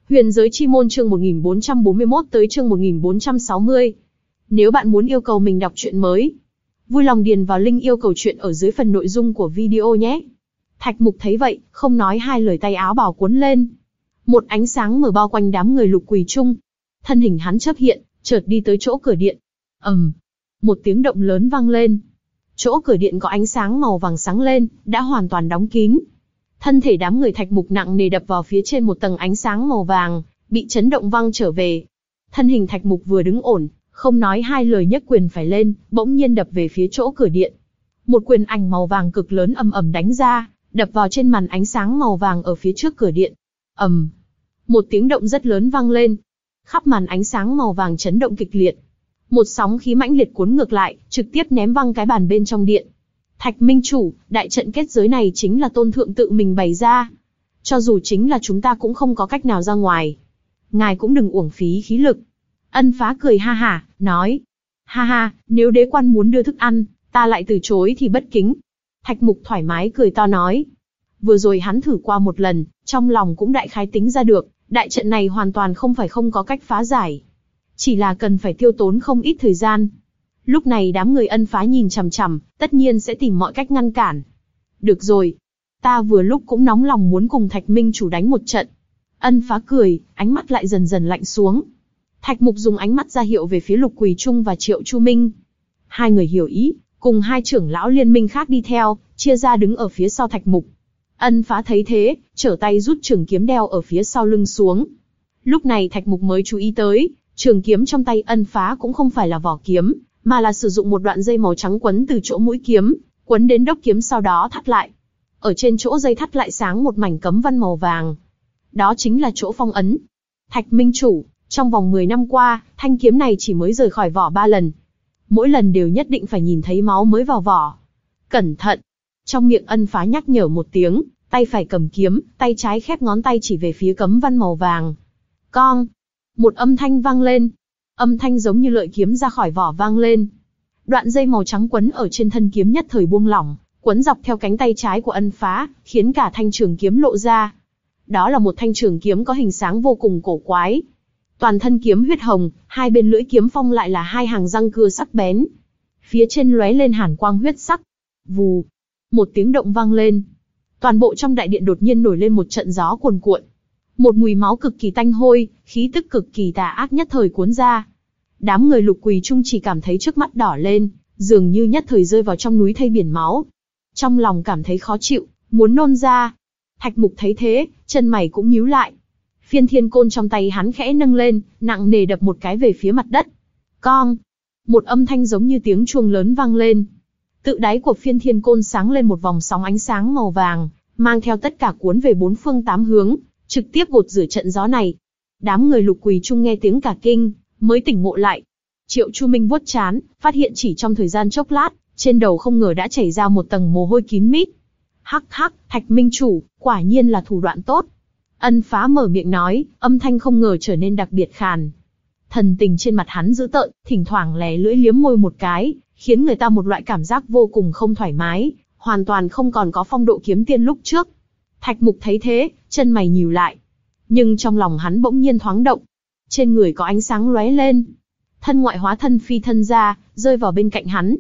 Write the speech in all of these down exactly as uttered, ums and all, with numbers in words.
Huyền giới chi môn chương một nghìn bốn trăm bốn mươi mốt tới chương một nghìn bốn trăm sáu mươi. Nếu bạn muốn yêu cầu mình đọc truyện mới, vui lòng điền vào link yêu cầu truyện ở dưới phần nội dung của video nhé. Thạch Mục thấy vậy, không nói hai lời, tay áo bào cuốn lên. Một ánh sáng mở bao quanh đám người Lục Quỳ Trung. Thân hình hắn chớp hiện, chợt đi tới chỗ cửa điện. ầm, một tiếng động lớn vang lên. Chỗ cửa điện có ánh sáng màu vàng sáng lên, đã hoàn toàn đóng kín. Thân thể đám người Thạch Mục nặng nề đập vào phía trên một tầng ánh sáng màu vàng, bị chấn động văng trở về. Thân hình Thạch Mục vừa đứng ổn, không nói hai lời nhấc quyền phải lên, bỗng nhiên đập về phía chỗ cửa điện. Một quyền ảnh màu vàng cực lớn ầm ầm đánh ra, đập vào trên màn ánh sáng màu vàng ở phía trước cửa điện. ầm, một tiếng động rất lớn vang lên. Khắp màn ánh sáng màu vàng chấn động kịch liệt. Một sóng khí mãnh liệt cuốn ngược lại, trực tiếp ném văng cái bàn bên trong điện. Thạch Minh Chủ, đại trận kết giới này chính là Tôn Thượng tự mình bày ra. Cho dù chính là chúng ta cũng không có cách nào ra ngoài. Ngài cũng đừng uổng phí khí lực. Ân Phá cười ha hả, nói. Ha ha, nếu đế quan muốn đưa thức ăn, ta lại từ chối thì bất kính. Thạch Mục thoải mái cười to nói. Vừa rồi hắn thử qua một lần, trong lòng cũng đại khái tính ra được, đại trận này hoàn toàn không phải không có cách phá giải. Chỉ là cần phải tiêu tốn không ít thời gian. Lúc này đám người Ân Phá nhìn chằm chằm, tất nhiên sẽ tìm mọi cách ngăn cản. Được rồi, ta vừa lúc cũng nóng lòng muốn cùng Thạch Minh Chủ đánh một trận. Ân Phá cười, ánh mắt lại dần dần lạnh xuống. Thạch Mục dùng ánh mắt ra hiệu về phía Lục Quỳ Trung và Triệu Chu Minh. Hai người hiểu ý, cùng hai trưởng lão liên minh khác đi theo, chia ra đứng ở phía sau Thạch Mục. Ân Phá thấy thế, trở tay rút trường kiếm đeo ở phía sau lưng xuống. Lúc này Thạch Mục mới chú ý tới, trường kiếm trong tay Ân Phá cũng không phải là vỏ kiếm, mà là sử dụng một đoạn dây màu trắng quấn từ chỗ mũi kiếm, quấn đến đốc kiếm sau đó thắt lại. Ở trên chỗ dây thắt lại sáng một mảnh cấm văn màu vàng. Đó chính là chỗ phong ấn. Thạch Minh Chủ, trong vòng mười năm qua, thanh kiếm này chỉ mới rời khỏi vỏ ba lần. Mỗi lần đều nhất định phải nhìn thấy máu mới vào vỏ. Cẩn thận! Trong miệng Ân Phá nhắc nhở một tiếng, tay phải cầm kiếm, tay trái khép ngón tay chỉ về phía cấm văn màu vàng. Cong! Một âm thanh vang lên. Âm thanh giống như lợi kiếm ra khỏi vỏ vang lên. Đoạn dây màu trắng quấn ở trên thân kiếm nhất thời buông lỏng, quấn dọc theo cánh tay trái của Ân Phá, khiến cả thanh trường kiếm lộ ra. Đó là một thanh trường kiếm có hình sáng vô cùng cổ quái. Toàn thân kiếm huyết hồng, hai bên lưỡi kiếm phong lại là hai hàng răng cưa sắc bén. Phía trên lóe lên hàn quang huyết sắc. Vù! Một tiếng động vang lên. Toàn bộ trong đại điện đột nhiên nổi lên một trận gió cuồn cuộn. Một mùi máu cực kỳ tanh hôi, khí tức cực kỳ tà ác nhất thời cuốn ra. Đám người Lục Quỳ Trung chỉ cảm thấy trước mắt đỏ lên, dường như nhất thời rơi vào trong núi thây biển máu. Trong lòng cảm thấy khó chịu, muốn nôn ra. Thạch Mục thấy thế, chân mày cũng nhíu lại. Phiên thiên côn trong tay hắn khẽ nâng lên, nặng nề đập một cái về phía mặt đất. Cong! Một âm thanh giống như tiếng chuông lớn vang lên. Tự đáy của phiên thiên côn sáng lên một vòng sóng ánh sáng màu vàng, mang theo tất cả cuốn về bốn phương tám hướng, trực tiếp gột rửa trận gió này. Đám người Lục Quỳ Trung nghe tiếng cả kinh, mới tỉnh ngộ lại. Triệu Chu Minh vuốt trán, phát hiện chỉ trong thời gian chốc lát, trên đầu không ngờ đã chảy ra một tầng mồ hôi kín mít. Hắc hắc, Thạch Minh Chủ, quả nhiên là thủ đoạn tốt. Ân Phá mở miệng nói, âm thanh không ngờ trở nên đặc biệt khàn. Thần tình trên mặt hắn dữ tợn, thỉnh thoảng lè lưỡi liếm môi một cái, khiến người ta một loại cảm giác vô cùng không thoải mái, hoàn toàn không còn có phong độ kiếm tiên lúc trước. Thạch Mục thấy thế, chân mày nhíu lại. Nhưng trong lòng hắn bỗng nhiên thoáng động. Trên người có ánh sáng lóe lên. Thân ngoại hóa thân phi thân ra, rơi vào bên cạnh hắn.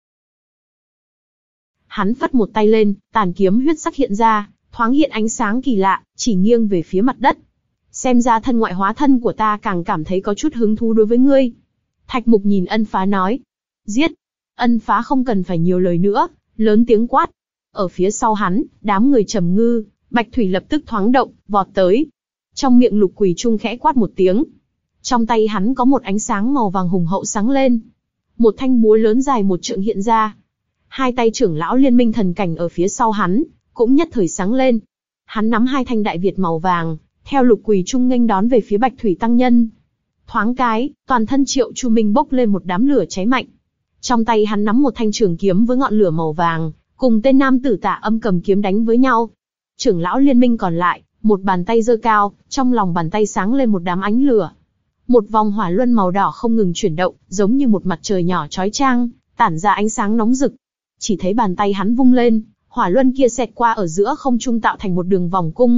Hắn phất một tay lên, tàn kiếm huyết sắc hiện ra, thoáng hiện ánh sáng kỳ lạ, chỉ nghiêng về phía mặt đất. Xem ra thân ngoại hóa thân của ta càng cảm thấy có chút hứng thú đối với ngươi. Thạch Mục nhìn Ân Phá nói. Giết! Ân Phá không cần phải nhiều lời nữa, lớn tiếng quát. Ở phía sau hắn, đám người Trầm Ngư, Bạch Thủy lập tức thoáng động, vọt tới. Trong miệng Lục Quỳ Trung khẽ quát một tiếng. Trong tay hắn có một ánh sáng màu vàng hùng hậu sáng lên. Một thanh búa lớn dài một trượng hiện ra. Hai tay trưởng lão liên minh thần cảnh ở phía sau hắn, cũng nhất thời sáng lên. Hắn nắm hai thanh đại Việt màu vàng, theo Lục Quỳ Trung nghênh đón về phía Bạch Thủy tăng nhân. Thoáng cái, toàn thân Triệu Chu Minh bốc lên một đám lửa cháy mạnh. Trong tay hắn nắm một thanh trường kiếm với ngọn lửa màu vàng, cùng tên nam tử Tả Âm cầm kiếm đánh với nhau. Trưởng lão liên minh còn lại, một bàn tay giơ cao, trong lòng bàn tay sáng lên một đám ánh lửa. Một vòng hỏa luân màu đỏ không ngừng chuyển động, giống như một mặt trời nhỏ chói chang, tản ra ánh sáng nóng rực. Chỉ thấy bàn tay hắn vung lên, hỏa luân kia xẹt qua ở giữa không trung tạo thành một đường vòng cung,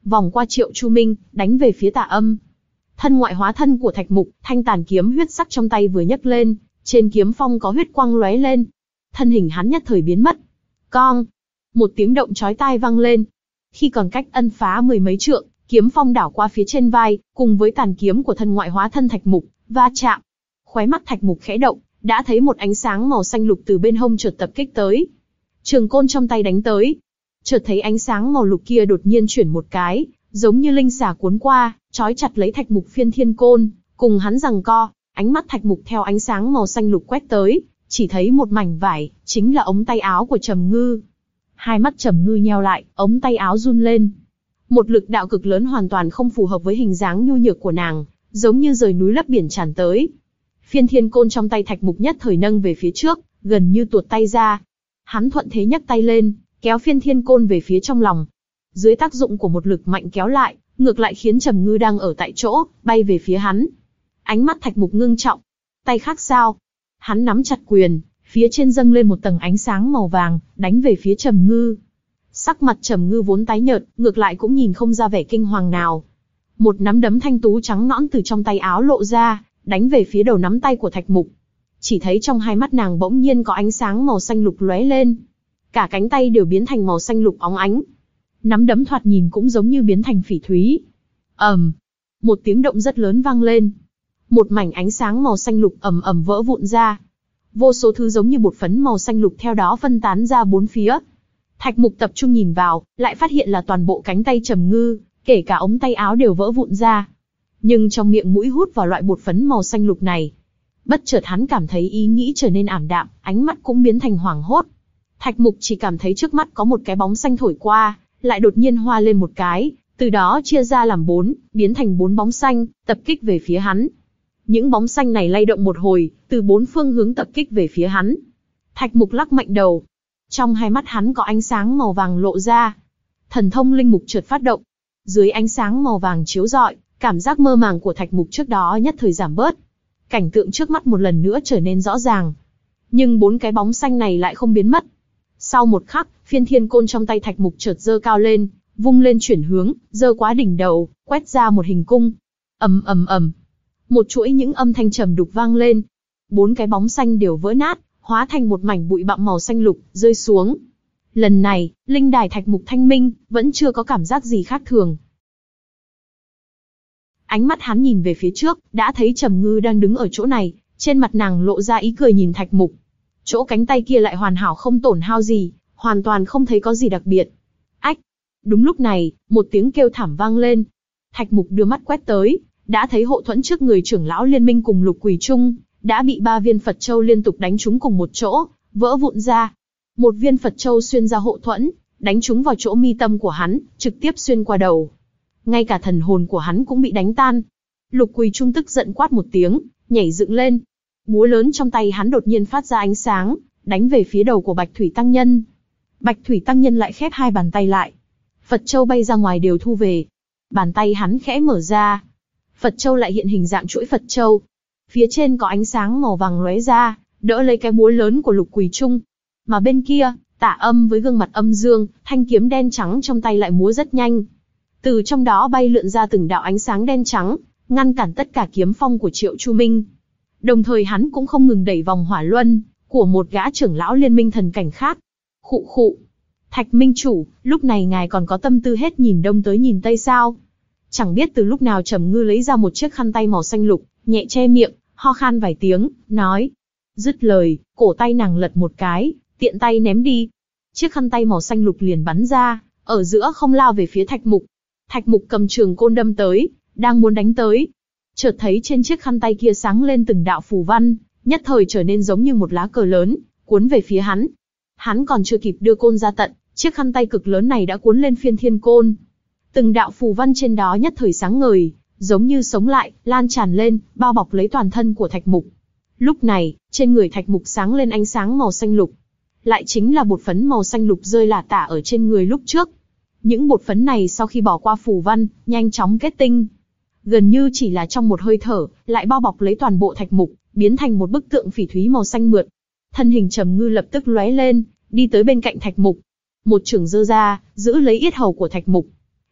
vòng qua Triệu Chu Minh, đánh về phía Tả Âm. Thân ngoại hóa thân của Thạch Mục, thanh tàn kiếm huyết sắc trong tay vừa nhấc lên, trên kiếm phong có huyết quang lóe lên. Thân hình hắn nhất thời biến mất. Cong! Một tiếng động chói tai vang lên. Khi còn cách ân phá mười mấy trượng, kiếm phong đảo qua phía trên vai, cùng với tàn kiếm của thân ngoại hóa thân Thạch Mục, va chạm. Khóe mắt Thạch Mục khẽ động, đã thấy một ánh sáng màu xanh lục từ bên hông chợt tập kích tới. Trường côn trong tay đánh tới. Chợt thấy ánh sáng màu lục kia đột nhiên chuyển một cái, giống như linh xà cuốn qua, trói chặt lấy Thạch Mục phiên thiên côn, cùng hắn giằng co. Ánh mắt Thạch Mục theo ánh sáng màu xanh lục quét tới, chỉ thấy một mảnh vải, chính là ống tay áo của Trầm Ngư. Hai mắt Trầm Ngư nheo lại, ống tay áo run lên. Một lực đạo cực lớn hoàn toàn không phù hợp với hình dáng nhu nhược của nàng, giống như rời núi lấp biển tràn tới. Phiên thiên côn trong tay Thạch Mục nhất thời nâng về phía trước, gần như tuột tay ra. Hắn thuận thế nhấc tay lên, kéo phiên thiên côn về phía trong lòng. Dưới tác dụng của một lực mạnh kéo lại, ngược lại khiến Trầm Ngư đang ở tại chỗ, bay về phía hắn. Ánh mắt Thạch Mục ngưng trọng. Tay khác sao? Hắn nắm chặt quyền, phía trên dâng lên một tầng ánh sáng màu vàng, đánh về phía Trầm Ngư. Sắc mặt Trầm Ngư vốn tái nhợt, ngược lại cũng nhìn không ra vẻ kinh hoàng nào. Một nắm đấm thanh tú trắng nõn từ trong tay áo lộ ra, đánh về phía đầu nắm tay của Thạch Mục. Chỉ thấy trong hai mắt nàng bỗng nhiên có ánh sáng màu xanh lục lóe lên. Cả cánh tay đều biến thành màu xanh lục óng ánh. Nắm đấm thoạt nhìn cũng giống như biến thành phỉ thúy. ầm, um, một tiếng động rất lớn vang lên. Một mảnh ánh sáng màu xanh lục ầm ầm vỡ vụn ra. Vô số thứ giống như bột phấn màu xanh lục theo đó phân tán ra bốn phía. Thạch Mục tập trung nhìn vào, lại phát hiện là toàn bộ cánh tay Trầm Ngư, kể cả ống tay áo đều vỡ vụn ra. Nhưng trong miệng mũi hút vào loại bột phấn màu xanh lục này, bất chợt hắn cảm thấy ý nghĩ trở nên ảm đạm, ánh mắt cũng biến thành hoảng hốt. Thạch Mục chỉ cảm thấy trước mắt có một cái bóng xanh thổi qua, lại đột nhiên hoa lên một cái, từ đó chia ra làm bốn, biến thành bốn bóng xanh, tập kích về phía hắn. Những bóng xanh này lay động một hồi, từ bốn phương hướng tập kích về phía hắn. Thạch Mục lắc mạnh đầu. Trong hai mắt hắn có ánh sáng màu vàng lộ ra. Thần thông linh mục chợt phát động. Dưới ánh sáng màu vàng chiếu rọi, cảm giác mơ màng của Thạch Mục trước đó nhất thời giảm bớt. Cảnh tượng trước mắt một lần nữa trở nên rõ ràng. Nhưng bốn cái bóng xanh này lại không biến mất. Sau một khắc, phiên thiên côn trong tay Thạch Mục chợt giơ cao lên, vung lên chuyển hướng, giơ quá đỉnh đầu, quét ra một hình cung. Ầm ầm ầm. Một chuỗi những âm thanh trầm đục vang lên. Bốn cái bóng xanh đều vỡ nát, hóa thành một mảnh bụi bặm màu xanh lục, rơi xuống. Lần này, linh đài Thạch Mục thanh minh, vẫn chưa có cảm giác gì khác thường. Ánh mắt hắn nhìn về phía trước, đã thấy Trầm Ngư đang đứng ở chỗ này, trên mặt nàng lộ ra ý cười nhìn Thạch Mục. Chỗ cánh tay kia lại hoàn hảo không tổn hao gì, hoàn toàn không thấy có gì đặc biệt. Ách! Đúng lúc này, một tiếng kêu thảm vang lên. Thạch Mục đưa mắt quét tới, đã thấy hộ thuẫn trước người trưởng lão liên minh cùng Lục Quỳ Trung, đã bị ba viên Phật Châu liên tục đánh trúng cùng một chỗ, vỡ vụn ra. Một viên Phật Châu xuyên ra hộ thuẫn, đánh trúng vào chỗ mi tâm của hắn, trực tiếp xuyên qua đầu. Ngay cả thần hồn của hắn cũng bị đánh tan. Lục Quỳ Trung tức giận quát một tiếng, nhảy dựng lên. Búa lớn trong tay hắn đột nhiên phát ra ánh sáng, đánh về phía đầu của Bạch Thủy Tăng Nhân. Bạch Thủy Tăng Nhân lại khép hai bàn tay lại. Phật Châu bay ra ngoài đều thu về. Bàn tay hắn khẽ mở ra. Phật Châu lại hiện hình dạng chuỗi Phật Châu. Phía trên có ánh sáng màu vàng lóe ra, đỡ lấy cái búa lớn của Lục Quỳ Trung. Mà bên kia, Tả Âm với gương mặt âm dương, thanh kiếm đen trắng trong tay lại múa rất nhanh. Từ trong đó bay lượn ra từng đạo ánh sáng đen trắng, ngăn cản tất cả kiếm phong của Triệu Chu Minh. Đồng thời hắn cũng không ngừng đẩy vòng hỏa luân của một gã trưởng lão liên minh thần cảnh khác. Khụ khụ. Thạch Minh Chủ, lúc này ngài còn có tâm tư hết nhìn đông tới nhìn tây sao? Chẳng biết từ lúc nào Trầm Ngư lấy ra một chiếc khăn tay màu xanh lục, nhẹ che miệng, ho khan vài tiếng, nói. Dứt lời, cổ tay nàng lật một cái, tiện tay ném đi. Chiếc khăn tay màu xanh lục liền bắn ra, ở giữa không lao về phía Thạch Mục. Thạch Mục cầm trường côn đâm tới, đang muốn đánh tới. Chợt thấy trên chiếc khăn tay kia sáng lên từng đạo phù văn, nhất thời trở nên giống như một lá cờ lớn, cuốn về phía hắn. Hắn còn chưa kịp đưa côn ra tận, chiếc khăn tay cực lớn này đã cuốn lên phiên thiên côn. Từng đạo phù văn trên đó nhất thời sáng ngời, giống như sống lại, lan tràn lên, bao bọc lấy toàn thân của Thạch Mục. Lúc này, trên người Thạch Mục sáng lên ánh sáng màu xanh lục. Lại chính là bột phấn màu xanh lục rơi lả tả ở trên người lúc trước. Những bột phấn này sau khi bỏ qua phù văn, nhanh chóng kết tinh. Gần như chỉ là trong một hơi thở, lại bao bọc lấy toàn bộ Thạch Mục, biến thành một bức tượng phỉ thúy màu xanh mượt. Thân hình Trầm Ngư lập tức lóe lên, đi tới bên cạnh Thạch Mục. Một chưởng giơ ra, giữ lấy yết hầu của Thạch Mục.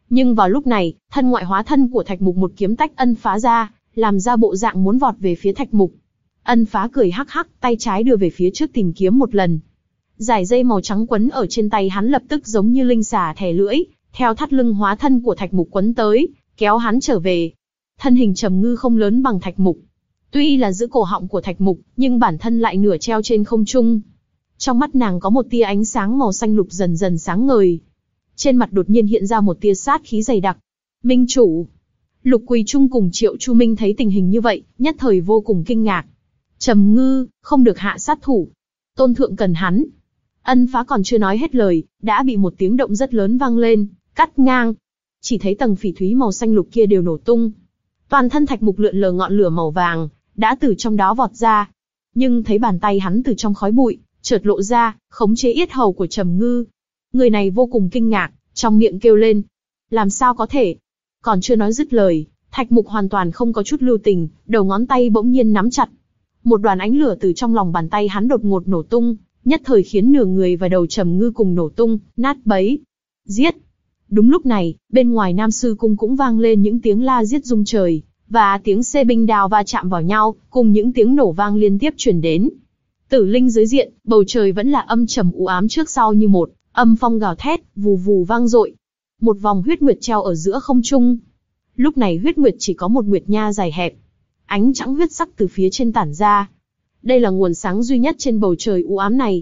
Nhưng vào lúc này, thân ngoại hóa thân của Thạch Mục một kiếm tách Ân Phá ra, làm ra bộ dạng muốn vọt về phía Thạch Mục. Ân Phá cười hắc hắc, tay trái đưa về phía trước tìm kiếm một lần. Dải dây màu trắng quấn ở trên tay hắn lập tức giống như linh xà thè lưỡi, theo thắt lưng hóa thân của Thạch Mục quấn tới, kéo hắn trở về. Thân hình Trầm Ngư không lớn bằng Thạch Mục. Tuy là giữ cổ họng của Thạch Mục, nhưng bản thân lại nửa treo trên không trung. Trong mắt nàng có một tia ánh sáng màu xanh lục dần dần sáng ngời. Trên mặt đột nhiên hiện ra một tia sát khí dày đặc. Minh chủ. Lục Quỳ Trung cùng Triệu Chu Minh thấy tình hình như vậy, nhất thời vô cùng kinh ngạc. Trầm Ngư, không được hạ sát thủ. Tôn thượng cần hắn. Ân Phá còn chưa nói hết lời, đã bị một tiếng động rất lớn vang lên, cắt ngang. Chỉ thấy tầng phỉ thúy màu xanh lục kia đều nổ tung. Toàn thân Thạch Mục lượn lờ ngọn lửa màu vàng, đã từ trong đó vọt ra. Nhưng thấy bàn tay hắn từ trong khói bụi, chợt lộ ra, khống chế yết hầu của Trầm Ngư. Người này vô cùng kinh ngạc, trong miệng kêu lên. Làm sao có thể? Còn chưa nói dứt lời, Thạch Mục hoàn toàn không có chút lưu tình, đầu ngón tay bỗng nhiên nắm chặt. Một đoàn ánh lửa từ trong lòng bàn tay hắn đột ngột nổ tung, nhất thời khiến nửa người và đầu Trầm Ngư cùng nổ tung, nát bấy. Giết! Đúng lúc này, bên ngoài Nam Sư Cung cũng vang lên những tiếng la giết rung trời, và tiếng xê binh đao va chạm vào nhau, cùng những tiếng nổ vang liên tiếp truyền đến. Tử linh dưới diện, bầu trời vẫn là âm trầm u ám trước sau như một, âm phong gào thét, vù vù vang dội. Một vòng huyết nguyệt treo ở giữa không trung. Lúc này huyết nguyệt chỉ có một nguyệt nha dài hẹp. Ánh trắng huyết sắc từ phía trên tản ra. Đây là nguồn sáng duy nhất trên bầu trời u ám này.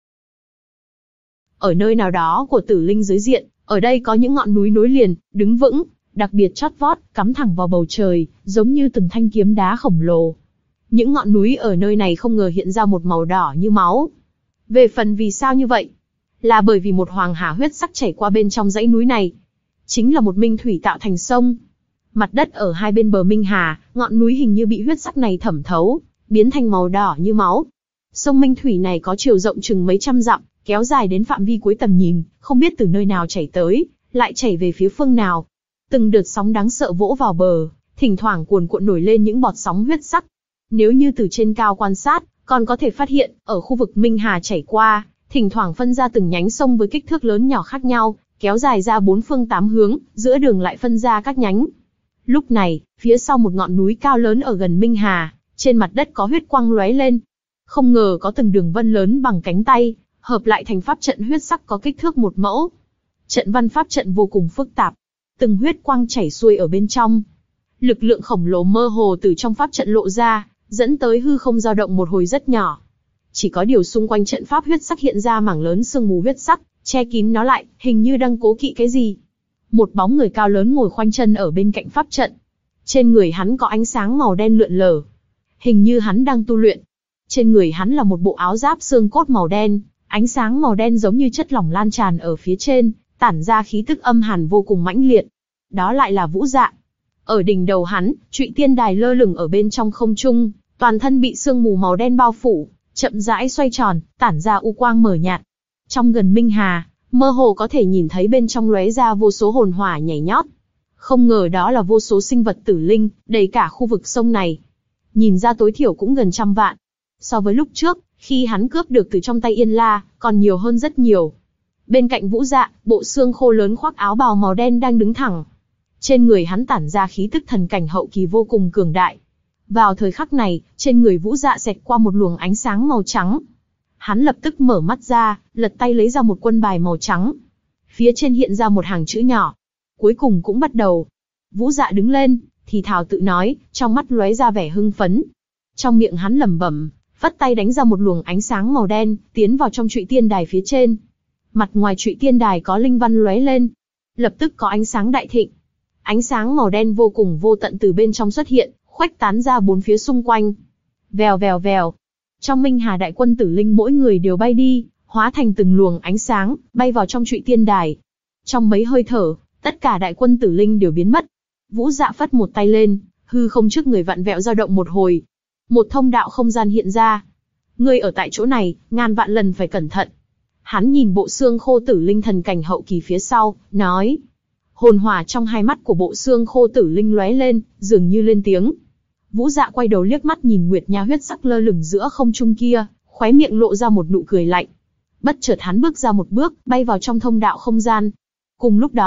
Ở nơi nào đó của tử linh dưới diện, ở đây có những ngọn núi nối liền, đứng vững, đặc biệt chót vót, cắm thẳng vào bầu trời, giống như từng thanh kiếm đá khổng lồ. Những ngọn núi ở nơi này không ngờ hiện ra một màu đỏ như máu. Về phần vì sao như vậy? Là bởi vì một hoàng hà huyết sắc chảy qua bên trong dãy núi này. Chính là một minh thủy tạo thành sông. Mặt đất ở hai bên bờ minh hà, ngọn núi hình như bị huyết sắc này thẩm thấu, biến thành màu đỏ như máu. Sông minh thủy này có chiều rộng chừng mấy trăm dặm, kéo dài đến phạm vi cuối tầm nhìn, không biết từ nơi nào chảy tới, lại chảy về phía phương nào. Từng đợt sóng đáng sợ vỗ vào bờ, thỉnh thoảng cuồn cuộn nổi lên những bọt sóng huyết sắc. Nếu như từ trên cao quan sát, còn có thể phát hiện, ở khu vực Minh Hà chảy qua, thỉnh thoảng phân ra từng nhánh sông với kích thước lớn nhỏ khác nhau, kéo dài ra bốn phương tám hướng, giữa đường lại phân ra các nhánh. Lúc này, phía sau một ngọn núi cao lớn ở gần Minh Hà, trên mặt đất có huyết quang lóe lên. Không ngờ có từng đường vân lớn bằng cánh tay, hợp lại thành pháp trận huyết sắc có kích thước một mẫu. Trận văn pháp trận vô cùng phức tạp, từng huyết quang chảy xuôi ở bên trong. Lực lượng khổng lồ mơ hồ từ trong pháp trận lộ ra, dẫn tới hư không dao động một hồi rất nhỏ. Chỉ có điều xung quanh trận pháp huyết sắc hiện ra mảng lớn sương mù huyết sắc, che kín nó lại, hình như đang cố kỵ cái gì. Một bóng người cao lớn ngồi khoanh chân ở bên cạnh pháp trận. Trên người hắn có ánh sáng màu đen lượn lờ. Hình như hắn đang tu luyện. Trên người hắn là một bộ áo giáp xương cốt màu đen, ánh sáng màu đen giống như chất lỏng lan tràn ở phía trên, tản ra khí tức âm hàn vô cùng mãnh liệt. Đó lại là Vũ Dạ. Ở đỉnh đầu hắn, Trụy Tiên Đài lơ lửng ở bên trong không trung, toàn thân bị sương mù màu đen bao phủ, chậm rãi xoay tròn, tản ra u quang mờ nhạt. Trong gần Minh Hà, mơ hồ có thể nhìn thấy bên trong lóe ra vô số hồn hỏa nhảy nhót. Không ngờ đó là vô số sinh vật tử linh, đầy cả khu vực sông này. Nhìn ra tối thiểu cũng gần trăm vạn. So với lúc trước, khi hắn cướp được từ trong tay Yên La, còn nhiều hơn rất nhiều. Bên cạnh Vũ Dạ, bộ xương khô lớn khoác áo bào màu đen đang đứng thẳng. Trên người hắn tản ra khí tức thần cảnh hậu kỳ vô cùng cường đại. Vào thời khắc này, trên người Vũ Dạ xẹt qua một luồng ánh sáng màu trắng. Hắn lập tức mở mắt ra, lật tay lấy ra một quân bài màu trắng. Phía trên hiện ra một hàng chữ nhỏ. Cuối cùng cũng bắt đầu. Vũ Dạ đứng lên, thì thào tự nói, trong mắt lóe ra vẻ hưng phấn. Trong miệng hắn lẩm bẩm, phất tay đánh ra một luồng ánh sáng màu đen, tiến vào trong Trụy Tiên Đài phía trên. Mặt ngoài Trụy Tiên Đài có linh văn lóe lên. Lập tức có ánh sáng đại thịnh. Ánh sáng màu đen vô cùng vô tận từ bên trong xuất hiện, khuếch tán ra bốn phía xung quanh. Vèo vèo vèo. Trong Minh Hà đại quân tử linh mỗi người đều bay đi, hóa thành từng luồng ánh sáng, bay vào trong Trụy Tiên Đài. Trong mấy hơi thở, tất cả đại quân tử linh đều biến mất. Vũ Dạ phất một tay lên, hư không trước người vặn vẹo dao động một hồi. Một thông đạo không gian hiện ra. Ngươi ở tại chỗ này, ngàn vạn lần phải cẩn thận. Hắn nhìn bộ xương khô tử linh thần cảnh hậu kỳ phía sau, nói. Hồn hỏa trong hai mắt của bộ xương khô tử linh lóe lên, dường như lên tiếng. Vũ Dạ quay đầu liếc mắt nhìn Nguyệt Nha huyết sắc lơ lửng giữa không trung kia, khóe miệng lộ ra một nụ cười lạnh. Bất chợt hắn bước ra một bước, bay vào trong thông đạo không gian. Cùng lúc đó,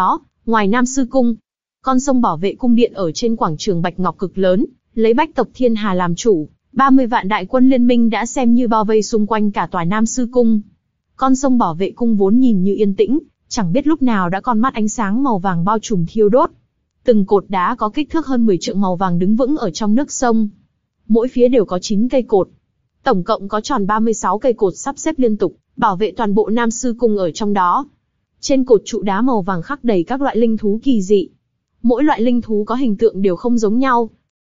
Ngoài Nam Sư Cung, con sông bảo vệ cung điện ở trên quảng trường bạch ngọc cực lớn, lấy bách tộc Thiên Hà làm chủ, ba mươi vạn đại quân liên minh đã xem như bao vây xung quanh cả tòa Nam Sư Cung. Con sông bảo vệ cung vốn nhìn như yên tĩnh, chẳng biết lúc nào đã con mắt ánh sáng màu vàng bao trùm thiêu đốt. Từng cột đá có kích thước hơn mười trượng màu vàng đứng vững ở trong nước sông. Mỗi phía đều có chín cây cột. Tổng cộng có tròn ba mươi sáu cây cột sắp xếp liên tục, bảo vệ toàn bộ Nam Sư Cung ở trong đó. Trên cột trụ đá màu vàng khắc đầy các loại linh thú kỳ dị. Mỗi loại linh thú có hình tượng đều không giống nhau.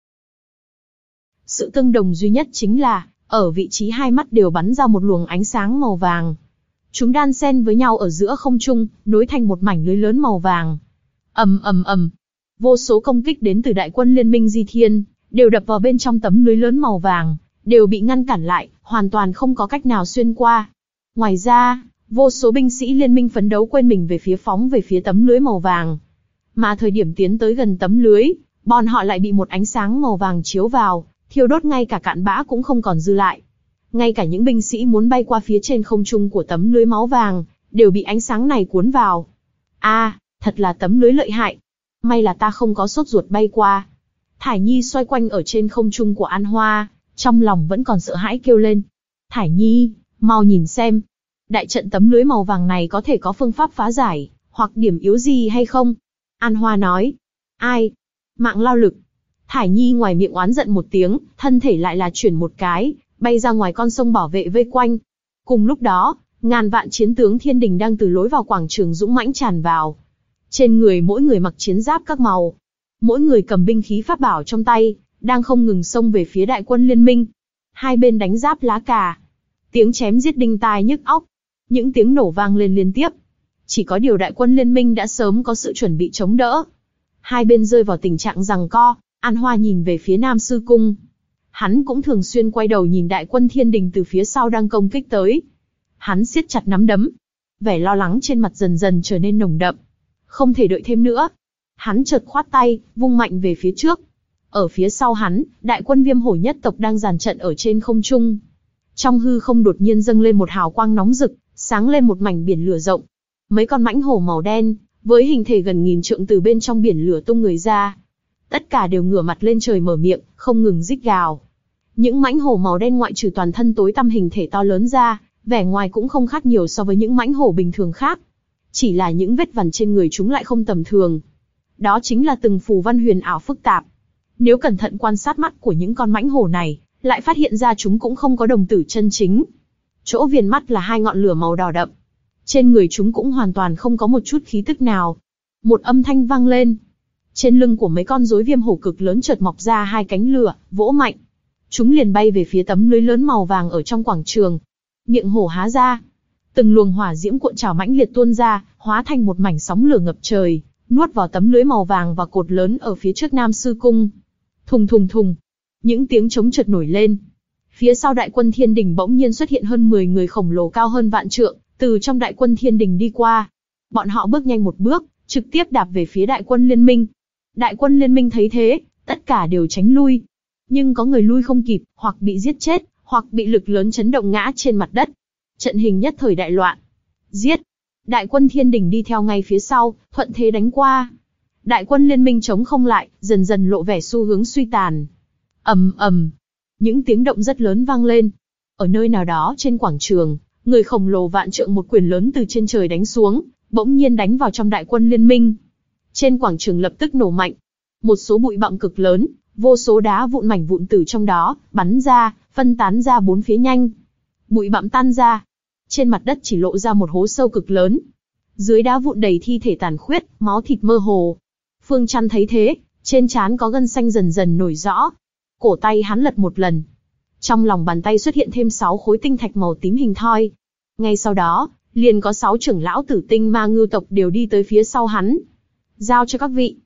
Sự tương đồng duy nhất chính là, ở vị trí hai mắt đều bắn ra một luồng ánh sáng màu vàng. Chúng đan xen với nhau ở giữa không trung, nối thành một mảnh lưới lớn màu vàng. Ầm ầm ầm, vô số công kích đến từ đại quân liên minh Di Thiên, đều đập vào bên trong tấm lưới lớn màu vàng, đều bị ngăn cản lại, hoàn toàn không có cách nào xuyên qua. Ngoài ra, vô số binh sĩ liên minh phấn đấu quên mình về phía phóng về phía tấm lưới màu vàng. Mà thời điểm tiến tới gần tấm lưới, bọn họ lại bị một ánh sáng màu vàng chiếu vào, thiêu đốt ngay cả cạn bã cũng không còn dư lại. Ngay cả những binh sĩ muốn bay qua phía trên không trung của tấm lưới máu vàng, đều bị ánh sáng này cuốn vào. A, à, thật là tấm lưới lợi hại. May là ta không có sốt ruột bay qua. Thải Nhi xoay quanh ở trên không trung của An Hoa, trong lòng vẫn còn sợ hãi kêu lên. Thải Nhi, mau nhìn xem. Đại trận tấm lưới màu vàng này có thể có phương pháp phá giải, hoặc điểm yếu gì hay không? An Hoa nói. Ai? Mạng lao lực. Thải Nhi ngoài miệng oán giận một tiếng, thân thể lại là chuyển một cái, bay ra ngoài con sông bảo vệ vây quanh. Cùng lúc đó, ngàn vạn chiến tướng thiên đình đang từ lối vào quảng trường dũng mãnh tràn vào. Trên người mỗi người mặc chiến giáp các màu. Mỗi người cầm binh khí pháp bảo trong tay, đang không ngừng xông về phía đại quân liên minh. Hai bên đánh giáp lá cà. Tiếng chém giết đinh tai nhức óc. Những tiếng nổ vang lên liên tiếp. Chỉ có điều đại quân liên minh đã sớm có sự chuẩn bị chống đỡ. Hai bên rơi vào tình trạng giằng co. An Hoa nhìn về phía Nam Sư Cung. Hắn cũng thường xuyên quay đầu nhìn đại quân thiên đình từ phía sau đang công kích tới. Hắn siết chặt nắm đấm. Vẻ lo lắng trên mặt dần dần trở nên nồng đậm. Không thể đợi thêm nữa. Hắn chợt khoát tay, vung mạnh về phía trước. Ở phía sau hắn, đại quân Viêm Hổ nhất tộc đang dàn trận ở trên không trung. Trong hư không đột nhiên dâng lên một hào quang nóng rực, sáng lên một mảnh biển lửa rộng. Mấy con mãnh hổ màu đen, với hình thể gần nghìn trượng từ bên trong biển lửa tung người ra. Tất cả đều ngửa mặt lên trời mở miệng, không ngừng rít gào. Những mãnh hổ màu đen ngoại trừ toàn thân tối tăm hình thể to lớn ra, vẻ ngoài cũng không khác nhiều so với những mãnh hổ bình thường khác. Chỉ là những vết vằn trên người chúng lại không tầm thường. Đó chính là từng phù văn huyền ảo phức tạp. Nếu cẩn thận quan sát mắt của những con mãnh hổ này, lại phát hiện ra chúng cũng không có đồng tử chân chính. Chỗ viền mắt là hai ngọn lửa màu đỏ đậm. Trên người chúng cũng hoàn toàn không có một chút khí tức nào. Một âm thanh vang lên. Trên lưng của mấy con rối viêm hổ cực lớn chợt mọc ra hai cánh lửa, vỗ mạnh. Chúng liền bay về phía tấm lưới lớn màu vàng ở trong quảng trường. Miệng hổ há ra. Từng luồng hỏa diễm cuộn trào mãnh liệt tuôn ra, hóa thành một mảnh sóng lửa ngập trời, nuốt vào tấm lưới màu vàng và cột lớn ở phía trước Nam Sư Cung. Thùng thùng thùng. Những tiếng trống chợt nổi lên. Phía sau đại quân thiên đình bỗng nhiên xuất hiện hơn mười người khổng lồ cao hơn vạn trượng, từ trong đại quân thiên đình đi qua. Bọn họ bước nhanh một bước, trực tiếp đạp về phía đại quân liên minh. Đại quân liên minh thấy thế, tất cả đều tránh lui. Nhưng có người lui không kịp, hoặc bị giết chết, hoặc bị lực lớn chấn động ngã trên mặt đất. Trận hình nhất thời đại loạn. Giết! Đại quân thiên đình đi theo ngay phía sau, thuận thế đánh qua. Đại quân liên minh chống không lại, dần dần lộ vẻ xu hướng suy tàn. Ầm ầm, những tiếng động rất lớn vang lên. Ở nơi nào đó trên quảng trường, người khổng lồ vạn trượng một quyền lớn từ trên trời đánh xuống, bỗng nhiên đánh vào trong đại quân liên minh. Trên quảng trường lập tức nổ mạnh. Một số bụi bặm cực lớn, vô số đá vụn mảnh vụn từ trong đó bắn ra, phân tán ra bốn phía nhanh. Bụi bặm tan ra, trên mặt đất chỉ lộ ra một hố sâu cực lớn. Dưới đá vụn đầy thi thể tàn khuyết, máu thịt mơ hồ. Phương Chăn thấy thế, trên trán có gân xanh dần dần nổi rõ. Cổ tay hắn lật một lần. Trong lòng bàn tay xuất hiện thêm sáu khối tinh thạch màu tím hình thoi. Ngay sau đó, liền có sáu trưởng lão tử tinh ma ngưu tộc đều đi tới phía sau hắn. Giao cho các vị.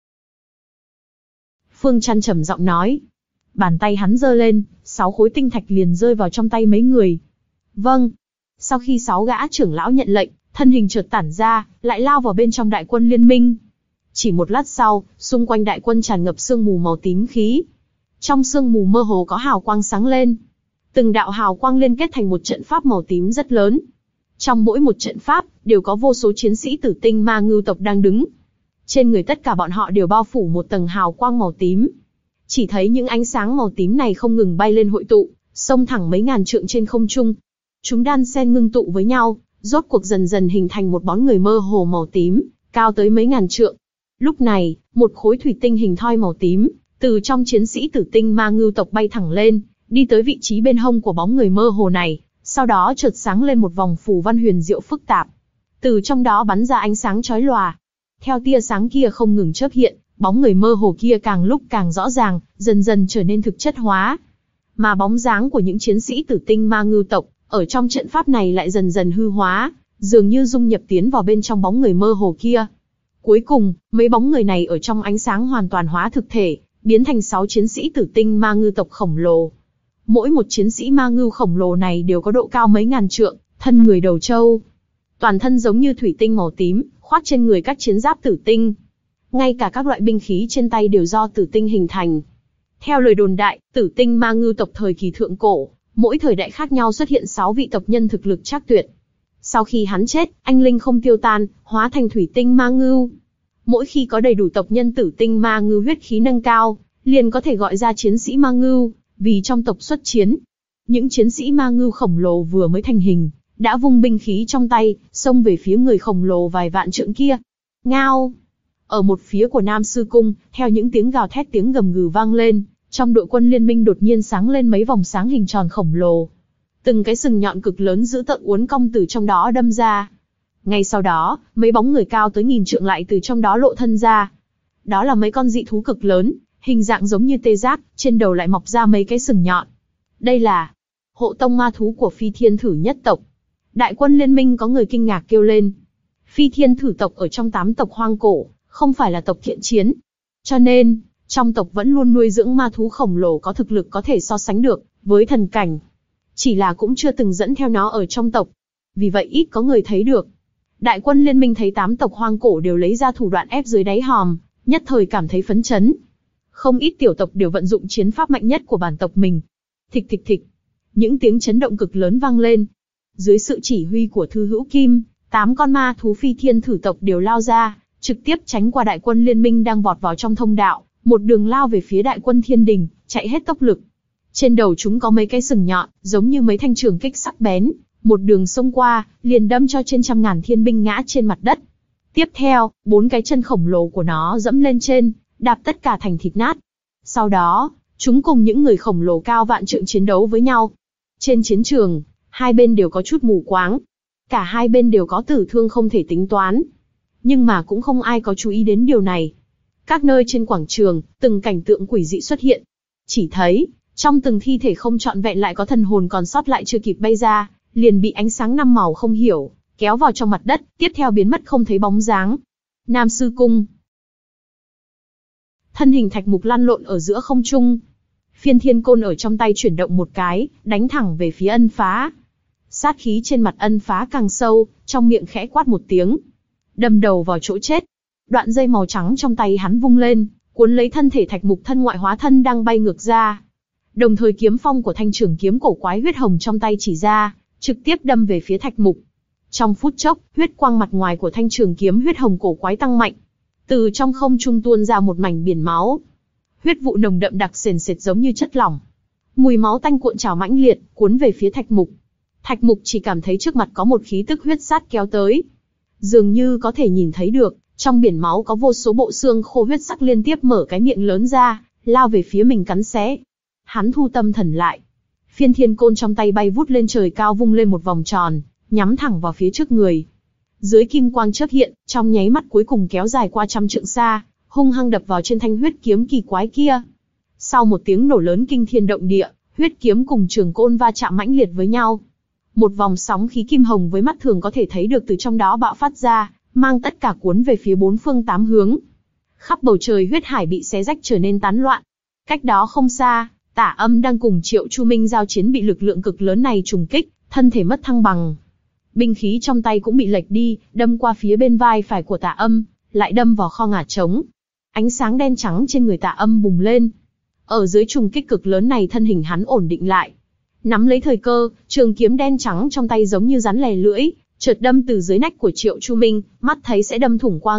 Phương Chăn trầm giọng nói. Bàn tay hắn giơ lên, sáu khối tinh thạch liền rơi vào trong tay mấy người. Vâng. Sau khi sáu gã trưởng lão nhận lệnh, thân hình chợt tản ra, lại lao vào bên trong đại quân liên minh. Chỉ một lát sau, xung quanh đại quân tràn ngập sương mù màu tím khí. Trong sương mù mơ hồ có hào quang sáng lên. Từng đạo hào quang liên kết thành một trận pháp màu tím rất lớn. Trong mỗi một trận pháp, đều có vô số chiến sĩ tử tinh ma ngưu tộc đang đứng. Trên người tất cả bọn họ đều bao phủ một tầng hào quang màu tím. Chỉ thấy những ánh sáng màu tím này không ngừng bay lên hội tụ, xông thẳng mấy ngàn trượng trên không trung. Chúng đan xen ngưng tụ với nhau, rốt cuộc dần dần hình thành một bóng người mơ hồ màu tím, cao tới mấy ngàn trượng. Lúc này, một khối thủy tinh hình thoi màu tím, từ trong chiến sĩ tử tinh ma ngưu tộc bay thẳng lên, đi tới vị trí bên hông của bóng người mơ hồ này, sau đó chợt sáng lên một vòng phù văn huyền diệu phức tạp. Từ trong đó bắn ra ánh sáng chói lòa. Theo tia sáng kia không ngừng chớp hiện, bóng người mơ hồ kia càng lúc càng rõ ràng, dần dần trở nên thực chất hóa. Mà bóng dáng của những chiến sĩ tử tinh ma ngưu tộc, ở trong trận pháp này lại dần dần hư hóa, dường như dung nhập tiến vào bên trong bóng người mơ hồ kia. Cuối cùng, mấy bóng người này ở trong ánh sáng hoàn toàn hóa thực thể, biến thành sáu chiến sĩ tử tinh ma ngưu tộc khổng lồ. Mỗi một chiến sĩ ma ngưu khổng lồ này đều có độ cao mấy ngàn trượng, thân người đầu trâu. Toàn thân giống như thủy tinh màu tím, khoác trên người các chiến giáp tử tinh. Ngay cả các loại binh khí trên tay đều do tử tinh hình thành. Theo lời đồn đại, tử tinh ma ngưu tộc thời kỳ thượng cổ, mỗi thời đại khác nhau xuất hiện sáu vị tộc nhân thực lực trác tuyệt. Sau khi hắn chết, anh linh không tiêu tan, hóa thành thủy tinh ma ngưu. Mỗi khi có đầy đủ tộc nhân tử tinh ma ngưu huyết khí nâng cao, liền có thể gọi ra chiến sĩ ma ngưu, vì trong tộc xuất chiến. Những chiến sĩ ma ngưu khổng lồ vừa mới thành hình, đã vung binh khí trong tay, xông về phía người khổng lồ vài vạn trượng kia. Ngao! Ở một phía của Nam Sư Cung, theo những tiếng gào thét tiếng gầm gừ vang lên, trong đội quân liên minh đột nhiên sáng lên mấy vòng sáng hình tròn khổng lồ. Từng cái sừng nhọn cực lớn dữ tợn uốn cong từ trong đó đâm ra. Ngay sau đó, mấy bóng người cao tới nghìn trượng lại từ trong đó lộ thân ra. Đó là mấy con dị thú cực lớn, hình dạng giống như tê giác, trên đầu lại mọc ra mấy cái sừng nhọn. Đây là hộ tông ma thú của Phi Thiên Thử nhất tộc. Đại quân liên minh có người kinh ngạc kêu lên. Phi Thiên Thử tộc ở trong tám tộc hoang cổ, không phải là tộc thiện chiến. Cho nên, trong tộc vẫn luôn nuôi dưỡng ma thú khổng lồ có thực lực có thể so sánh được với thần cảnh. Chỉ là cũng chưa từng dẫn theo nó ở trong tộc. Vì vậy ít có người thấy được. Đại quân liên minh thấy tám tộc hoang cổ đều lấy ra thủ đoạn ép dưới đáy hòm, nhất thời cảm thấy phấn chấn. Không ít tiểu tộc đều vận dụng chiến pháp mạnh nhất của bản tộc mình. Thịch thịch thịch. Những tiếng chấn động cực lớn vang lên. Dưới sự chỉ huy của Thư Hữu Kim, tám con ma thú Phi Thiên Thử tộc đều lao ra, trực tiếp tránh qua đại quân liên minh đang vọt vào trong thông đạo, một đường lao về phía đại quân thiên đình, chạy hết tốc lực. Trên đầu chúng có mấy cái sừng nhọn, giống như mấy thanh trường kích sắc bén, một đường xông qua, liền đâm cho trên trăm ngàn thiên binh ngã trên mặt đất. Tiếp theo, bốn cái chân khổng lồ của nó dẫm lên trên, đạp tất cả thành thịt nát. Sau đó, chúng cùng những người khổng lồ cao vạn trượng chiến đấu với nhau. Trên chiến trường, hai bên đều có chút mù quáng. Cả hai bên đều có tử thương không thể tính toán. Nhưng mà cũng không ai có chú ý đến điều này. Các nơi trên quảng trường, từng cảnh tượng quỷ dị xuất hiện. Chỉ thấy, trong từng thi thể không trọn vẹn lại có thần hồn còn sót lại chưa kịp bay ra, liền bị ánh sáng năm màu không hiểu, kéo vào trong mặt đất, tiếp theo biến mất không thấy bóng dáng. Nam Sư Cung. Thân hình Thạch Mục lăn lộn ở giữa không trung. Phiên thiên côn ở trong tay chuyển động một cái, đánh thẳng về phía Ân Phá. Sát khí trên mặt Ân Phá càng sâu, trong miệng khẽ quát một tiếng. Đâm đầu vào chỗ chết. Đoạn dây màu trắng trong tay hắn vung lên, cuốn lấy thân thể Thạch Mục thân ngoại hóa thân đang bay ngược ra. Đồng thời kiếm phong của thanh trường kiếm cổ quái huyết hồng trong tay chỉ ra, trực tiếp đâm về phía Thạch Mục. Trong phút chốc, huyết quang mặt ngoài của thanh trường kiếm huyết hồng cổ quái tăng mạnh. Từ trong không trung tuôn ra một mảnh biển máu. Huyết vụ nồng đậm đặc sền sệt giống như chất lỏng. Mùi máu tanh cuộn trào mãnh liệt, cuốn về phía Thạch Mục. Thạch Mục chỉ cảm thấy trước mặt có một khí tức huyết sát kéo tới. Dường như có thể nhìn thấy được, trong biển máu có vô số bộ xương khô huyết sắc liên tiếp mở cái miệng lớn ra, lao về phía mình cắn xé. Hắn thu tâm thần lại. Phiên thiên côn trong tay bay vút lên trời cao vung lên một vòng tròn, nhắm thẳng vào phía trước người. Dưới kim quang chớp hiện, trong nháy mắt cuối cùng kéo dài qua trăm trượng xa, hung hăng đập vào trên thanh huyết kiếm kỳ quái kia. Sau một tiếng nổ lớn kinh thiên động địa, huyết kiếm cùng trường côn va chạm mãnh liệt với nhau. Một vòng sóng khí kim hồng với mắt thường có thể thấy được từ trong đó bạo phát ra, mang tất cả cuốn về phía bốn phương tám hướng. Khắp bầu trời huyết hải bị xé rách trở nên tán loạn. Cách đó không xa, Tả Âm đang cùng Triệu Chu Minh giao chiến bị lực lượng cực lớn này trùng kích, thân thể mất thăng bằng. Binh khí trong tay cũng bị lệch đi, đâm qua phía bên vai phải của Tả Âm, lại đâm vào kho ngả trống. Ánh sáng đen trắng trên người Tả Âm bùng lên. Ở dưới trùng kích cực lớn này thân hình hắn ổn định lại. Nắm lấy thời cơ, trường kiếm đen trắng trong tay giống như rắn lè lưỡi, chợt đâm từ dưới nách của Triệu Chu Minh, mắt thấy sẽ đâm thủng qua ngực,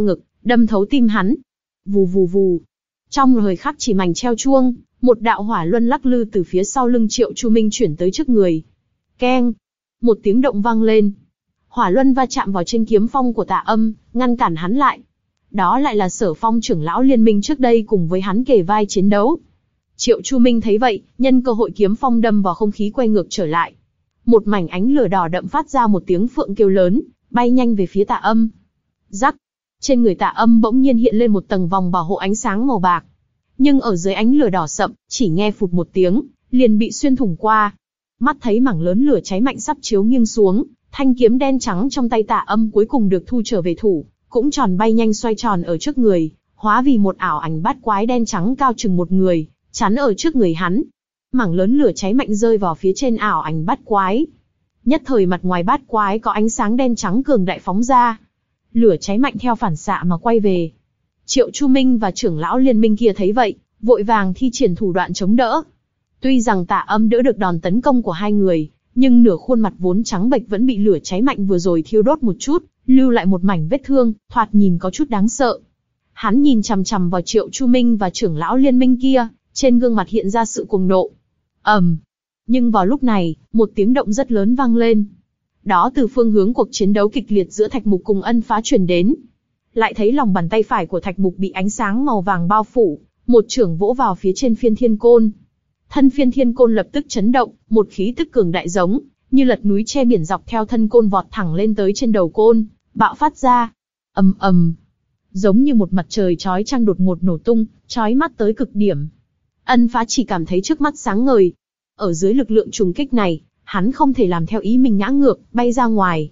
đâm thấu tim hắn. Vù vù vù. Trong thời khắc chỉ mảnh treo chuông, một đạo hỏa luân lắc lư từ phía sau lưng Triệu Chu Minh chuyển tới trước người. Keng. Một tiếng động vang lên. Hỏa luân va chạm vào trên kiếm phong của Tạ Âm, ngăn cản hắn lại. Đó lại là Sở Phong trưởng lão liên minh trước đây cùng với hắn kề vai chiến đấu. Triệu Chu Minh thấy vậy, nhân cơ hội kiếm phong đâm vào không khí quay ngược trở lại. Một mảnh ánh lửa đỏ đậm phát ra một tiếng phượng kêu lớn, bay nhanh về phía Tạ Âm. Rắc. Trên người Tạ Âm bỗng nhiên hiện lên một tầng vòng bảo hộ ánh sáng màu bạc. Nhưng ở dưới ánh lửa đỏ sậm, chỉ nghe phụt một tiếng, liền bị xuyên thủng qua. Mắt thấy mảng lớn lửa cháy mạnh sắp chiếu nghiêng xuống, thanh kiếm đen trắng trong tay Tạ Âm cuối cùng được thu trở về thủ, cũng tròn bay nhanh xoay tròn ở trước người, hóa vì một ảo ảnh bát quái đen trắng cao chừng một người, chắn ở trước người hắn. Mảng lớn lửa cháy mạnh rơi vào phía trên ảo ảnh bát quái. Nhất thời mặt ngoài bát quái có ánh sáng đen trắng cường đại phóng ra. Lửa cháy mạnh theo phản xạ mà quay về. Triệu Chu Minh và trưởng lão liên minh kia thấy vậy, vội vàng thi triển thủ đoạn chống đỡ. Tuy rằng Tạ Âm đỡ được đòn tấn công của hai người, nhưng nửa khuôn mặt vốn trắng bệch vẫn bị lửa cháy mạnh vừa rồi thiêu đốt một chút, lưu lại một mảnh vết thương, thoạt nhìn có chút đáng sợ. Hắn nhìn chằm chằm vào Triệu Chu Minh và trưởng lão liên minh kia, trên gương mặt hiện ra sự cuồng nộ. ầm, um. Nhưng vào lúc này, một tiếng động rất lớn vang lên. Đó từ phương hướng cuộc chiến đấu kịch liệt giữa Thạch Mục cùng Ân Phá truyền đến. Lại thấy lòng bàn tay phải của Thạch Mục bị ánh sáng màu vàng bao phủ, một chưởng vỗ vào phía trên phiên thiên côn. Thân phiên thiên côn lập tức chấn động, một khí tức cường đại giống như lật núi che biển dọc theo thân côn vọt thẳng lên tới trên đầu côn, bạo phát ra. ầm ầm, giống như một mặt trời chói chang đột ngột nổ tung, chói mắt tới cực điểm. Ân Phá chỉ cảm thấy trước mắt sáng ngời. Ở dưới lực lượng trùng kích này, hắn không thể làm theo ý mình ngã ngược, bay ra ngoài.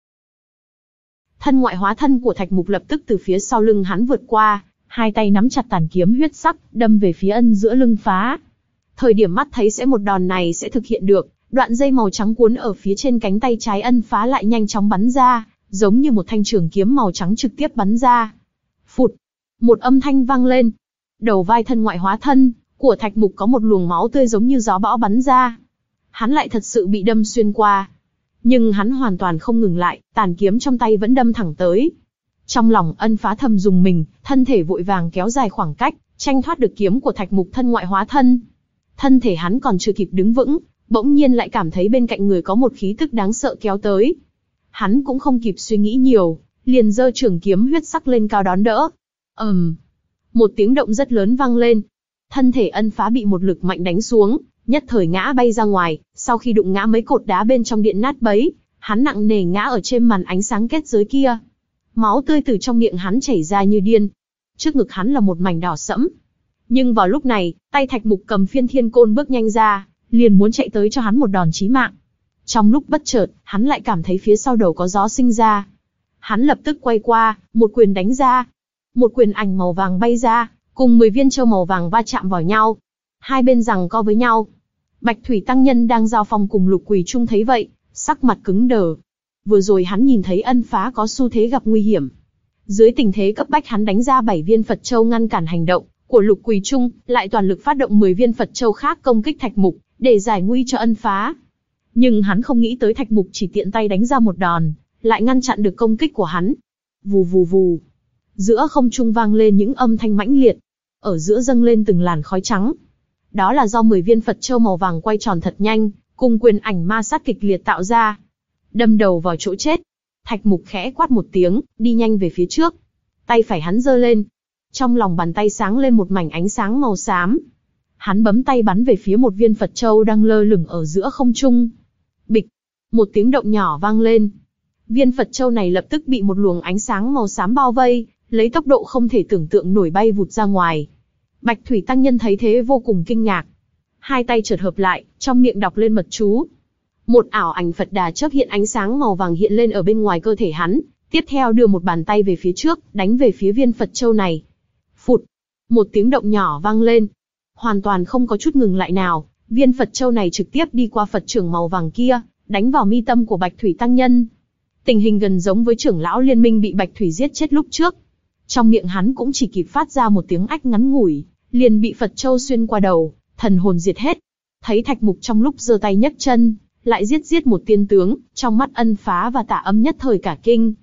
Thân ngoại hóa thân của Thạch Mục lập tức từ phía sau lưng hắn vượt qua, hai tay nắm chặt tàn kiếm huyết sắc, đâm về phía Ân giữa lưng Phá. Thời điểm mắt thấy sẽ một đòn này sẽ thực hiện được, đoạn dây màu trắng cuốn ở phía trên cánh tay trái Ân Phá lại nhanh chóng bắn ra, giống như một thanh trường kiếm màu trắng trực tiếp bắn ra. Phụt, một âm thanh vang lên. Đầu vai thân ngoại hóa thân của Thạch Mục có một luồng máu tươi giống như gió bão bắn ra. Hắn lại thật sự bị đâm xuyên qua. Nhưng hắn hoàn toàn không ngừng lại, tàn kiếm trong tay vẫn đâm thẳng tới. Trong lòng Ân Phá thầm dùng mình, thân thể vội vàng kéo dài khoảng cách, tranh thoát được kiếm của Thạch Mục thân ngoại hóa thân. Thân thể hắn còn chưa kịp đứng vững, bỗng nhiên lại cảm thấy bên cạnh người có một khí tức đáng sợ kéo tới. Hắn cũng không kịp suy nghĩ nhiều, liền giơ trường kiếm huyết sắc lên cao đón đỡ. ầm, um, một tiếng động rất lớn vang lên. Thân thể Ân Phá bị một lực mạnh đánh xuống, nhất thời ngã bay ra ngoài. Sau khi đụng ngã mấy cột đá bên trong điện nát bấy, hắn nặng nề ngã ở trên màn ánh sáng kết giới kia. Máu tươi từ trong miệng hắn chảy ra như điên. Trước ngực hắn là một mảnh đỏ sẫm. Nhưng vào lúc này, tay Thạch Mục cầm phiên thiên côn bước nhanh ra, liền muốn chạy tới cho hắn một đòn chí mạng. Trong lúc bất chợt, hắn lại cảm thấy phía sau đầu có gió sinh ra. Hắn lập tức quay qua, một quyền đánh ra. Một quyền ảnh màu vàng bay ra, cùng mười viên châu màu vàng va chạm vào nhau. Hai bên giằng co với nhau. Bạch Thủy Tăng Nhân đang giao phong cùng Lục Quỳ Trung thấy vậy, sắc mặt cứng đờ. Vừa rồi hắn nhìn thấy Ân Phá có xu thế gặp nguy hiểm. Dưới tình thế cấp bách hắn đánh ra bảy viên Phật Châu ngăn cản hành động của Lục Quỳ Trung, lại toàn lực phát động mười viên Phật Châu khác công kích Thạch Mục, để giải nguy cho Ân Phá. Nhưng hắn không nghĩ tới Thạch Mục chỉ tiện tay đánh ra một đòn, lại ngăn chặn được công kích của hắn. Vù vù vù. Giữa không trung vang lên những âm thanh mãnh liệt. Ở giữa dâng lên từng làn khói trắng. Đó là do mười viên Phật Châu màu vàng quay tròn thật nhanh, cùng quyền ảnh ma sát kịch liệt tạo ra. Đâm đầu vào chỗ chết. Thạch Mục khẽ quát một tiếng, đi nhanh về phía trước. Tay phải hắn giơ lên. Trong lòng bàn tay sáng lên một mảnh ánh sáng màu xám. Hắn bấm tay bắn về phía một viên Phật Châu đang lơ lửng ở giữa không trung. Bịch. Một tiếng động nhỏ vang lên. Viên Phật Châu này lập tức bị một luồng ánh sáng màu xám bao vây, lấy tốc độ không thể tưởng tượng nổi bay vụt ra ngoài. Bạch Thủy Tăng Nhân thấy thế vô cùng kinh ngạc. Hai tay chợt hợp lại, trong miệng đọc lên mật chú. Một ảo ảnh Phật Đà chớp hiện ánh sáng màu vàng hiện lên ở bên ngoài cơ thể hắn, tiếp theo đưa một bàn tay về phía trước, đánh về phía viên Phật Châu này. Phụt. Một tiếng động nhỏ vang lên. Hoàn toàn không có chút ngừng lại nào, viên Phật Châu này trực tiếp đi qua Phật trưởng màu vàng kia, đánh vào mi tâm của Bạch Thủy Tăng Nhân. Tình hình gần giống với trưởng lão liên minh bị Bạch Thủy giết chết lúc trước. Trong miệng hắn cũng chỉ kịp phát ra một tiếng ách ngắn ngủi, liền bị Phật Châu xuyên qua đầu, thần hồn diệt hết. Thấy Thạch Mục trong lúc giơ tay nhấc chân, lại giết giết một tiên tướng, trong mắt Ân Phá và Tạ Âm nhất thời cả kinh.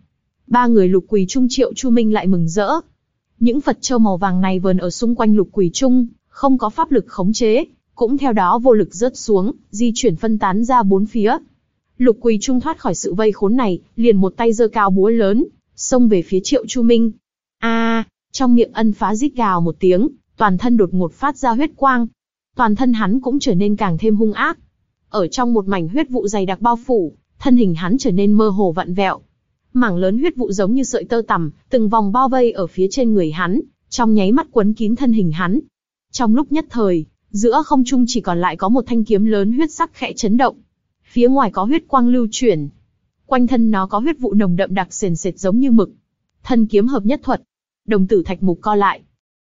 ba người Lục Quỳ Trung Triệu Chu Minh lại mừng rỡ. Những Phật châu màu vàng này vờn ở xung quanh Lục Quỳ Trung, không có pháp lực khống chế, cũng theo đó vô lực rớt xuống, di chuyển phân tán ra bốn phía. Lục Quỳ Trung thoát khỏi sự vây khốn này, liền một tay giơ cao búa lớn, xông về phía Triệu Chu Minh. A, à, trong miệng Ân Phá rít gào một tiếng, toàn thân đột ngột phát ra huyết quang. Toàn thân hắn cũng trở nên càng thêm hung ác. Ở trong một mảnh huyết vụ dày đặc bao phủ, thân hình hắn trở nên mơ hồ vặn vẹo. Mảng lớn huyết vụ giống như sợi tơ tằm, từng vòng bao vây ở phía trên người hắn, trong nháy mắt quấn kín thân hình hắn. Trong lúc nhất thời, giữa không trung chỉ còn lại có một thanh kiếm lớn huyết sắc khẽ chấn động. Phía ngoài có huyết quang lưu chuyển. Quanh thân nó có huyết vụ nồng đậm đặc sền sệt giống như mực. Thân kiếm hợp nhất thuật. Đồng tử Thạch Mục co lại.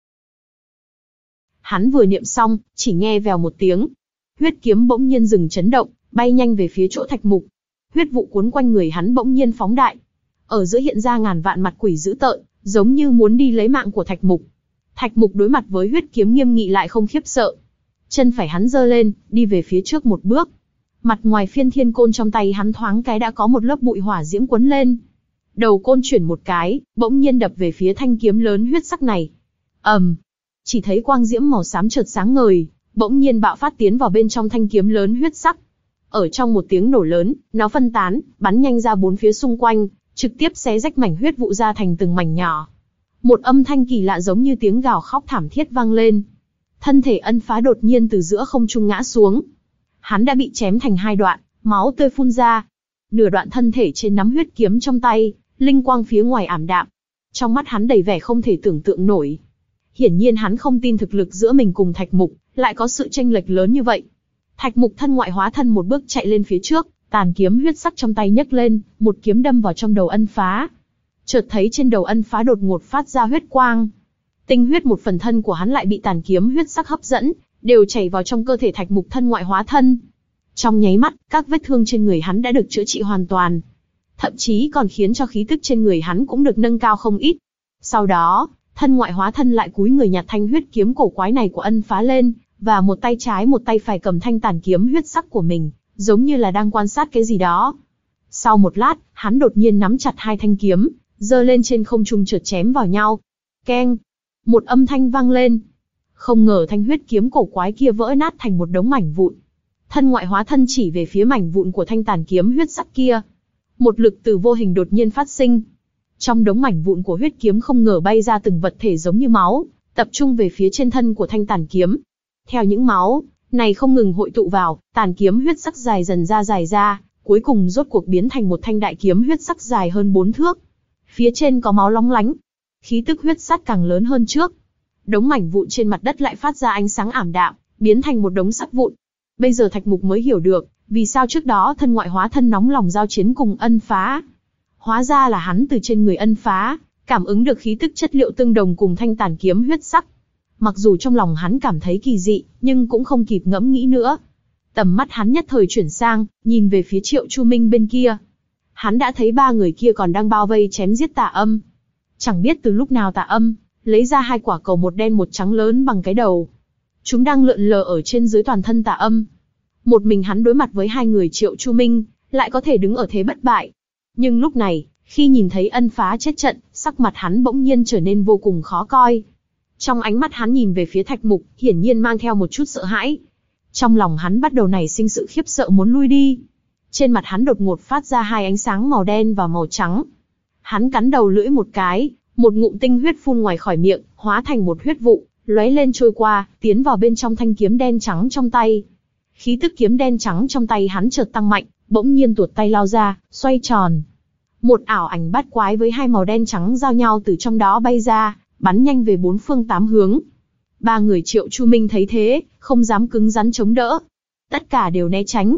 Hắn vừa niệm xong, chỉ nghe vèo một tiếng. Huyết kiếm bỗng nhiên dừng chấn động, bay nhanh về phía chỗ Thạch Mục. Huyết vụ cuốn quanh người hắn bỗng nhiên phóng đại. Ở giữa hiện ra ngàn vạn mặt quỷ dữ tợn, giống như muốn đi lấy mạng của Thạch Mục. Thạch Mục đối mặt với huyết kiếm nghiêm nghị lại không khiếp sợ. Chân phải hắn giơ lên, đi về phía trước một bước. Mặt ngoài phiên thiên côn trong tay hắn thoáng cái đã có một lớp bụi hỏa diễm quấn lên. Đầu côn chuyển một cái, bỗng nhiên đập về phía thanh kiếm lớn huyết sắc này. ầm, um, chỉ thấy quang diễm màu xám chợt sáng ngời, bỗng nhiên bạo phát tiến vào bên trong thanh kiếm lớn huyết sắc. Ở trong một tiếng nổ lớn, nó phân tán, bắn nhanh ra bốn phía xung quanh, trực tiếp xé rách mảnh huyết vụ ra thành từng mảnh nhỏ. Một âm thanh kỳ lạ giống như tiếng gào khóc thảm thiết vang lên. Thân thể Ân Phá đột nhiên từ giữa không trung ngã xuống. Hắn đã bị chém thành hai đoạn, máu tươi phun ra. Nửa đoạn thân thể trên nắm huyết kiếm trong tay, linh quang phía ngoài ảm đạm. Trong mắt hắn đầy vẻ không thể tưởng tượng nổi. Hiển nhiên hắn không tin thực lực giữa mình cùng Thạch Mục lại có sự chênh lệch lớn như vậy. Thạch Mục thân ngoại hóa thân một bước chạy lên phía trước, tàn kiếm huyết sắc trong tay nhấc lên, một kiếm đâm vào trong đầu Ân Phá. Chợt thấy trên đầu Ân Phá đột ngột phát ra huyết quang. Tinh huyết một phần thân của hắn lại bị tàn kiếm huyết sắc hấp dẫn, đều chảy vào trong cơ thể Thạch Mục thân ngoại hóa thân. Trong nháy mắt, các vết thương trên người hắn đã được chữa trị hoàn toàn. Thậm chí còn khiến cho khí tức trên người hắn cũng được nâng cao không ít. Sau đó, thân ngoại hóa thân lại cúi người nhặt thanh huyết kiếm cổ quái này của Ân Phá lên, và một tay trái một tay phải cầm thanh tàn kiếm huyết sắc của mình, giống như là đang quan sát cái gì đó. Sau một lát, hắn đột nhiên nắm chặt hai thanh kiếm, giơ lên trên không trung chợt chém vào nhau. Keng! Một âm thanh vang lên. Không ngờ thanh huyết kiếm cổ quái kia vỡ nát thành một đống mảnh vụn. Thân ngoại hóa thân chỉ về phía mảnh vụn của thanh tàn kiếm huyết sắc kia. Một lực từ vô hình đột nhiên phát sinh. Trong đống mảnh vụn của huyết kiếm không ngờ bay ra từng vật thể giống như máu, tập trung về phía trên thân của thanh tàn kiếm. Theo những máu này không ngừng hội tụ vào, tàn kiếm huyết sắc dài dần ra dài ra, cuối cùng rốt cuộc biến thành một thanh đại kiếm huyết sắc dài hơn bốn thước. Phía trên có máu lóng lánh, khí tức huyết sắt càng lớn hơn trước. Đống mảnh vụn trên mặt đất lại phát ra ánh sáng ảm đạm, biến thành một đống sắt vụn. Bây giờ Thạch Mục mới hiểu được, vì sao trước đó thân ngoại hóa thân nóng lòng giao chiến cùng Ân Phá. Hóa ra là hắn từ trên người Ân Phá, cảm ứng được khí tức chất liệu tương đồng cùng thanh tàn kiếm huyết sắc. Mặc dù trong lòng hắn cảm thấy kỳ dị, nhưng cũng không kịp ngẫm nghĩ nữa. Tầm mắt hắn nhất thời chuyển sang, nhìn về phía Triệu Chu Minh bên kia. Hắn đã thấy ba người kia còn đang bao vây chém giết Tà Âm. Chẳng biết từ lúc nào Tà Âm lấy ra hai quả cầu một đen một trắng lớn bằng cái đầu. Chúng đang lượn lờ ở trên dưới toàn thân Tà Âm. Một mình hắn đối mặt với hai người Triệu Chu Minh, lại có thể đứng ở thế bất bại. Nhưng lúc này, khi nhìn thấy Ân Phá chết trận, sắc mặt hắn bỗng nhiên trở nên vô cùng khó coi. Trong ánh mắt hắn nhìn về phía Thạch Mục, hiển nhiên mang theo một chút sợ hãi. Trong lòng hắn bắt đầu nảy sinh sự khiếp sợ muốn lui đi. Trên mặt hắn đột ngột phát ra hai ánh sáng màu đen và màu trắng. Hắn cắn đầu lưỡi một cái, một ngụm tinh huyết phun ngoài khỏi miệng, hóa thành một huyết vụ, lóe lên trôi qua, tiến vào bên trong thanh kiếm đen trắng trong tay. Khí tức kiếm đen trắng trong tay hắn chợt tăng mạnh, bỗng nhiên tuột tay lao ra, xoay tròn. Một ảo ảnh bát quái với hai màu đen trắng giao nhau từ trong đó bay ra, bắn nhanh về bốn phương tám hướng. Ba người Triệu Chu Minh thấy thế, không dám cứng rắn chống đỡ. Tất cả đều né tránh.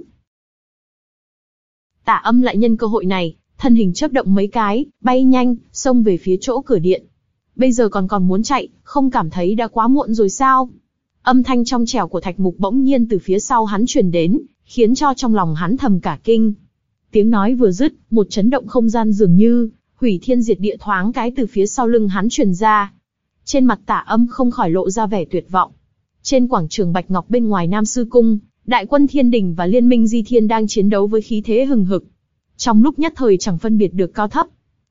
Tà Âm lại nhân cơ hội này, thân hình chớp động mấy cái, bay nhanh, xông về phía chỗ cửa điện. Bây giờ còn còn muốn chạy, không cảm thấy đã quá muộn rồi sao? Âm thanh trong trẻo của Thạch Mục bỗng nhiên từ phía sau hắn truyền đến, khiến cho trong lòng hắn thầm cả kinh. Tiếng nói vừa dứt, một chấn động không gian dường như hủy thiên diệt địa thoáng cái từ phía sau lưng hắn truyền ra. Trên mặt Tà Âm không khỏi lộ ra vẻ tuyệt vọng. Trên quảng trường Bạch Ngọc bên ngoài Nam Sư Cung, đại quân Thiên Đình và Liên minh Di Thiên đang chiến đấu với khí thế hừng hực. Trong lúc nhất thời chẳng phân biệt được cao thấp.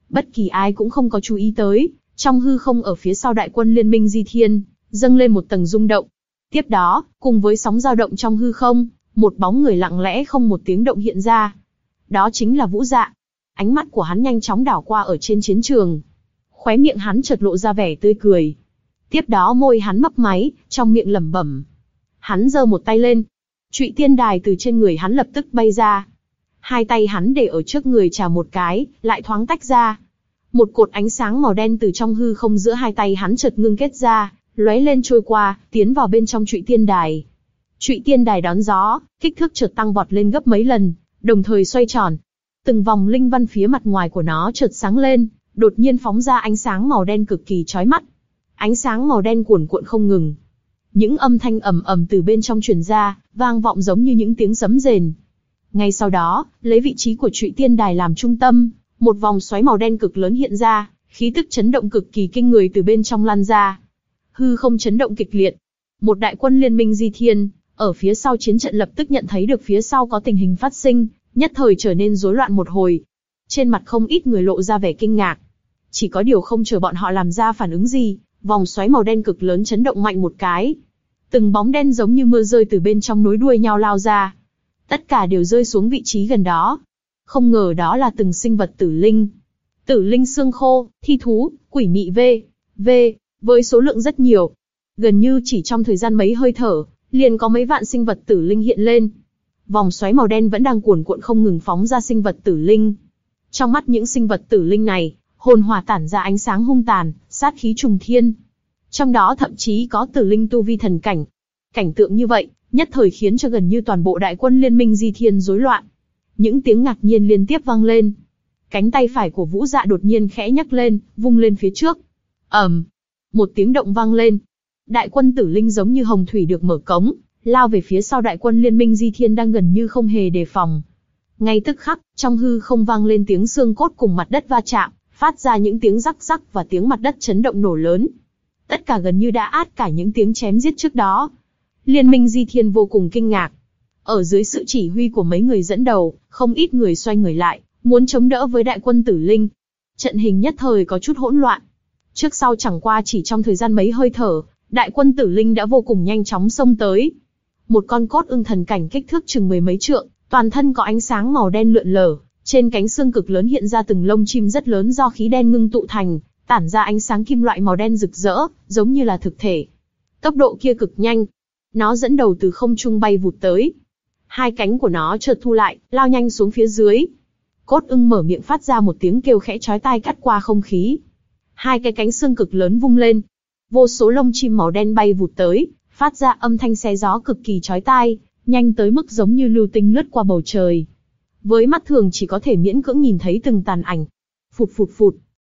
Bất kỳ ai cũng không có chú ý tới, trong hư không ở phía sau đại quân Liên minh Di Thiên, dâng lên một tầng rung động. Tiếp đó, cùng với sóng dao động trong hư không, một bóng người lặng lẽ không một tiếng động hiện ra. Đó chính là Vũ Dạ. Ánh mắt của hắn nhanh chóng đảo qua ở trên chiến trường. Khóe miệng hắn chợt lộ ra vẻ tươi cười. Tiếp đó môi hắn mấp máy, trong miệng lẩm bẩm. Hắn giơ một tay lên. Trụy tiên đài từ trên người hắn lập tức bay ra. Hai tay hắn để ở trước người chà một cái, lại thoáng tách ra. Một cột ánh sáng màu đen từ trong hư không giữa hai tay hắn chợt ngưng kết ra, lóe lên trôi qua, tiến vào bên trong Trụy tiên đài. Trụy tiên đài đón gió, kích thước chợt tăng vọt lên gấp mấy lần, đồng thời xoay tròn. Từng vòng linh văn phía mặt ngoài của nó chợt sáng lên, đột nhiên phóng ra ánh sáng màu đen cực kỳ chói mắt. Ánh sáng màu đen cuồn cuộn không ngừng. Những âm thanh ầm ầm từ bên trong truyền ra, vang vọng giống như những tiếng sấm rền. Ngay sau đó, lấy vị trí của Trụy tiên đài làm trung tâm, một vòng xoáy màu đen cực lớn hiện ra, khí tức chấn động cực kỳ kinh người từ bên trong lan ra. Hư không chấn động kịch liệt. Một đại quân Liên minh Di Thiên, ở phía sau chiến trận lập tức nhận thấy được phía sau có tình hình phát sinh, nhất thời trở nên rối loạn một hồi. Trên mặt không ít người lộ ra vẻ kinh ngạc. Chỉ có điều không chờ bọn họ làm ra phản ứng gì, vòng xoáy màu đen cực lớn chấn động mạnh một cái. Từng bóng đen giống như mưa rơi từ bên trong nối đuôi nhau lao ra. Tất cả đều rơi xuống vị trí gần đó. Không ngờ đó là từng sinh vật tử linh. Tử linh xương khô, thi thú, quỷ mị v, v, với số lượng rất nhiều. Gần như chỉ trong thời gian mấy hơi thở, liền có mấy vạn sinh vật tử linh hiện lên. Vòng xoáy màu đen vẫn đang cuồn cuộn không ngừng phóng ra sinh vật tử linh. Trong mắt những sinh vật tử linh này, hồn hỏa tản ra ánh sáng hung tàn, sát khí trùng thiên. Trong đó thậm chí có tử linh tu vi thần cảnh. Cảnh tượng như vậy, nhất thời khiến cho gần như toàn bộ đại quân Liên minh Di Thiên rối loạn. Những tiếng ngạc nhiên liên tiếp vang lên. Cánh tay phải của Vũ Dạ đột nhiên khẽ nhấc lên, vung lên phía trước. ầm, một tiếng động vang lên. Đại quân tử linh giống như hồng thủy được mở cống, lao về phía sau đại quân Liên minh Di Thiên đang gần như không hề đề phòng. Ngay tức khắc, trong hư không vang lên tiếng xương cốt cùng mặt đất va chạm, phát ra những tiếng rắc rắc và tiếng mặt đất chấn động nổ lớn. Tất cả gần như đã át cả những tiếng chém giết trước đó. Liên minh Di Thiên vô cùng kinh ngạc. Ở dưới sự chỉ huy của mấy người dẫn đầu, không ít người xoay người lại, muốn chống đỡ với đại quân tử linh. Trận hình nhất thời có chút hỗn loạn. Trước sau chẳng qua chỉ trong thời gian mấy hơi thở, đại quân tử linh đã vô cùng nhanh chóng xông tới. Một con cốt ưng thần cảnh kích thước chừng mười mấy trượng, toàn thân có ánh sáng màu đen lượn lờ, trên cánh xương cực lớn hiện ra từng lông chim rất lớn do khí đen ngưng tụ thành, tản ra ánh sáng kim loại màu đen rực rỡ, giống như là thực thể. Tốc độ kia cực nhanh. Nó dẫn đầu từ không trung bay vụt tới. Hai cánh của nó chợt thu lại, lao nhanh xuống phía dưới. Cốt ưng mở miệng phát ra một tiếng kêu khẽ chói tai cắt qua không khí. Hai cái cánh xương cực lớn vung lên. Vô số lông chim màu đen bay vụt tới, phát ra âm thanh xé gió cực kỳ chói tai, nhanh tới mức giống như lưu tinh lướt qua bầu trời. Với mắt thường chỉ có thể miễn cưỡng nhìn thấy từng tàn ảnh. Phụt phụt phụt.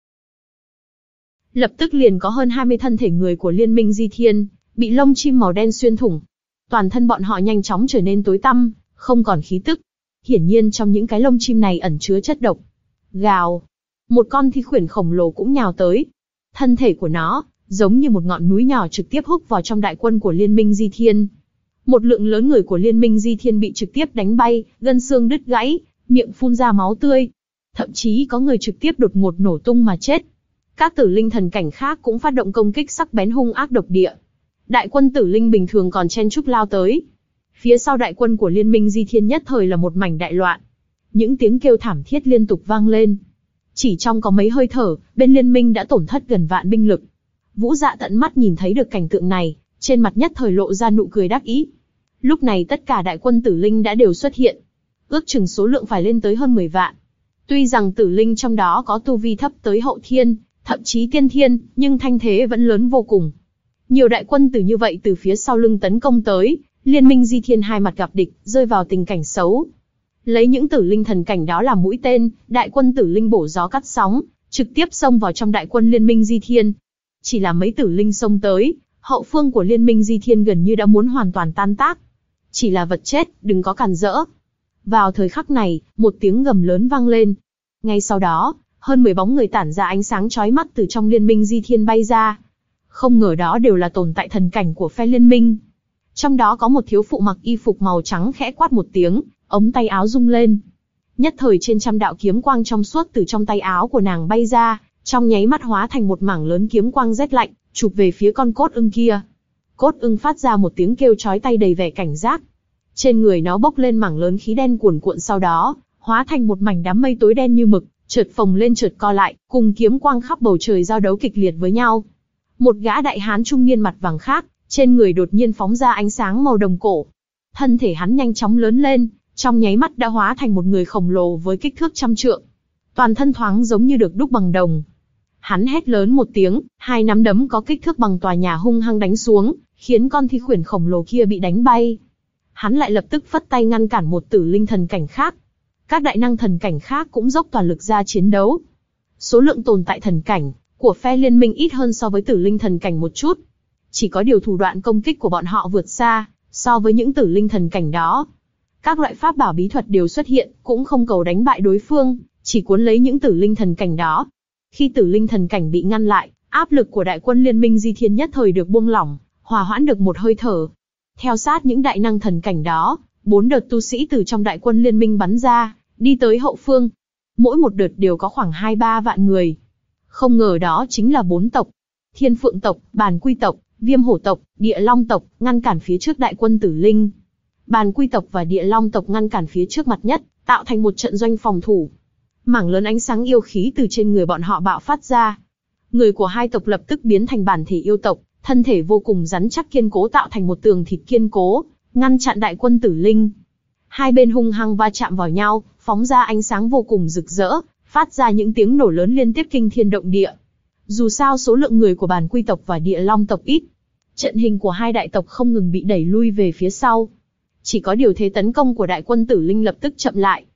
Lập tức liền có hơn hai mươi thân thể người của Liên minh Di Thiên, bị lông chim màu đen xuyên thủng. Toàn thân bọn họ nhanh chóng trở nên tối tăm, không còn khí tức. Hiển nhiên trong những cái lông chim này ẩn chứa chất độc. Gào. Một con thi khuyển khổng lồ cũng nhào tới. Thân thể của nó, giống như một ngọn núi nhỏ trực tiếp húc vào trong đại quân của Liên minh Di Thiên. Một lượng lớn người của Liên minh Di Thiên bị trực tiếp đánh bay, gân xương đứt gãy, miệng phun ra máu tươi. Thậm chí có người trực tiếp đột ngột nổ tung mà chết. Các tử linh thần cảnh khác cũng phát động công kích sắc bén hung ác độc địa. Đại quân tử linh bình thường còn chen chúc lao tới. Phía sau đại quân của Liên minh Di Thiên nhất thời là một mảnh đại loạn. Những tiếng kêu thảm thiết liên tục vang lên. Chỉ trong có mấy hơi thở, bên Liên minh đã tổn thất gần vạn binh lực. Vũ Dạ tận mắt nhìn thấy được cảnh tượng này, trên mặt nhất thời lộ ra nụ cười đắc ý. Lúc này tất cả đại quân tử linh đã đều xuất hiện. Ước chừng số lượng phải lên tới hơn mười vạn. Tuy rằng tử linh trong đó có tu vi thấp tới hậu thiên, thậm chí tiên thiên, nhưng thanh thế vẫn lớn vô cùng. Nhiều đại quân tử như vậy từ phía sau lưng tấn công tới, Liên minh Di Thiên hai mặt gặp địch, rơi vào tình cảnh xấu. Lấy những tử linh thần cảnh đó làm mũi tên, đại quân tử linh bổ gió cắt sóng, trực tiếp xông vào trong đại quân Liên minh Di Thiên. Chỉ là mấy tử linh xông tới, hậu phương của Liên minh Di Thiên gần như đã muốn hoàn toàn tan tác. Chỉ là vật chết, đừng có cản rỡ. Vào thời khắc này, một tiếng gầm lớn vang lên. Ngay sau đó, hơn mười bóng người tản ra ánh sáng chói mắt từ trong Liên minh Di Thiên bay ra. Không ngờ đó đều là tồn tại thần cảnh của phe Liên minh. Trong đó có một thiếu phụ mặc y phục màu trắng khẽ quát một tiếng, ống tay áo rung lên. Nhất thời trên trăm đạo kiếm quang trong suốt từ trong tay áo của nàng bay ra, trong nháy mắt hóa thành một mảng lớn kiếm quang rét lạnh, chụp về phía con cốt ưng kia. Cốt ưng phát ra một tiếng kêu chói tai đầy vẻ cảnh giác. Trên người nó bốc lên mảng lớn khí đen cuồn cuộn, sau đó hóa thành một mảnh đám mây tối đen như mực, chợt phồng lên chợt co lại, cùng kiếm quang khắp bầu trời giao đấu kịch liệt với nhau. Một gã đại hán trung niên mặt vàng khác, trên người đột nhiên phóng ra ánh sáng màu đồng cổ. Thân thể hắn nhanh chóng lớn lên, trong nháy mắt đã hóa thành một người khổng lồ với kích thước trăm trượng. Toàn thân thoáng giống như được đúc bằng đồng. Hắn hét lớn một tiếng, hai nắm đấm có kích thước bằng tòa nhà hung hăng đánh xuống, khiến con thi khuyển khổng lồ kia bị đánh bay. Hắn lại lập tức phất tay ngăn cản một tử linh thần cảnh khác. Các đại năng thần cảnh khác cũng dốc toàn lực ra chiến đấu. Số lượng tồn tại thần cảnh của phe liên minh ít hơn so với tử linh thần cảnh một chút. Chỉ có điều thủ đoạn công kích của bọn họ vượt xa so với những tử linh thần cảnh đó. Các loại pháp bảo bí thuật đều xuất hiện, cũng không cầu đánh bại đối phương, chỉ cuốn lấy những tử linh thần cảnh đó. Khi tử linh thần cảnh bị ngăn lại, áp lực của đại quân liên minh Di Thiên nhất thời được buông lỏng, hòa hoãn được một hơi thở. Theo sát những đại năng thần cảnh đó, bốn đợt tu sĩ từ trong đại quân liên minh bắn ra, đi tới hậu phương. Mỗi một đợt đều có khoảng hai ba vạn người. Không ngờ đó chính là bốn tộc: Thiên Phượng tộc, Bàn Quy tộc, Viêm Hổ tộc, Địa Long tộc, ngăn cản phía trước đại quân tử linh. Bàn Quy tộc và Địa Long tộc ngăn cản phía trước mặt nhất, tạo thành một trận doanh phòng thủ. Mảng lớn ánh sáng yêu khí từ trên người bọn họ bạo phát ra. Người của hai tộc lập tức biến thành bản thể yêu tộc, thân thể vô cùng rắn chắc kiên cố, tạo thành một tường thịt kiên cố, ngăn chặn đại quân tử linh. Hai bên hung hăng va chạm vào nhau, phóng ra ánh sáng vô cùng rực rỡ, phát ra những tiếng nổ lớn liên tiếp kinh thiên động địa. Dù sao số lượng người của Bàn Quy tộc và Địa Long tộc ít, trận hình của hai đại tộc không ngừng bị đẩy lui về phía sau. Chỉ có điều thế tấn công của đại quân tử linh lập tức chậm lại.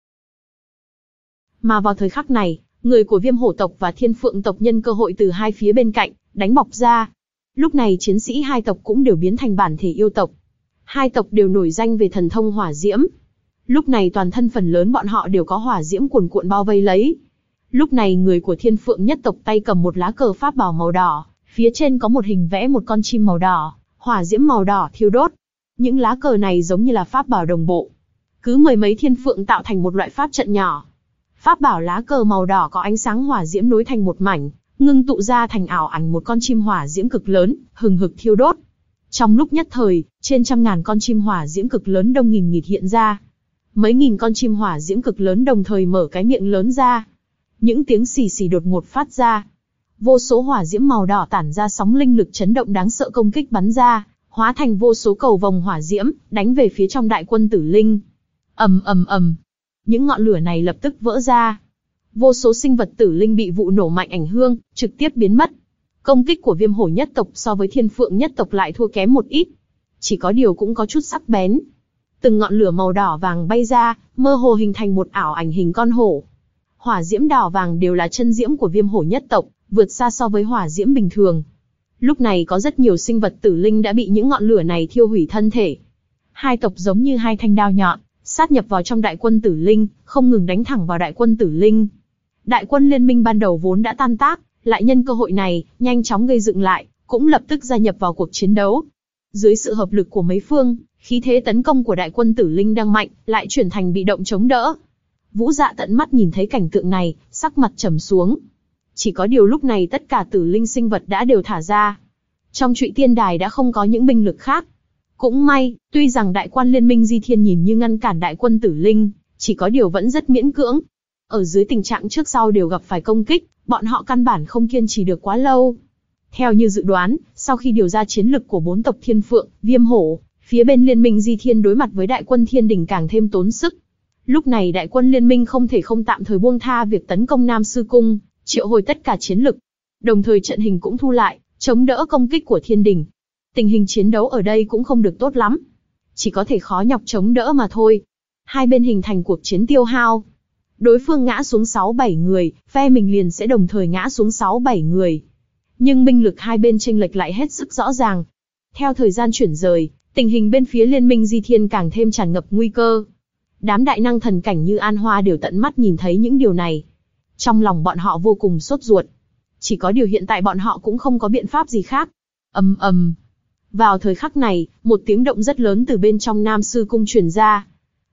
Mà vào thời khắc này, người của Viêm Hổ tộc và Thiên Phượng tộc nhân cơ hội từ hai phía bên cạnh, đánh bọc ra. Lúc này chiến sĩ hai tộc cũng đều biến thành bản thể yêu tộc. Hai tộc đều nổi danh về thần thông hỏa diễm. Lúc này toàn thân phần lớn bọn họ đều có hỏa diễm cuồn cuộn bao vây lấy. Lúc này người của Thiên Phượng nhất tộc tay cầm một lá cờ pháp bảo màu đỏ, phía trên có một hình vẽ một con chim màu đỏ, hỏa diễm màu đỏ thiêu đốt. Những lá cờ này giống như là pháp bảo đồng bộ. Cứ mười mấy thiên phượng tạo thành một loại pháp trận nhỏ. Pháp bảo lá cờ màu đỏ có ánh sáng hỏa diễm nối thành một mảnh, ngưng tụ ra thành ảo ảnh một con chim hỏa diễm cực lớn, hừng hực thiêu đốt. Trong lúc nhất thời, trên trăm ngàn con chim hỏa diễm cực lớn đông nghìn nghịt hiện ra. Mấy nghìn con chim hỏa diễm cực lớn đồng thời mở cái miệng lớn ra. Những tiếng xì xì đột ngột phát ra. Vô số hỏa diễm màu đỏ tản ra sóng linh lực chấn động đáng sợ công kích bắn ra, hóa thành vô số cầu vòng hỏa diễm, đánh về phía trong đại quân tử linh. Ầm ầm ầm. Những ngọn lửa này lập tức vỡ ra. Vô số sinh vật tử linh bị vụ nổ mạnh ảnh hưởng, trực tiếp biến mất. Công kích của Viêm Hổ nhất tộc so với Thiên Phượng nhất tộc lại thua kém một ít. Chỉ có điều cũng có chút sắc bén. Từng ngọn lửa màu đỏ vàng bay ra, mơ hồ hình thành một ảo ảnh hình con hổ. Hỏa diễm đỏ vàng đều là chân diễm của Viêm Hổ nhất tộc, vượt xa so với hỏa diễm bình thường. Lúc này có rất nhiều sinh vật tử linh đã bị những ngọn lửa này thiêu hủy thân thể. Hai tộc giống như hai thanh đao nhọn, sát nhập vào trong đại quân tử linh, không ngừng đánh thẳng vào đại quân tử linh. Đại quân liên minh ban đầu vốn đã tan tác, lại nhân cơ hội này, nhanh chóng gây dựng lại, cũng lập tức gia nhập vào cuộc chiến đấu. Dưới sự hợp lực của mấy phương, khí thế tấn công của đại quân tử linh đang mạnh, lại chuyển thành bị động chống đỡ. Vũ Dạ tận mắt nhìn thấy cảnh tượng này, sắc mặt trầm xuống. Chỉ có điều lúc này tất cả tử linh sinh vật đã đều thả ra. Trong Trụy Tiên Đài đã không có những binh lực khác. Cũng may, tuy rằng đại quan liên minh Di Thiên nhìn như ngăn cản đại quân tử linh, chỉ có điều vẫn rất miễn cưỡng. Ở dưới tình trạng trước sau đều gặp phải công kích, bọn họ căn bản không kiên trì được quá lâu. Theo như dự đoán, sau khi điều ra chiến lực của bốn tộc Thiên Phượng, Viêm Hổ, phía bên liên minh Di Thiên đối mặt với đại quân Thiên Đình càng thêm tốn sức. Lúc này đại quân liên minh không thể không tạm thời buông tha việc tấn công Nam Sư Cung, triệu hồi tất cả chiến lực. Đồng thời trận hình cũng thu lại, chống đỡ công kích của Thiên Đình. Tình hình chiến đấu ở đây cũng không được tốt lắm. Chỉ có thể khó nhọc chống đỡ mà thôi. Hai bên hình thành cuộc chiến tiêu hao. Đối phương ngã xuống sáu bảy người, phe mình liền sẽ đồng thời ngã xuống sáu bảy người. Nhưng binh lực hai bên chênh lệch lại hết sức rõ ràng. Theo thời gian chuyển rời, tình hình bên phía liên minh Di Thiên càng thêm tràn ngập nguy cơ. Đám đại năng thần cảnh như An Hoa đều tận mắt nhìn thấy những điều này. Trong lòng bọn họ vô cùng sốt ruột. Chỉ có điều hiện tại bọn họ cũng không có biện pháp gì khác. Ầm ầm. Vào thời khắc này, một tiếng động rất lớn từ bên trong Nam Sư Cung truyền ra.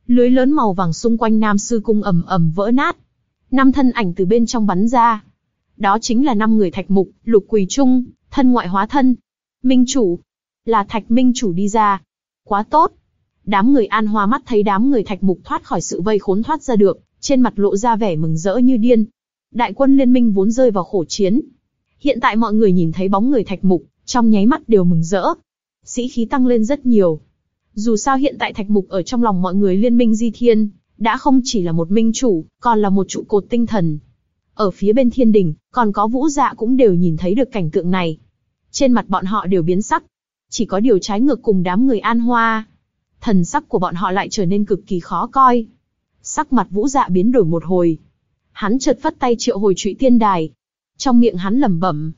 Lưới lớn màu vàng xung quanh Nam Sư Cung ầm ầm vỡ nát. Năm thân ảnh từ bên trong bắn ra. Đó chính là năm người Thạch Mục, Lục Quỳ Trung, thân ngoại hóa thân. Minh chủ. Là Thạch Minh chủ đi ra. Quá tốt. Đám người An Hoa mắt thấy đám người Thạch Mục thoát khỏi sự vây khốn thoát ra được, trên mặt lộ ra vẻ mừng rỡ như điên. Đại quân liên minh vốn rơi vào khổ chiến. Hiện tại mọi người nhìn thấy bóng người Thạch Mục, trong nháy mắt đều mừng rỡ. Sĩ khí tăng lên rất nhiều. Dù sao hiện tại Thạch Mục ở trong lòng mọi người liên minh Di Thiên, đã không chỉ là một minh chủ, còn là một trụ cột tinh thần. Ở phía bên thiên đình, còn có Vũ Dạ cũng đều nhìn thấy được cảnh tượng này. Trên mặt bọn họ đều biến sắc. Chỉ có điều trái ngược cùng đám người An Hoa. Thần sắc của bọn họ lại trở nên cực kỳ khó coi. Sắc mặt Vũ Dạ biến đổi một hồi. Hắn chợt phất tay triệu hồi Trụy Tiên Đài. Trong miệng hắn lẩm bẩm.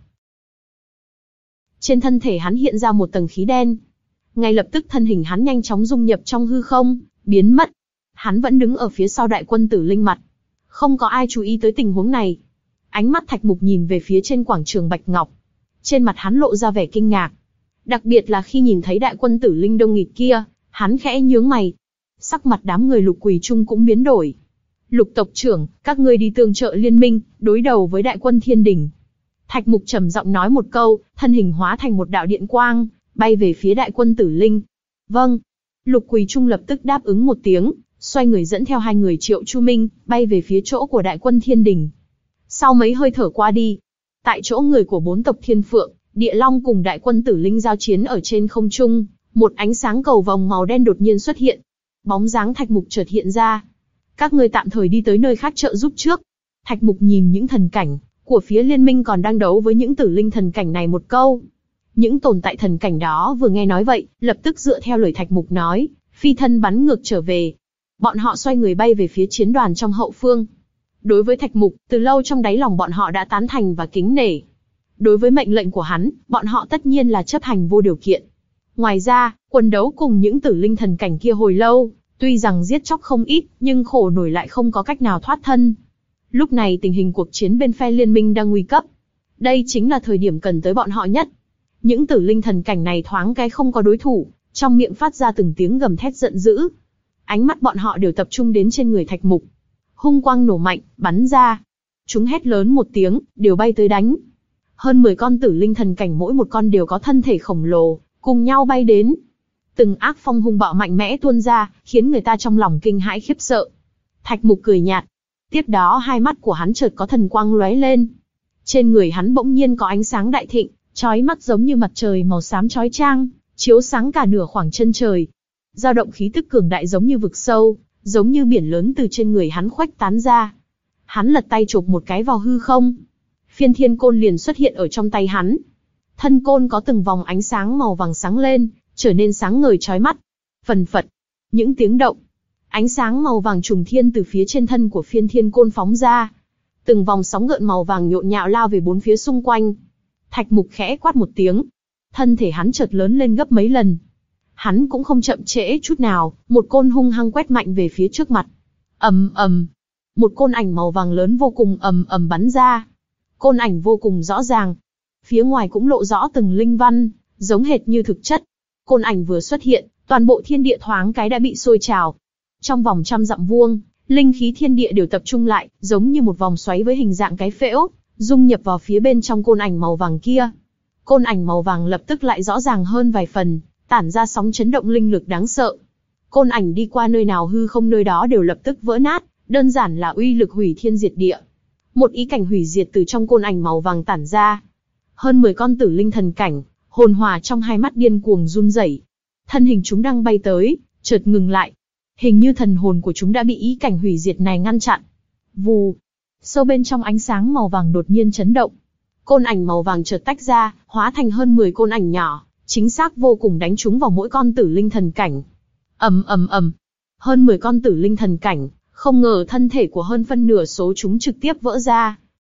Trên thân thể hắn hiện ra một tầng khí đen. Ngay lập tức thân hình hắn nhanh chóng dung nhập trong hư không, biến mất. Hắn vẫn đứng ở phía sau đại quân Tử Linh mặt. Không có ai chú ý tới tình huống này. Ánh mắt Thạch Mục nhìn về phía trên quảng trường Bạch Ngọc. Trên mặt hắn lộ ra vẻ kinh ngạc. Đặc biệt là khi nhìn thấy đại quân Tử Linh đông nghịt kia, hắn khẽ nhướng mày. Sắc mặt đám người Lục Quỳ Trung cũng biến đổi. Lục tộc trưởng, các ngươi đi tương trợ liên minh, đối đầu với đại quân thiên đình. Thạch Mục trầm giọng nói một câu, thân hình hóa thành một đạo điện quang, bay về phía đại quân Tử Linh. Vâng. Lục Quỳ Trung lập tức đáp ứng một tiếng, xoay người dẫn theo hai người Triệu Chu Minh, bay về phía chỗ của đại quân thiên đình. Sau mấy hơi thở qua đi, tại chỗ người của bốn tộc Thiên Phượng, Địa Long cùng đại quân Tử Linh giao chiến ở trên không trung, một ánh sáng cầu vồng màu đen đột nhiên xuất hiện. Bóng dáng Thạch Mục chợt hiện ra. Các ngươi tạm thời đi tới nơi khác trợ giúp trước. Thạch Mục nhìn những thần cảnh của phía liên minh còn đang đấu với những Tử Linh thần cảnh này một câu. Những tồn tại thần cảnh đó vừa nghe nói vậy, lập tức dựa theo lời Thạch Mục nói, phi thân bắn ngược trở về. Bọn họ xoay người bay về phía chiến đoàn trong hậu phương. Đối với Thạch Mục, từ lâu trong đáy lòng bọn họ đã tán thành và kính nể. Đối với mệnh lệnh của hắn, bọn họ tất nhiên là chấp hành vô điều kiện. Ngoài ra, quân đấu cùng những Tử Linh thần cảnh kia hồi lâu, tuy rằng giết chóc không ít, nhưng khổ nổi lại không có cách nào thoát thân. Lúc này tình hình cuộc chiến bên phe liên minh đang nguy cấp. Đây chính là thời điểm cần tới bọn họ nhất. Những Tử Linh thần cảnh này thoáng cái không có đối thủ, trong miệng phát ra từng tiếng gầm thét giận dữ. Ánh mắt bọn họ đều tập trung đến trên người Thạch Mục. Hung quang nổ mạnh, bắn ra. Chúng hét lớn một tiếng, đều bay tới đánh. Hơn mười con Tử Linh thần cảnh mỗi một con đều có thân thể khổng lồ, cùng nhau bay đến. Từng ác phong hung bạo mạnh mẽ tuôn ra, khiến người ta trong lòng kinh hãi khiếp sợ. Thạch Mục cười nhạt. Tiếp đó hai mắt của hắn chợt có thần quang lóe lên. Trên người hắn bỗng nhiên có ánh sáng đại thịnh, chói mắt giống như mặt trời màu xám chói chang, chiếu sáng cả nửa khoảng chân trời. Dao động khí tức cường đại giống như vực sâu, giống như biển lớn từ trên người hắn khuếch tán ra. Hắn lật tay chụp một cái vào hư không. Phiên thiên côn liền xuất hiện ở trong tay hắn. Thân côn có từng vòng ánh sáng màu vàng sáng lên, trở nên sáng ngời chói mắt. Phần phật, những tiếng động. Ánh sáng màu vàng trùng thiên từ phía trên thân của phiên thiên côn phóng ra. Từng vòng sóng gợn màu vàng nhộn nhạo lao về bốn phía xung quanh. Thạch Mục khẽ quát một tiếng. Thân thể hắn chợt lớn lên gấp mấy lần. Hắn cũng không chậm trễ chút nào, một côn hung hăng quét mạnh về phía trước mặt. Ầm ầm, một côn ảnh màu vàng lớn vô cùng ầm ầm bắn ra. Côn ảnh vô cùng rõ ràng. Phía ngoài cũng lộ rõ từng linh văn, giống hệt như thực chất. Côn ảnh vừa xuất hiện, toàn bộ thiên địa thoáng cái đã bị sôi trào. Trong vòng trăm dặm vuông, linh khí thiên địa đều tập trung lại, giống như một vòng xoáy với hình dạng cái phễu, dung nhập vào phía bên trong côn ảnh màu vàng kia. Côn ảnh màu vàng lập tức lại rõ ràng hơn vài phần, tản ra sóng chấn động linh lực đáng sợ. Côn ảnh đi qua nơi nào hư không nơi đó đều lập tức vỡ nát, đơn giản là uy lực hủy thiên diệt địa. Một ý cảnh hủy diệt từ trong côn ảnh màu vàng tản ra. Hơn mười con Tử Linh thần cảnh, hồn hỏa trong hai mắt điên cuồng run rẩy. Thân hình chúng đang bay tới, chợt ngừng lại. Hình như thần hồn của chúng đã bị ý cảnh hủy diệt này ngăn chặn. Vù, sâu bên trong ánh sáng màu vàng đột nhiên chấn động. Côn ảnh màu vàng chợt tách ra, hóa thành hơn mười côn ảnh nhỏ, chính xác vô cùng đánh trúng vào mỗi con Tử Linh thần cảnh. Ầm ầm ầm, hơn mười con Tử Linh thần cảnh, không ngờ thân thể của hơn phân nửa số chúng trực tiếp vỡ ra.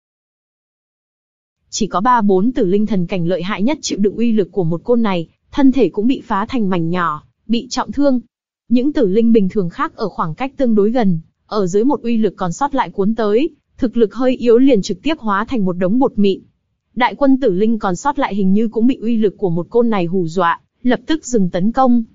Chỉ có ba bốn Tử Linh thần cảnh lợi hại nhất chịu đựng uy lực của một côn này, thân thể cũng bị phá thành mảnh nhỏ, bị trọng thương. Những Tử Linh bình thường khác ở khoảng cách tương đối gần, ở dưới một uy lực còn sót lại cuốn tới, thực lực hơi yếu liền trực tiếp hóa thành một đống bột mịn. Đại quân Tử Linh còn sót lại hình như cũng bị uy lực của một côn này hù dọa, lập tức dừng tấn công.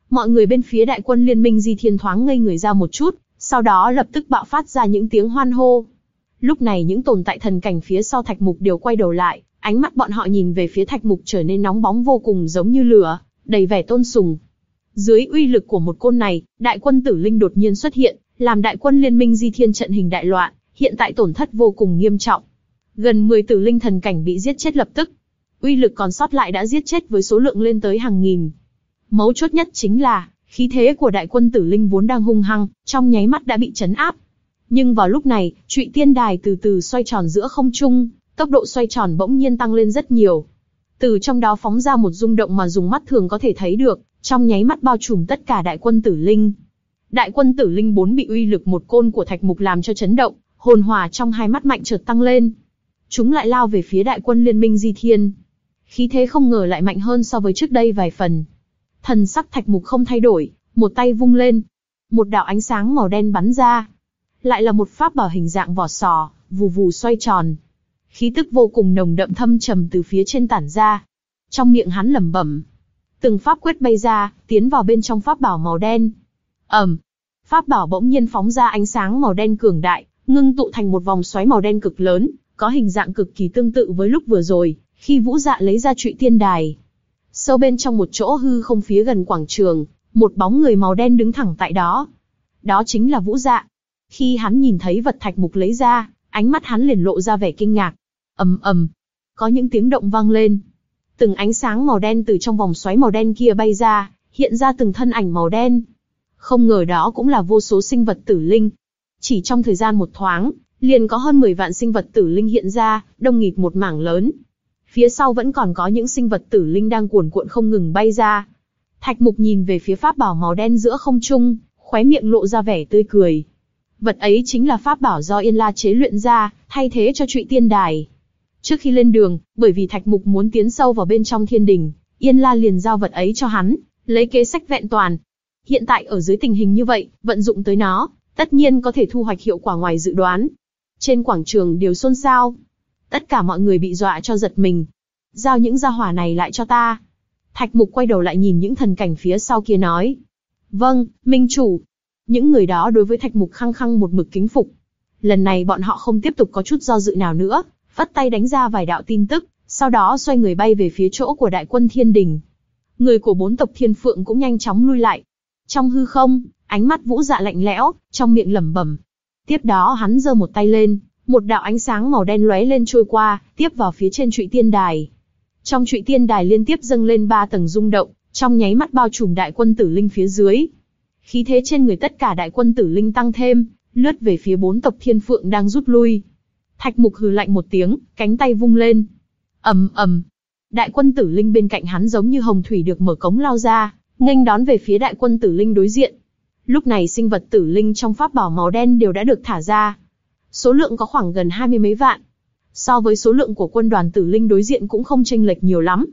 Mọi người bên phía đại quân liên minh Di Thiên thoáng ngây người ra một chút, sau đó lập tức bạo phát ra những tiếng hoan hô. Lúc này những tồn tại thần cảnh phía sau Thạch Mục đều quay đầu lại, ánh mắt bọn họ nhìn về phía Thạch Mục trở nên nóng bóng vô cùng giống như lửa, đầy vẻ tôn sùng. Dưới uy lực của một côn này, đại quân Tử Linh đột nhiên xuất hiện, làm đại quân liên minh Di Thiên trận hình đại loạn, hiện tại tổn thất vô cùng nghiêm trọng. Gần mười Tử Linh thần cảnh bị giết chết lập tức. Uy lực còn sót lại đã giết chết với số lượng lên tới hàng nghìn. Mấu chốt nhất chính là, khí thế của đại quân Tử Linh vốn đang hung hăng, trong nháy mắt đã bị trấn áp. Nhưng vào lúc này, Trụy Tiên Đài từ từ xoay tròn giữa không trung, tốc độ xoay tròn bỗng nhiên tăng lên rất nhiều. Từ trong đó phóng ra một rung động mà dùng mắt thường có thể thấy được, trong nháy mắt bao trùm tất cả đại quân Tử Linh. Đại quân Tử Linh bốn bị uy lực một côn của Thạch Mục làm cho chấn động, hồn hỏa trong hai mắt mạnh chợt tăng lên. Chúng lại lao về phía đại quân liên minh Di Thiên. Khí thế không ngờ lại mạnh hơn so với trước đây vài phần. Thần sắc Thạch Mục không thay đổi, một tay vung lên. Một đạo ánh sáng màu đen bắn ra. Lại là một pháp bảo hình dạng vỏ sò, vù vù xoay tròn. Khí tức vô cùng nồng đậm thâm trầm từ phía trên tản ra. Trong miệng hắn lẩm bẩm. Từng pháp quyết bay ra, tiến vào bên trong pháp bảo màu đen. ầm, pháp bảo bỗng nhiên phóng ra ánh sáng màu đen cường đại, ngưng tụ thành một vòng xoáy màu đen cực lớn, có hình dạng cực kỳ tương tự với lúc vừa rồi, khi Vũ Dạ lấy ra Trụy Tiên Đài. Sâu bên trong một chỗ hư không phía gần quảng trường, một bóng người màu đen đứng thẳng tại đó. Đó chính là Vũ Dạ. Khi hắn nhìn thấy vật Thạch Mục lấy ra, ánh mắt hắn liền lộ ra vẻ kinh ngạc. Ầm ầm, có những tiếng động vang lên. Từng ánh sáng màu đen từ trong vòng xoáy màu đen kia bay ra, hiện ra từng thân ảnh màu đen. Không ngờ đó cũng là vô số sinh vật Tử Linh. Chỉ trong thời gian một thoáng, liền có hơn mười vạn sinh vật Tử Linh hiện ra, đông nghịt một mảng lớn. Phía sau vẫn còn có những sinh vật Tử Linh đang cuồn cuộn không ngừng bay ra. Thạch Mục nhìn về phía pháp bảo màu đen giữa không trung, khóe miệng lộ ra vẻ tươi cười. Vật ấy chính là pháp bảo do Yên La chế luyện ra, thay thế cho Trụy Tiên Đài. Trước khi lên đường, bởi vì Thạch Mục muốn tiến sâu vào bên trong thiên đình, Yên La liền giao vật ấy cho hắn, lấy kế sách vẹn toàn. Hiện tại ở dưới tình hình như vậy, vận dụng tới nó, tất nhiên có thể thu hoạch hiệu quả ngoài dự đoán. Trên quảng trường đều xôn xao. Tất cả mọi người bị dọa cho giật mình. Giao những gia hỏa này lại cho ta. Thạch Mục quay đầu lại nhìn những thần cảnh phía sau kia nói. Vâng, Minh Chủ. Những người đó đối với Thạch Mục khăng khăng một mực kính phục. Lần này bọn họ không tiếp tục có chút do dự nào nữa, vắt tay đánh ra vài đạo tin tức, sau đó xoay người bay về phía chỗ của đại quân thiên đình. Người của bốn tộc Thiên Phượng cũng nhanh chóng lui lại. Trong hư không, ánh mắt Vũ Dạ lạnh lẽo, trong miệng lẩm bẩm. Tiếp đó hắn giơ một tay lên, một đạo ánh sáng màu đen lóe lên trôi qua, tiếp vào phía trên Trụy Tiên Đài. Trong Trụy Tiên Đài liên tiếp dâng lên ba tầng rung động, trong nháy mắt bao trùm đại quân Tử Linh phía dưới. Khí thế trên người tất cả đại quân Tử Linh tăng thêm, lướt về phía bốn tộc Thiên Phượng đang rút lui. Thạch Mục hừ lạnh một tiếng, cánh tay vung lên. Ầm ầm, đại quân Tử Linh bên cạnh hắn giống như hồng thủy được mở cống lao ra, nghênh đón về phía đại quân Tử Linh đối diện. Lúc này sinh vật Tử Linh trong pháp bảo màu đen đều đã được thả ra. Số lượng có khoảng gần hai mươi mấy vạn. So với số lượng của quân đoàn Tử Linh đối diện cũng không chênh lệch nhiều lắm.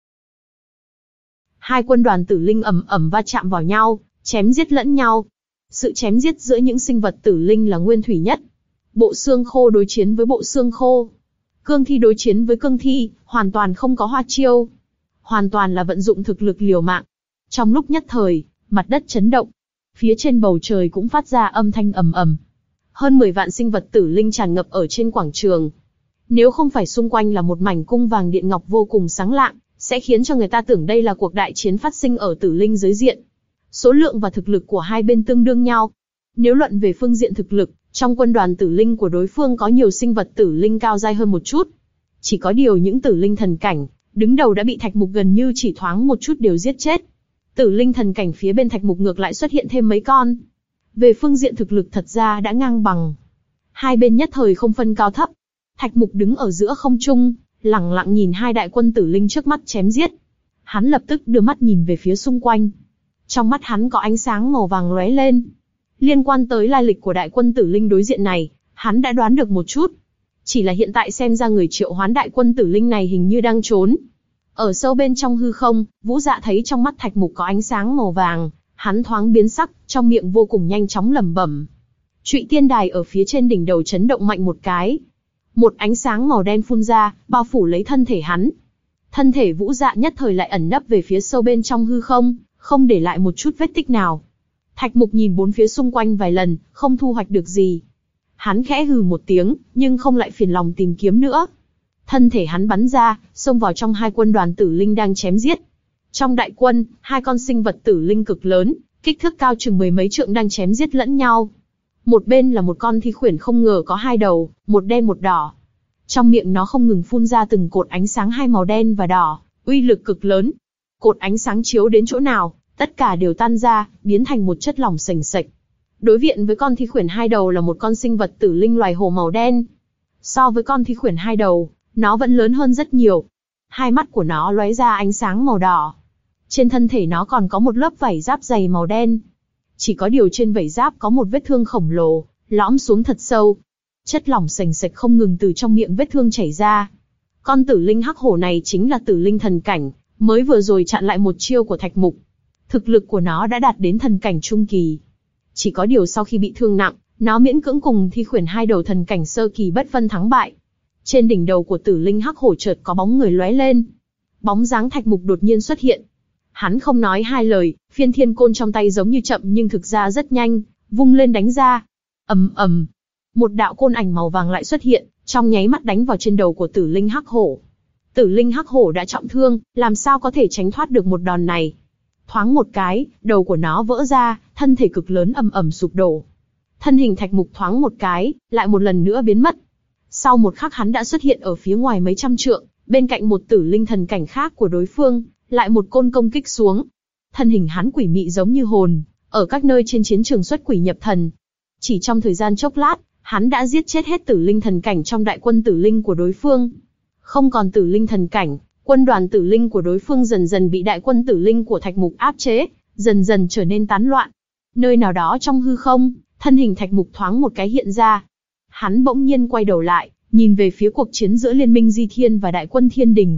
Hai quân đoàn Tử Linh ầm ầm va chạm vào nhau, chém giết lẫn nhau. Sự chém giết giữa những sinh vật Tử Linh là nguyên thủy nhất. Bộ xương khô đối chiến với bộ xương khô. Cương thi đối chiến với cương thi, hoàn toàn không có hoa chiêu. Hoàn toàn là vận dụng thực lực liều mạng. Trong lúc nhất thời, mặt đất chấn động. Phía trên bầu trời cũng phát ra âm thanh ầm ầm. Hơn mười vạn sinh vật Tử Linh tràn ngập ở trên quảng trường. Nếu không phải xung quanh là một mảnh cung vàng điện ngọc vô cùng sáng lạng, sẽ khiến cho người ta tưởng đây là cuộc đại chiến phát sinh ở Tử Linh giới diện. Số lượng và thực lực của hai bên tương đương nhau. Nếu luận về phương diện thực lực, trong quân đoàn Tử Linh của đối phương có nhiều sinh vật Tử Linh cao giai hơn một chút. Chỉ có điều những Tử Linh thần cảnh, đứng đầu đã bị Thạch Mục gần như chỉ thoáng một chút đều giết chết. Tử Linh thần cảnh phía bên Thạch Mục ngược lại xuất hiện thêm mấy con. Về phương diện thực lực thật ra đã ngang bằng. Hai bên nhất thời không phân cao thấp. Thạch Mục đứng ở giữa không trung, lẳng lặng nhìn hai đại quân Tử Linh trước mắt chém giết. Hắn lập tức đưa mắt nhìn về phía xung quanh. Trong mắt hắn có ánh sáng màu vàng lóe lên. Liên quan tới lai lịch của đại quân Tử Linh đối diện này, hắn đã đoán được một chút. Chỉ là hiện tại xem ra người triệu hoán đại quân Tử Linh này hình như đang trốn. Ở sâu bên trong hư không, Vũ Dạ thấy trong mắt Thạch Mục có ánh sáng màu vàng, hắn thoáng biến sắc, trong miệng vô cùng nhanh chóng lẩm bẩm. Trụy Tiên Đài ở phía trên đỉnh đầu chấn động mạnh một cái. Một ánh sáng màu đen phun ra, bao phủ lấy thân thể hắn. Thân thể Vũ Dạ nhất thời lại ẩn nấp về phía sâu bên trong hư không, không để lại một chút vết tích nào. Thạch Mục nhìn bốn phía xung quanh vài lần, không thu hoạch được gì. Hắn khẽ hừ một tiếng, nhưng không lại phiền lòng tìm kiếm nữa. Thân thể hắn bắn ra, xông vào trong hai quân đoàn tử linh đang chém giết. Trong đại quân, hai con sinh vật tử linh cực lớn, kích thước cao chừng mười mấy trượng đang chém giết lẫn nhau. Một bên là một con thi khuyển không ngờ có hai đầu, một đen một đỏ. Trong miệng nó không ngừng phun ra từng cột ánh sáng hai màu đen và đỏ, uy lực cực lớn. Cột ánh sáng chiếu đến chỗ nào, tất cả đều tan ra, biến thành một chất lỏng sền sệt. Đối diện với con thi khuyển hai đầu là một con sinh vật tử linh loài hổ màu đen. So với con thi khuyển hai đầu, nó vẫn lớn hơn rất nhiều. Hai mắt của nó lóe ra ánh sáng màu đỏ. Trên thân thể nó còn có một lớp vảy giáp dày màu đen. Chỉ có điều trên vảy giáp có một vết thương khổng lồ, lõm xuống thật sâu. Chất lỏng sền sệt không ngừng từ trong miệng vết thương chảy ra. Con tử linh hắc hổ này chính là tử linh thần cảnh, mới vừa rồi chặn lại một chiêu của Thạch Mục. Thực lực của nó đã đạt đến thần cảnh trung kỳ. Chỉ có điều sau khi bị thương nặng, nó miễn cưỡng cùng thi khuyển hai đầu thần cảnh sơ kỳ bất phân thắng bại. Trên đỉnh đầu của tử linh hắc hổ chợt có bóng người lóe lên. Bóng dáng Thạch Mục đột nhiên xuất hiện. Hắn không nói hai lời, phiên thiên côn trong tay giống như chậm nhưng thực ra rất nhanh, vung lên đánh ra. Ầm ầm, một đạo côn ảnh màu vàng lại xuất hiện, trong nháy mắt đánh vào trên đầu của tử linh hắc hổ. Tử linh hắc hổ đã trọng thương, làm sao có thể tránh thoát được một đòn này? Thoáng một cái, đầu của nó vỡ ra, thân thể cực lớn ầm ầm sụp đổ. Thân hình Thạch Mục thoáng một cái, lại một lần nữa biến mất. Sau một khắc hắn đã xuất hiện ở phía ngoài mấy trăm trượng, bên cạnh một tử linh thần cảnh khác của đối phương, lại một côn công kích xuống. Thân hình hắn quỷ mị giống như hồn, ở các nơi trên chiến trường xuất quỷ nhập thần. Chỉ trong thời gian chốc lát, hắn đã giết chết hết tử linh thần cảnh trong đại quân tử linh của đối phương. Không còn tử linh thần cảnh, quân đoàn tử linh của đối phương dần dần bị đại quân tử linh của Thạch Mục áp chế, dần dần trở nên tán loạn. Nơi nào đó trong hư không, thân hình Thạch Mục thoáng một cái hiện ra. Hắn bỗng nhiên quay đầu lại, nhìn về phía cuộc chiến giữa Liên minh Di Thiên và đại quân Thiên Đình.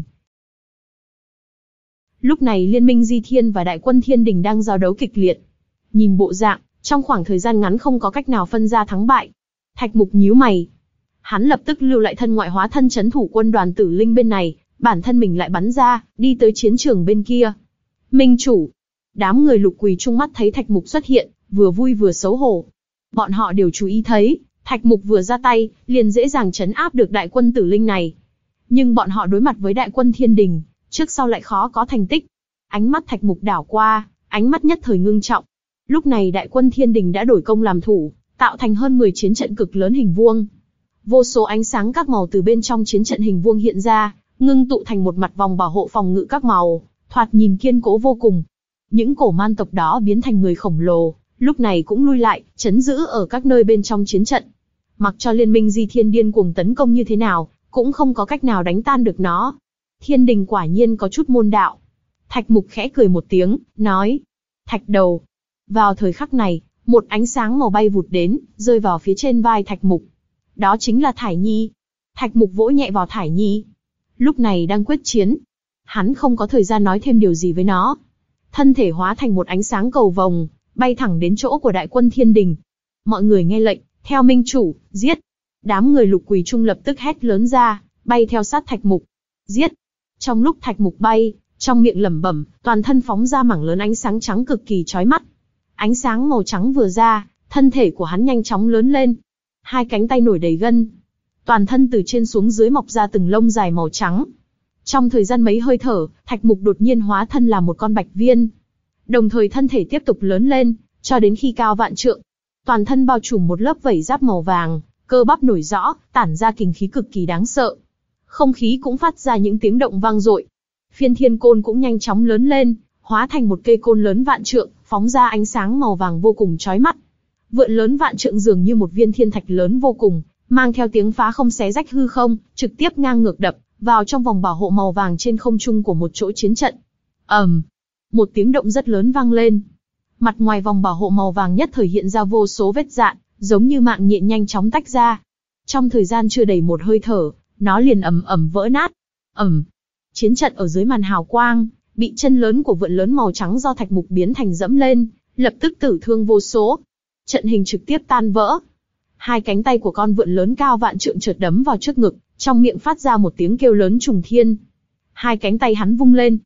Lúc này Liên minh Di Thiên và đại quân Thiên Đình đang giao đấu kịch liệt. Nhìn bộ dạng, trong khoảng thời gian ngắn không có cách nào phân ra thắng bại. Thạch Mục nhíu mày. Hắn lập tức lưu lại thân ngoại hóa thân chấn thủ quân đoàn tử linh bên này, bản thân mình lại bắn ra, đi tới chiến trường bên kia. Minh chủ. Đám người Lục Quỳ Trung mắt thấy Thạch Mục xuất hiện, vừa vui vừa xấu hổ. Bọn họ đều chú ý thấy, Thạch Mục vừa ra tay, liền dễ dàng trấn áp được đại quân tử linh này. Nhưng bọn họ đối mặt với đại quân Thiên Đình, trước sau lại khó có thành tích. Ánh mắt Thạch Mục đảo qua, ánh mắt nhất thời ngưng trọng. Lúc này đại quân Thiên Đình đã đổi công làm thủ, tạo thành hơn mười chiến trận cực lớn hình vuông. Vô số ánh sáng các màu từ bên trong chiến trận hình vuông hiện ra, ngưng tụ thành một mặt vòng bảo hộ phòng ngự các màu, thoạt nhìn kiên cố vô cùng. Những cổ man tộc đó biến thành người khổng lồ, lúc này cũng lui lại, chấn giữ ở các nơi bên trong chiến trận. Mặc cho Liên minh Di Thiên điên cuồng tấn công như thế nào, cũng không có cách nào đánh tan được nó. Thiên Đình quả nhiên có chút môn đạo. Thạch Mục khẽ cười một tiếng, nói: Thạch đầu. Vào thời khắc này, một ánh sáng màu bay vụt đến, rơi vào phía trên vai Thạch Mục. Đó chính là Thải Nhi. Thạch Mục vỗ nhẹ vào Thải Nhi. Lúc này đang quyết chiến. Hắn không có thời gian nói thêm điều gì với nó. Thân thể hóa thành một ánh sáng cầu vồng, bay thẳng đến chỗ của đại quân Thiên Đình. Mọi người nghe lệnh, theo minh chủ, giết. Đám người Lục Quỳ Trung lập tức hét lớn ra, bay theo sát Thạch Mục. Giết. Trong lúc Thạch Mục bay, trong miệng lẩm bẩm, toàn thân phóng ra mảng lớn ánh sáng trắng cực kỳ chói mắt. Ánh sáng màu trắng vừa ra, thân thể của hắn nhanh chóng lớn lên. Hai cánh tay nổi đầy gân. Toàn thân từ trên xuống dưới mọc ra từng lông dài màu trắng. Trong thời gian mấy hơi thở, Thạch Mục đột nhiên hóa thân làm một con bạch viên. Đồng thời thân thể tiếp tục lớn lên, cho đến khi cao vạn trượng. Toàn thân bao trùm một lớp vảy giáp màu vàng, cơ bắp nổi rõ, tản ra kình khí cực kỳ đáng sợ. Không khí cũng phát ra những tiếng động vang dội. Phiên thiên côn cũng nhanh chóng lớn lên, hóa thành một cây côn lớn vạn trượng, phóng ra ánh sáng màu vàng vô cùng chói mắt. Vượn lớn vạn trượng dường như một viên thiên thạch lớn vô cùng, mang theo tiếng phá không xé rách hư không, trực tiếp ngang ngược đập vào trong vòng bảo hộ màu vàng trên không trung của một chỗ chiến trận. ầm, um, một tiếng động rất lớn vang lên. Mặt ngoài vòng bảo hộ màu vàng nhất thời hiện ra vô số vết rạn, giống như mạng nhện nhanh chóng tách ra. Trong thời gian chưa đầy một hơi thở, nó liền ầm ầm vỡ nát. ầm, um, chiến trận ở dưới màn hào quang, bị chân lớn của vượn lớn màu trắng do Thạch Mục biến thành dẫm lên, lập tức tử thương vô số. Trận hình trực tiếp tan vỡ. Hai cánh tay của con vượn lớn cao vạn trượng chợt đấm vào trước ngực, trong miệng phát ra một tiếng kêu lớn trùng thiên. Hai cánh tay hắn vung lên.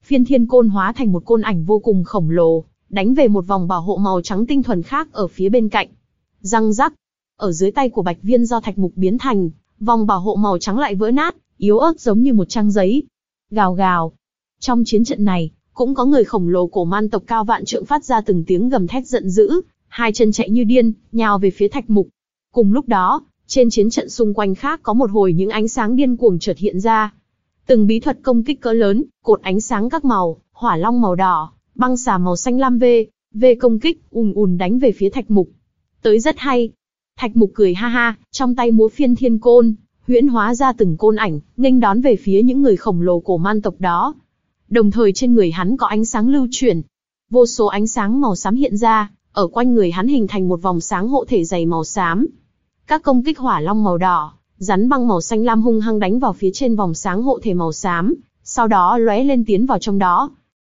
Phiên thiên côn hóa thành một côn ảnh vô cùng khổng lồ, đánh về một vòng bảo hộ màu trắng tinh thuần khác ở phía bên cạnh. Răng rắc, ở dưới tay của Bạch Viên do thạch mục biến thành, vòng bảo hộ màu trắng lại vỡ nát, yếu ớt giống như một trang giấy. Gào gào. Trong chiến trận này, cũng có người khổng lồ cổ man tộc cao vạn trượng phát ra từng tiếng gầm thét giận dữ, hai chân chạy như điên, nhào về phía thạch mục. Cùng lúc đó, trên chiến trận xung quanh khác có một hồi những ánh sáng điên cuồng chợt hiện ra. Từng bí thuật công kích cỡ lớn, cột ánh sáng các màu, hỏa long màu đỏ, băng xà màu xanh lam v, v công kích, ùn ùn đánh về phía thạch mục. Tới rất hay. Thạch mục cười ha ha, trong tay múa phiên thiên côn, huyễn hóa ra từng côn ảnh, nghênh đón về phía những người khổng lồ cổ man tộc đó. Đồng thời trên người hắn có ánh sáng lưu chuyển. Vô số ánh sáng màu xám hiện ra, ở quanh người hắn hình thành một vòng sáng hộ thể dày màu xám. Các công kích hỏa long màu đỏ, rắn băng màu xanh lam hung hăng đánh vào phía trên vòng sáng hộ thể màu xám, sau đó lóe lên tiến vào trong đó.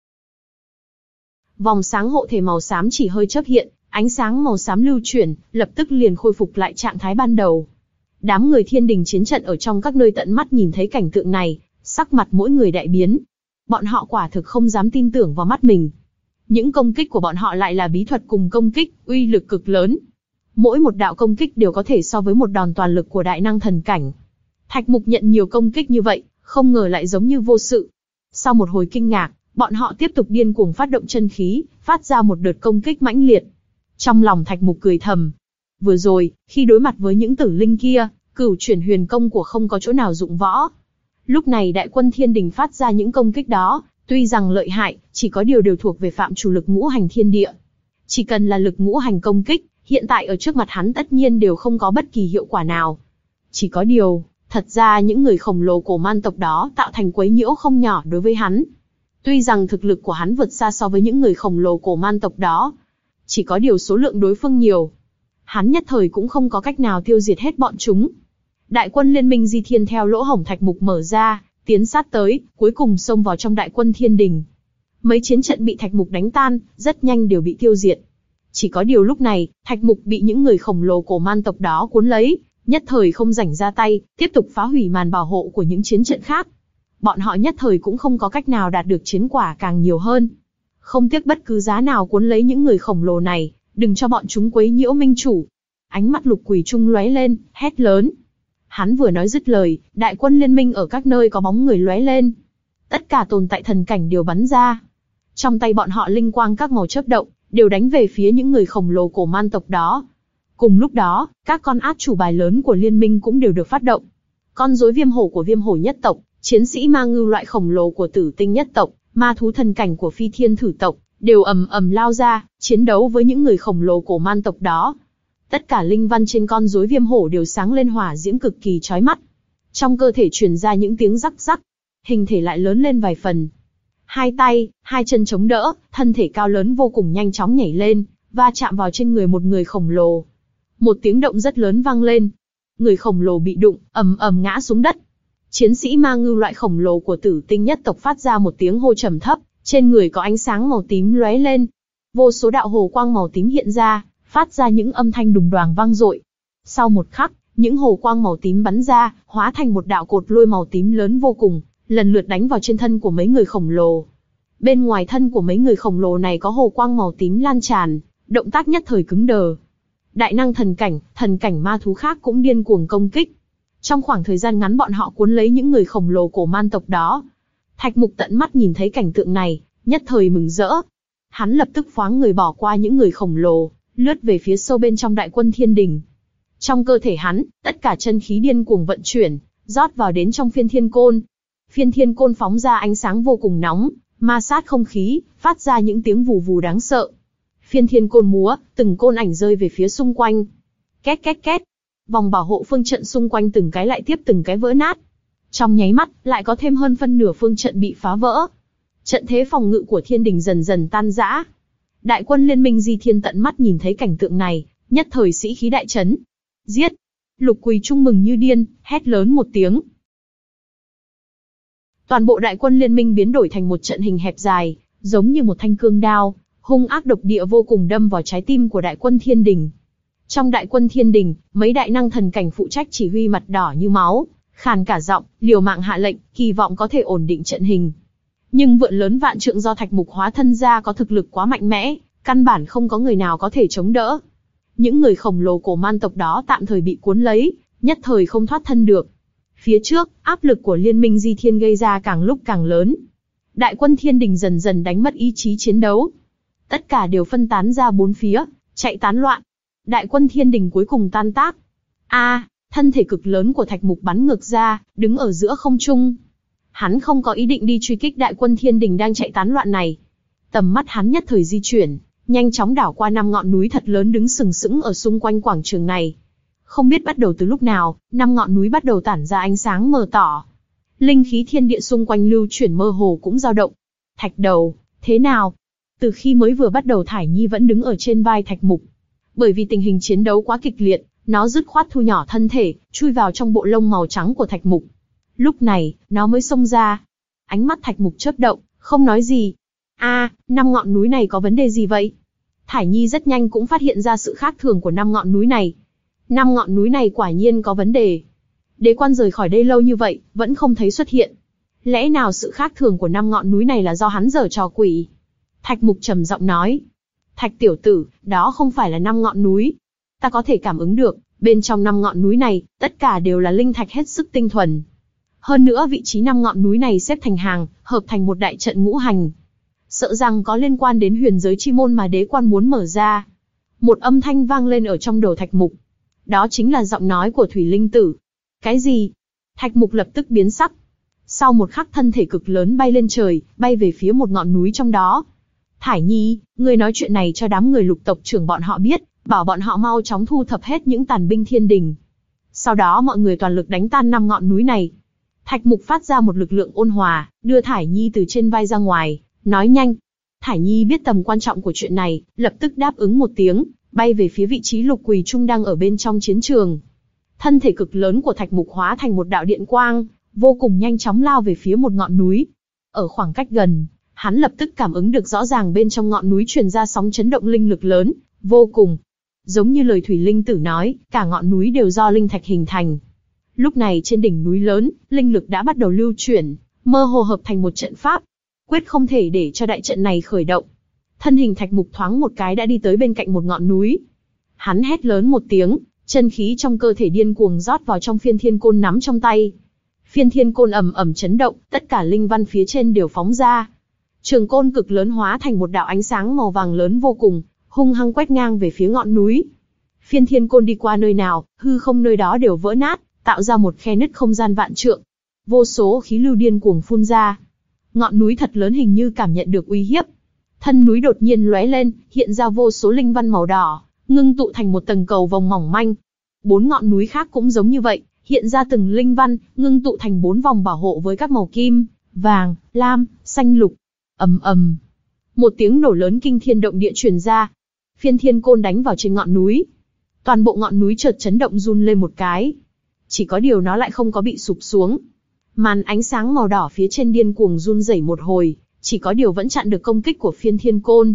Vòng sáng hộ thể màu xám chỉ hơi chớp hiện, ánh sáng màu xám lưu chuyển, lập tức liền khôi phục lại trạng thái ban đầu. Đám người thiên đình chiến trận ở trong các nơi tận mắt nhìn thấy cảnh tượng này, sắc mặt mỗi người đại biến. Bọn họ quả thực không dám tin tưởng vào mắt mình. Những công kích của bọn họ lại là bí thuật cùng công kích, uy lực cực lớn. Mỗi một đạo công kích đều có thể so với một đòn toàn lực của đại năng thần cảnh. Thạch mục nhận nhiều công kích như vậy, không ngờ lại giống như vô sự. Sau một hồi kinh ngạc, bọn họ tiếp tục điên cuồng phát động chân khí, phát ra một đợt công kích mãnh liệt. Trong lòng thạch mục cười thầm. Vừa rồi, khi đối mặt với những tử linh kia, cửu chuyển huyền công của không có chỗ nào dụng võ. Lúc này đại quân thiên đình phát ra những công kích đó, tuy rằng lợi hại, chỉ có điều đều thuộc về phạm chủ lực ngũ hành thiên địa. Chỉ cần là lực ngũ hành công kích, hiện tại ở trước mặt hắn tất nhiên đều không có bất kỳ hiệu quả nào. Chỉ có điều, thật ra những người khổng lồ cổ man tộc đó tạo thành quấy nhiễu không nhỏ đối với hắn. Tuy rằng thực lực của hắn vượt xa so với những người khổng lồ cổ man tộc đó, chỉ có điều số lượng đối phương nhiều. Hắn nhất thời cũng không có cách nào tiêu diệt hết bọn chúng. Đại quân liên minh Di Thiên theo lỗ hổng thạch mục mở ra, tiến sát tới, cuối cùng xông vào trong đại quân thiên đình. Mấy chiến trận bị thạch mục đánh tan, rất nhanh đều bị tiêu diệt. Chỉ có điều lúc này, thạch mục bị những người khổng lồ cổ man tộc đó cuốn lấy, nhất thời không rảnh ra tay, tiếp tục phá hủy màn bảo hộ của những chiến trận khác. Bọn họ nhất thời cũng không có cách nào đạt được chiến quả càng nhiều hơn. Không tiếc bất cứ giá nào cuốn lấy những người khổng lồ này, đừng cho bọn chúng quấy nhiễu minh chủ. Ánh mắt Lục Quỳ Trung lóe lên, hét lớn. Hắn vừa nói dứt lời, đại quân liên minh ở các nơi có bóng người lóe lên. Tất cả tồn tại thần cảnh đều bắn ra. Trong tay bọn họ linh quang các màu chớp động, đều đánh về phía những người khổng lồ cổ man tộc đó. Cùng lúc đó, các con át chủ bài lớn của liên minh cũng đều được phát động. Con rối viêm hổ của viêm hổ nhất tộc, chiến sĩ ma ngưu loại khổng lồ của tử tinh nhất tộc, ma thú thần cảnh của phi thiên thử tộc, đều ầm ầm lao ra, chiến đấu với những người khổng lồ cổ man tộc đó. Tất cả linh văn trên con rối viêm hổ đều sáng lên hỏa diễm cực kỳ chói mắt. Trong cơ thể truyền ra những tiếng rắc rắc, hình thể lại lớn lên vài phần. Hai tay, hai chân chống đỡ, thân thể cao lớn vô cùng nhanh chóng nhảy lên, va chạm vào trên người một người khổng lồ. Một tiếng động rất lớn vang lên. Người khổng lồ bị đụng, ầm ầm ngã xuống đất. Chiến sĩ ma ngưu loại khổng lồ của tử tinh nhất tộc phát ra một tiếng hô trầm thấp, trên người có ánh sáng màu tím lóe lên. Vô số đạo hồ quang màu tím hiện ra, phát ra những âm thanh đùng đoàng vang dội. Sau một khắc, những hồ quang màu tím bắn ra, hóa thành một đạo cột lôi màu tím lớn vô cùng, lần lượt đánh vào trên thân của mấy người khổng lồ. Bên ngoài thân của mấy người khổng lồ này có hồ quang màu tím lan tràn, động tác nhất thời cứng đờ. Đại năng thần cảnh, thần cảnh ma thú khác cũng điên cuồng công kích. Trong khoảng thời gian ngắn bọn họ cuốn lấy những người khổng lồ cổ man tộc đó. Thạch Mục tận mắt nhìn thấy cảnh tượng này, nhất thời mừng rỡ. Hắn lập tức phoáng người bỏ qua những người khổng lồ, lướt về phía sâu bên trong đại quân thiên đình. Trong cơ thể hắn, tất cả chân khí điên cuồng vận chuyển, rót vào đến trong phiên thiên côn. Phiên thiên côn phóng ra ánh sáng vô cùng nóng, ma sát không khí, phát ra những tiếng vù vù đáng sợ. Phiên thiên côn múa, từng côn ảnh rơi về phía xung quanh. Két két két, vòng bảo hộ phương trận xung quanh từng cái lại tiếp từng cái vỡ nát. Trong nháy mắt, lại có thêm hơn phân nửa phương trận bị phá vỡ. Trận thế phòng ngự của thiên đình dần dần tan rã. Đại quân liên minh Di Thiên tận mắt nhìn thấy cảnh tượng này, nhất thời sĩ khí đại chấn. Giết! Lục Quỳ Trung mừng như điên, hét lớn một tiếng. Toàn bộ đại quân liên minh biến đổi thành một trận hình hẹp dài, giống như một thanh cương đao, hung ác độc địa vô cùng đâm vào trái tim của đại quân thiên đình. Trong đại quân thiên đình, mấy đại năng thần cảnh phụ trách chỉ huy mặt đỏ như máu, khàn cả giọng, liều mạng hạ lệnh, kỳ vọng có thể ổn định trận hình. Nhưng vượn lớn vạn trượng do Thạch Mục hóa thân ra có thực lực quá mạnh mẽ, căn bản không có người nào có thể chống đỡ. Những người khổng lồ cổ man tộc đó tạm thời bị cuốn lấy, nhất thời không thoát thân được. Phía trước, áp lực của liên minh Di Thiên gây ra càng lúc càng lớn. Đại quân thiên đình dần dần đánh mất ý chí chiến đấu. Tất cả đều phân tán ra bốn phía, chạy tán loạn. Đại quân thiên đình cuối cùng tan tác. A, thân thể cực lớn của Thạch Mục bắn ngược ra, đứng ở giữa không trung. Hắn không có ý định đi truy kích đại quân thiên đình đang chạy tán loạn này. Tầm mắt hắn nhất thời di chuyển, nhanh chóng đảo qua năm ngọn núi thật lớn đứng sừng sững ở xung quanh quảng trường này. Không biết bắt đầu từ lúc nào, năm ngọn núi bắt đầu tản ra ánh sáng mờ tỏ. Linh khí thiên địa xung quanh lưu chuyển mơ hồ cũng dao động. Thạch Đầu, thế nào? Từ khi mới vừa bắt đầu Thải Nhi vẫn đứng ở trên vai Thạch Mục. Bởi vì tình hình chiến đấu quá kịch liệt, nó dứt khoát thu nhỏ thân thể, chui vào trong bộ lông màu trắng của Thạch Mục. Lúc này, nó mới xông ra. Ánh mắt Thạch Mục chớp động, không nói gì. A, năm ngọn núi này có vấn đề gì vậy? Thải Nhi rất nhanh cũng phát hiện ra sự khác thường của năm ngọn núi này. Năm ngọn núi này quả nhiên có vấn đề. Đế quan rời khỏi đây lâu như vậy, vẫn không thấy xuất hiện. Lẽ nào sự khác thường của năm ngọn núi này là do hắn giở trò quỷ? Thạch Mục trầm giọng nói. Thạch tiểu tử, đó không phải là năm ngọn núi. Ta có thể cảm ứng được, bên trong năm ngọn núi này, tất cả đều là linh thạch hết sức tinh thuần. Hơn nữa vị trí năm ngọn núi này xếp thành hàng, hợp thành một đại trận ngũ hành. Sợ rằng có liên quan đến huyền giới chi môn mà đế quan muốn mở ra. Một âm thanh vang lên ở trong đầu Thạch Mục. Đó chính là giọng nói của Thủy Linh Tử. Cái gì? Thạch Mục lập tức biến sắc. Sau một khắc thân thể cực lớn bay lên trời, bay về phía một ngọn núi trong đó. Thải Nhi, ngươi nói chuyện này cho đám người Lục tộc trưởng bọn họ biết, bảo bọn họ mau chóng thu thập hết những tàn binh thiên đình. Sau đó mọi người toàn lực đánh tan năm ngọn núi này. Thạch Mục phát ra một lực lượng ôn hòa, đưa Thải Nhi từ trên vai ra ngoài, nói nhanh. Thải Nhi biết tầm quan trọng của chuyện này, lập tức đáp ứng một tiếng, bay về phía vị trí Lục Quỳ Trung đang ở bên trong chiến trường. Thân thể cực lớn của Thạch Mục hóa thành một đạo điện quang, vô cùng nhanh chóng lao về phía một ngọn núi. Ở khoảng cách gần, hắn lập tức cảm ứng được rõ ràng bên trong ngọn núi truyền ra sóng chấn động linh lực lớn, vô cùng. Giống như lời Thủy Linh Tử nói, cả ngọn núi đều do linh thạch hình thành. Lúc này trên đỉnh núi lớn, linh lực đã bắt đầu lưu chuyển, mơ hồ hợp thành một trận pháp. Quyết không thể để cho đại trận này khởi động. Thân hình Thạch Mục thoáng một cái đã đi tới bên cạnh một ngọn núi. Hắn hét lớn một tiếng, chân khí trong cơ thể điên cuồng rót vào trong phiên thiên côn nắm trong tay. Phiên thiên côn ầm ầm chấn động, tất cả linh văn phía trên đều phóng ra. Trường côn cực lớn hóa thành một đạo ánh sáng màu vàng lớn vô cùng, hung hăng quét ngang về phía ngọn núi. Phiên thiên côn đi qua nơi nào, hư không nơi đó đều vỡ nát, tạo ra một khe nứt không gian vạn trượng. Vô số khí lưu điên cuồng phun ra. Ngọn núi thật lớn hình như cảm nhận được uy hiếp. Thân núi đột nhiên lóe lên, hiện ra vô số linh văn màu đỏ, ngưng tụ thành một tầng cầu vòng mỏng manh. Bốn ngọn núi khác cũng giống như vậy, hiện ra từng linh văn, ngưng tụ thành bốn vòng bảo hộ với các màu kim, vàng, lam, xanh lục. Ầm ầm. Một tiếng nổ lớn kinh thiên động địa truyền ra. Phiên thiên côn đánh vào trên ngọn núi. Toàn bộ ngọn núi chợt chấn động run lên một cái. Chỉ có điều nó lại không có bị sụp xuống. Màn ánh sáng màu đỏ phía trên điên cuồng run rẩy một hồi, chỉ có điều vẫn chặn được công kích của phiên thiên côn.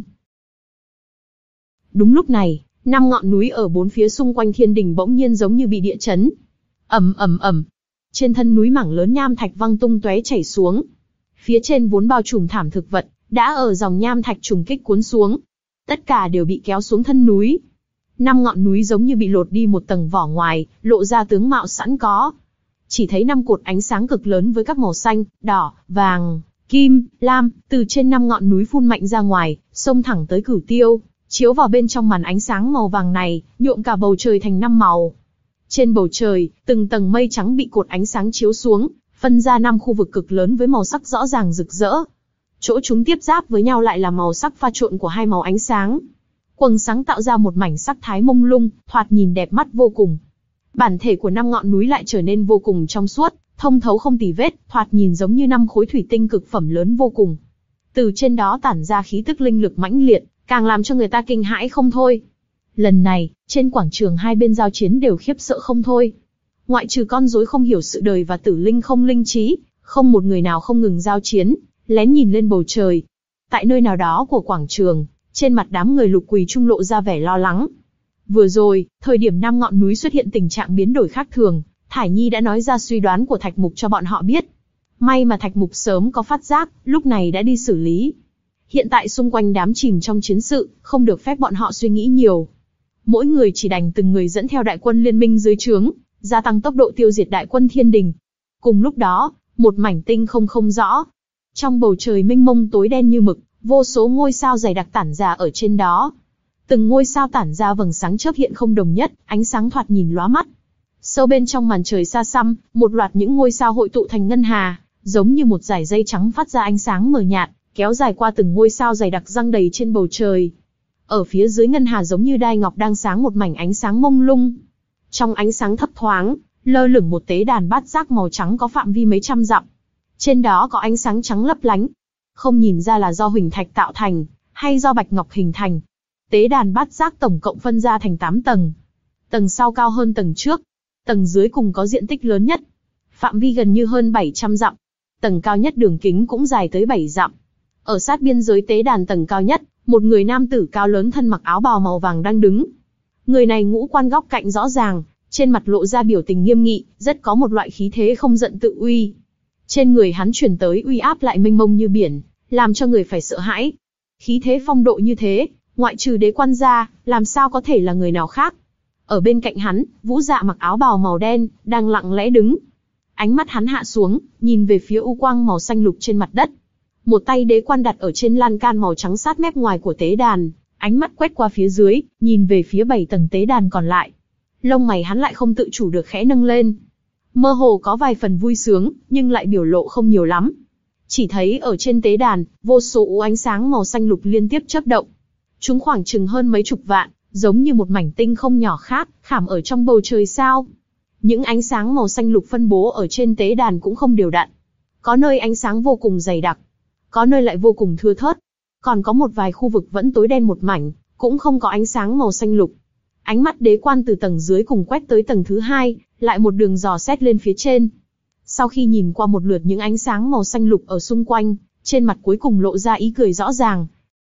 Đúng lúc này, năm ngọn núi ở bốn phía xung quanh thiên đình bỗng nhiên giống như bị địa chấn. Ầm ầm ầm. Trên thân núi mảng lớn nham thạch văng tung tóe chảy xuống. Phía trên vốn bao trùm thảm thực vật, đã ở dòng nham thạch trùng kích cuốn xuống. Tất cả đều bị kéo xuống thân núi. Năm ngọn núi giống như bị lột đi một tầng vỏ ngoài, lộ ra tướng mạo sẵn có. Chỉ thấy năm cột ánh sáng cực lớn với các màu xanh, đỏ, vàng, kim, lam, từ trên năm ngọn núi phun mạnh ra ngoài, xông thẳng tới Cửu Tiêu, chiếu vào bên trong màn ánh sáng màu vàng này, nhuộm cả bầu trời thành năm màu. Trên bầu trời, từng tầng mây trắng bị cột ánh sáng chiếu xuống, phân ra năm khu vực cực lớn với màu sắc rõ ràng rực rỡ. Chỗ chúng tiếp giáp với nhau lại là màu sắc pha trộn của hai màu ánh sáng. Quầng sáng tạo ra một mảnh sắc thái mông lung, thoạt nhìn đẹp mắt vô cùng. Bản thể của năm ngọn núi lại trở nên vô cùng trong suốt, thông thấu không tì vết, thoạt nhìn giống như năm khối thủy tinh cực phẩm lớn vô cùng. Từ trên đó tản ra khí tức linh lực mãnh liệt, càng làm cho người ta kinh hãi không thôi. Lần này, trên quảng trường hai bên giao chiến đều khiếp sợ không thôi. Ngoại trừ con rối không hiểu sự đời và tử linh không linh trí, không một người nào không ngừng giao chiến, lén nhìn lên bầu trời. Tại nơi nào đó của quảng trường, trên mặt đám người Lục Quỳ Trung lộ ra vẻ lo lắng. Vừa rồi, thời điểm năm ngọn núi xuất hiện tình trạng biến đổi khác thường, Thải Nhi đã nói ra suy đoán của Thạch Mục cho bọn họ biết. May mà Thạch Mục sớm có phát giác, lúc này đã đi xử lý. Hiện tại xung quanh đám chìm trong chiến sự, không được phép bọn họ suy nghĩ nhiều. Mỗi người chỉ đành từng người dẫn theo đại quân liên minh dưới trướng, gia tăng tốc độ tiêu diệt đại quân thiên đình. Cùng lúc đó, một mảnh tinh không không rõ. Trong bầu trời mênh mông tối đen như mực, vô số ngôi sao dày đặc tản ra ở trên đó. Từng ngôi sao tản ra vầng sáng chớp hiện không đồng nhất, ánh sáng thoạt nhìn lóa mắt. Sâu bên trong màn trời xa xăm, một loạt những ngôi sao hội tụ thành ngân hà, giống như một dải dây trắng phát ra ánh sáng mờ nhạt, kéo dài qua từng ngôi sao dày đặc răng đầy trên bầu trời. Ở phía dưới ngân hà giống như đai ngọc đang sáng một mảnh ánh sáng mông lung. Trong ánh sáng thấp thoáng, lơ lửng một tế đàn bát giác màu trắng có phạm vi mấy trăm dặm. Trên đó có ánh sáng trắng lấp lánh. Không nhìn ra là do huỳnh thạch tạo thành, hay do bạch ngọc hình thành. Tế đàn bát giác tổng cộng phân ra thành tám tầng. Tầng sau cao hơn tầng trước. Tầng dưới cùng có diện tích lớn nhất. Phạm vi gần như hơn bảy trăm dặm. Tầng cao nhất đường kính cũng dài tới bảy dặm. Ở sát biên giới tế đàn tầng cao nhất, một người nam tử cao lớn thân mặc áo bào màu vàng đang đứng. Người này ngũ quan góc cạnh rõ ràng, trên mặt lộ ra biểu tình nghiêm nghị, rất có một loại khí thế không giận tự uy. Trên người hắn truyền tới uy áp lại mênh mông như biển, làm cho người phải sợ hãi. Khí thế phong độ như thế, ngoại trừ Đế Quan ra, làm sao có thể là người nào khác. Ở bên cạnh hắn, Vũ Dạ mặc áo bào màu đen, đang lặng lẽ đứng. Ánh mắt hắn hạ xuống, nhìn về phía u quang màu xanh lục trên mặt đất. Một tay Đế Quan đặt ở trên lan can màu trắng sát mép ngoài của tế đàn, ánh mắt quét qua phía dưới, nhìn về phía bảy tầng tế đàn còn lại. Lông mày hắn lại không tự chủ được khẽ nâng lên. Mơ hồ có vài phần vui sướng, nhưng lại biểu lộ không nhiều lắm. Chỉ thấy ở trên tế đàn, vô số u ánh sáng màu xanh lục liên tiếp chớp động. Chúng khoảng chừng hơn mấy chục vạn, giống như một mảnh tinh không nhỏ khác, khảm ở trong bầu trời sao. Những ánh sáng màu xanh lục phân bố ở trên tế đàn cũng không đều đặn. Có nơi ánh sáng vô cùng dày đặc, có nơi lại vô cùng thưa thớt. Còn có một vài khu vực vẫn tối đen một mảnh, cũng không có ánh sáng màu xanh lục. Ánh mắt Đế Quan từ tầng dưới cùng quét tới tầng thứ hai, lại một đường dò xét lên phía trên. Sau khi nhìn qua một lượt những ánh sáng màu xanh lục ở xung quanh, trên mặt cuối cùng lộ ra ý cười rõ ràng.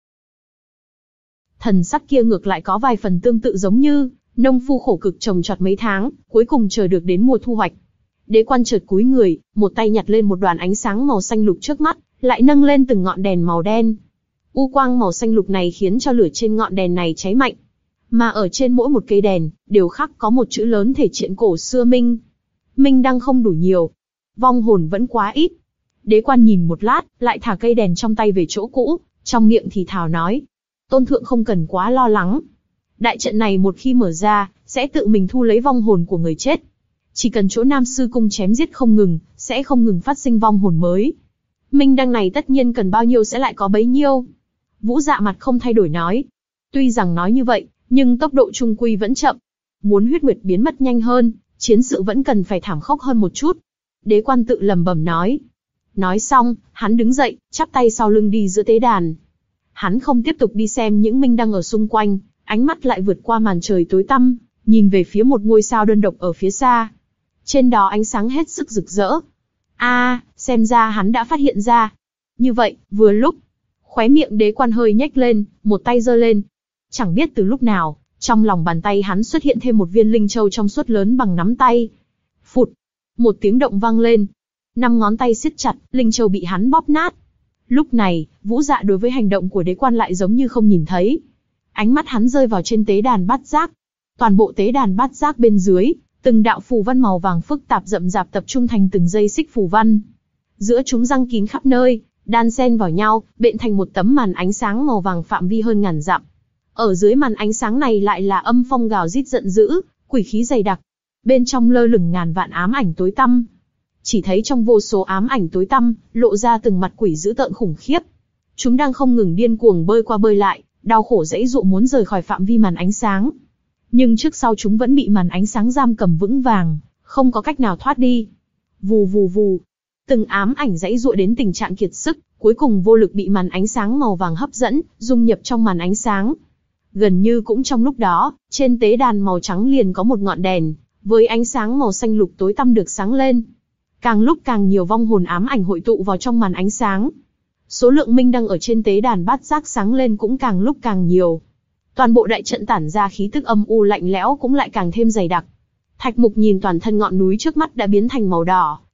Thần sắc kia ngược lại có vài phần tương tự giống như nông phu khổ cực trồng trọt mấy tháng, cuối cùng chờ được đến mùa thu hoạch. Đế Quan chợt cúi người, một tay nhặt lên một đoàn ánh sáng màu xanh lục trước mắt, lại nâng lên từng ngọn đèn màu đen. U quang màu xanh lục này khiến cho lửa trên ngọn đèn này cháy mạnh. Mà ở trên mỗi một cây đèn, đều khắc có một chữ lớn thể triện cổ xưa Minh. Minh đăng không đủ nhiều. Vong hồn vẫn quá ít. Đế Quan nhìn một lát, lại thả cây đèn trong tay về chỗ cũ, trong miệng thì thào nói. Tôn thượng không cần quá lo lắng. Đại trận này một khi mở ra, sẽ tự mình thu lấy vong hồn của người chết. Chỉ cần chỗ Nam Sư Cung chém giết không ngừng, sẽ không ngừng phát sinh vong hồn mới. Minh đăng này tất nhiên cần bao nhiêu sẽ lại có bấy nhiêu. Vũ Dạ mặt không thay đổi nói. Tuy rằng nói như vậy, nhưng tốc độ trung quy vẫn chậm. Muốn huyết nguyệt biến mất nhanh hơn, chiến sự vẫn cần phải thảm khốc hơn một chút. Đế Quan tự lẩm bẩm nói. Nói xong, hắn đứng dậy, chắp tay sau lưng đi giữa tế đàn. Hắn không tiếp tục đi xem những minh đăng ở xung quanh, ánh mắt lại vượt qua màn trời tối tăm, nhìn về phía một ngôi sao đơn độc ở phía xa. Trên đó ánh sáng hết sức rực rỡ. A, à, xem ra hắn đã phát hiện ra. Như vậy, vừa lúc, khóe miệng Đế Quan hơi nhếch lên, một tay giơ lên. Chẳng biết từ lúc nào, trong lòng bàn tay hắn xuất hiện thêm một viên linh châu trong suốt lớn bằng nắm tay. Phụt, một tiếng động vang lên. Năm ngón tay siết chặt, linh châu bị hắn bóp nát. Lúc này, Vũ Dạ đối với hành động của Đế Quan lại giống như không nhìn thấy. Ánh mắt hắn rơi vào trên tế đàn bát giác. Toàn bộ tế đàn bát giác bên dưới, từng đạo phù văn màu vàng phức tạp rậm rạp tập trung thành từng dây xích phù văn. Giữa chúng răng kín khắp nơi, đan xen vào nhau, bện thành một tấm màn ánh sáng màu vàng phạm vi hơn ngàn dặm. Ở dưới màn ánh sáng này lại là âm phong gào rít giận dữ, quỷ khí dày đặc. Bên trong lơ lửng ngàn vạn ám ảnh tối tăm. Chỉ thấy trong vô số ám ảnh tối tăm, lộ ra từng mặt quỷ dữ tợn khủng khiếp. Chúng đang không ngừng điên cuồng bơi qua bơi lại, đau khổ giãy giụa muốn rời khỏi phạm vi màn ánh sáng. Nhưng trước sau chúng vẫn bị màn ánh sáng giam cầm vững vàng, không có cách nào thoát đi. Vù vù vù. Từng ám ảnh giãy giụa đến tình trạng kiệt sức, cuối cùng vô lực bị màn ánh sáng màu vàng hấp dẫn, dung nhập trong màn ánh sáng. Gần như cũng trong lúc đó, trên tế đàn màu trắng liền có một ngọn đèn, với ánh sáng màu xanh lục tối tăm được sáng lên. Càng lúc càng nhiều vong hồn ám ảnh hội tụ vào trong màn ánh sáng. Số lượng minh đăng ở trên tế đàn bát giác sáng lên cũng càng lúc càng nhiều. Toàn bộ đại trận tản ra khí tức âm u lạnh lẽo cũng lại càng thêm dày đặc. Thạch Mục nhìn toàn thân ngọn núi trước mắt đã biến thành màu đỏ,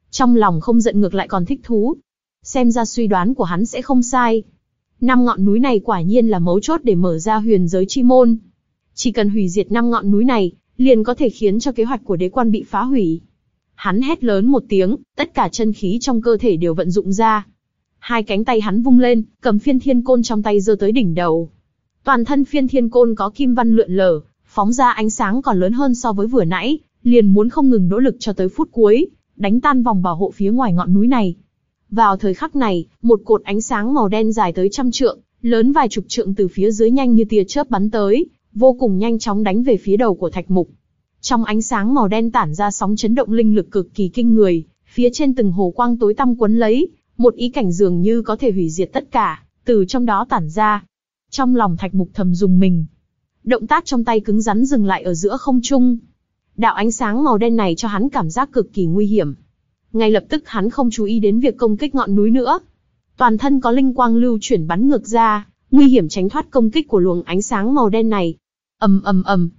Trong lòng không giận ngược lại còn thích thú. Xem ra suy đoán của hắn sẽ không sai. Năm ngọn núi này quả nhiên là mấu chốt để mở ra huyền giới chi môn. Chỉ cần hủy diệt năm ngọn núi này, liền có thể khiến cho kế hoạch của đế quan bị phá hủy. Hắn hét lớn một tiếng, tất cả chân khí trong cơ thể đều vận dụng ra. Hai cánh tay hắn vung lên, cầm phiên thiên côn trong tay giơ tới đỉnh đầu. Toàn thân phiên thiên côn có kim văn lượn lờ, phóng ra ánh sáng còn lớn hơn so với vừa nãy, liền muốn không ngừng nỗ lực cho tới phút cuối, đánh tan vòng bảo hộ phía ngoài ngọn núi này. Vào thời khắc này, một cột ánh sáng màu đen dài tới trăm trượng, lớn vài chục trượng từ phía dưới nhanh như tia chớp bắn tới, vô cùng nhanh chóng đánh về phía đầu của Thạch Mục. Trong ánh sáng màu đen tản ra sóng chấn động linh lực cực kỳ kinh người, phía trên từng hồ quang tối tăm quấn lấy, một ý cảnh dường như có thể hủy diệt tất cả, từ trong đó tản ra. Trong lòng Thạch Mục thầm rùng mình. Động tác trong tay cứng rắn dừng lại ở giữa không trung. Đạo ánh sáng màu đen này cho hắn cảm giác cực kỳ nguy hiểm. Ngay lập tức hắn không chú ý đến việc công kích ngọn núi nữa. Toàn thân có linh quang lưu chuyển bắn ngược ra, nguy hiểm tránh thoát công kích của luồng ánh sáng màu đen này. Ầm ầm ầm.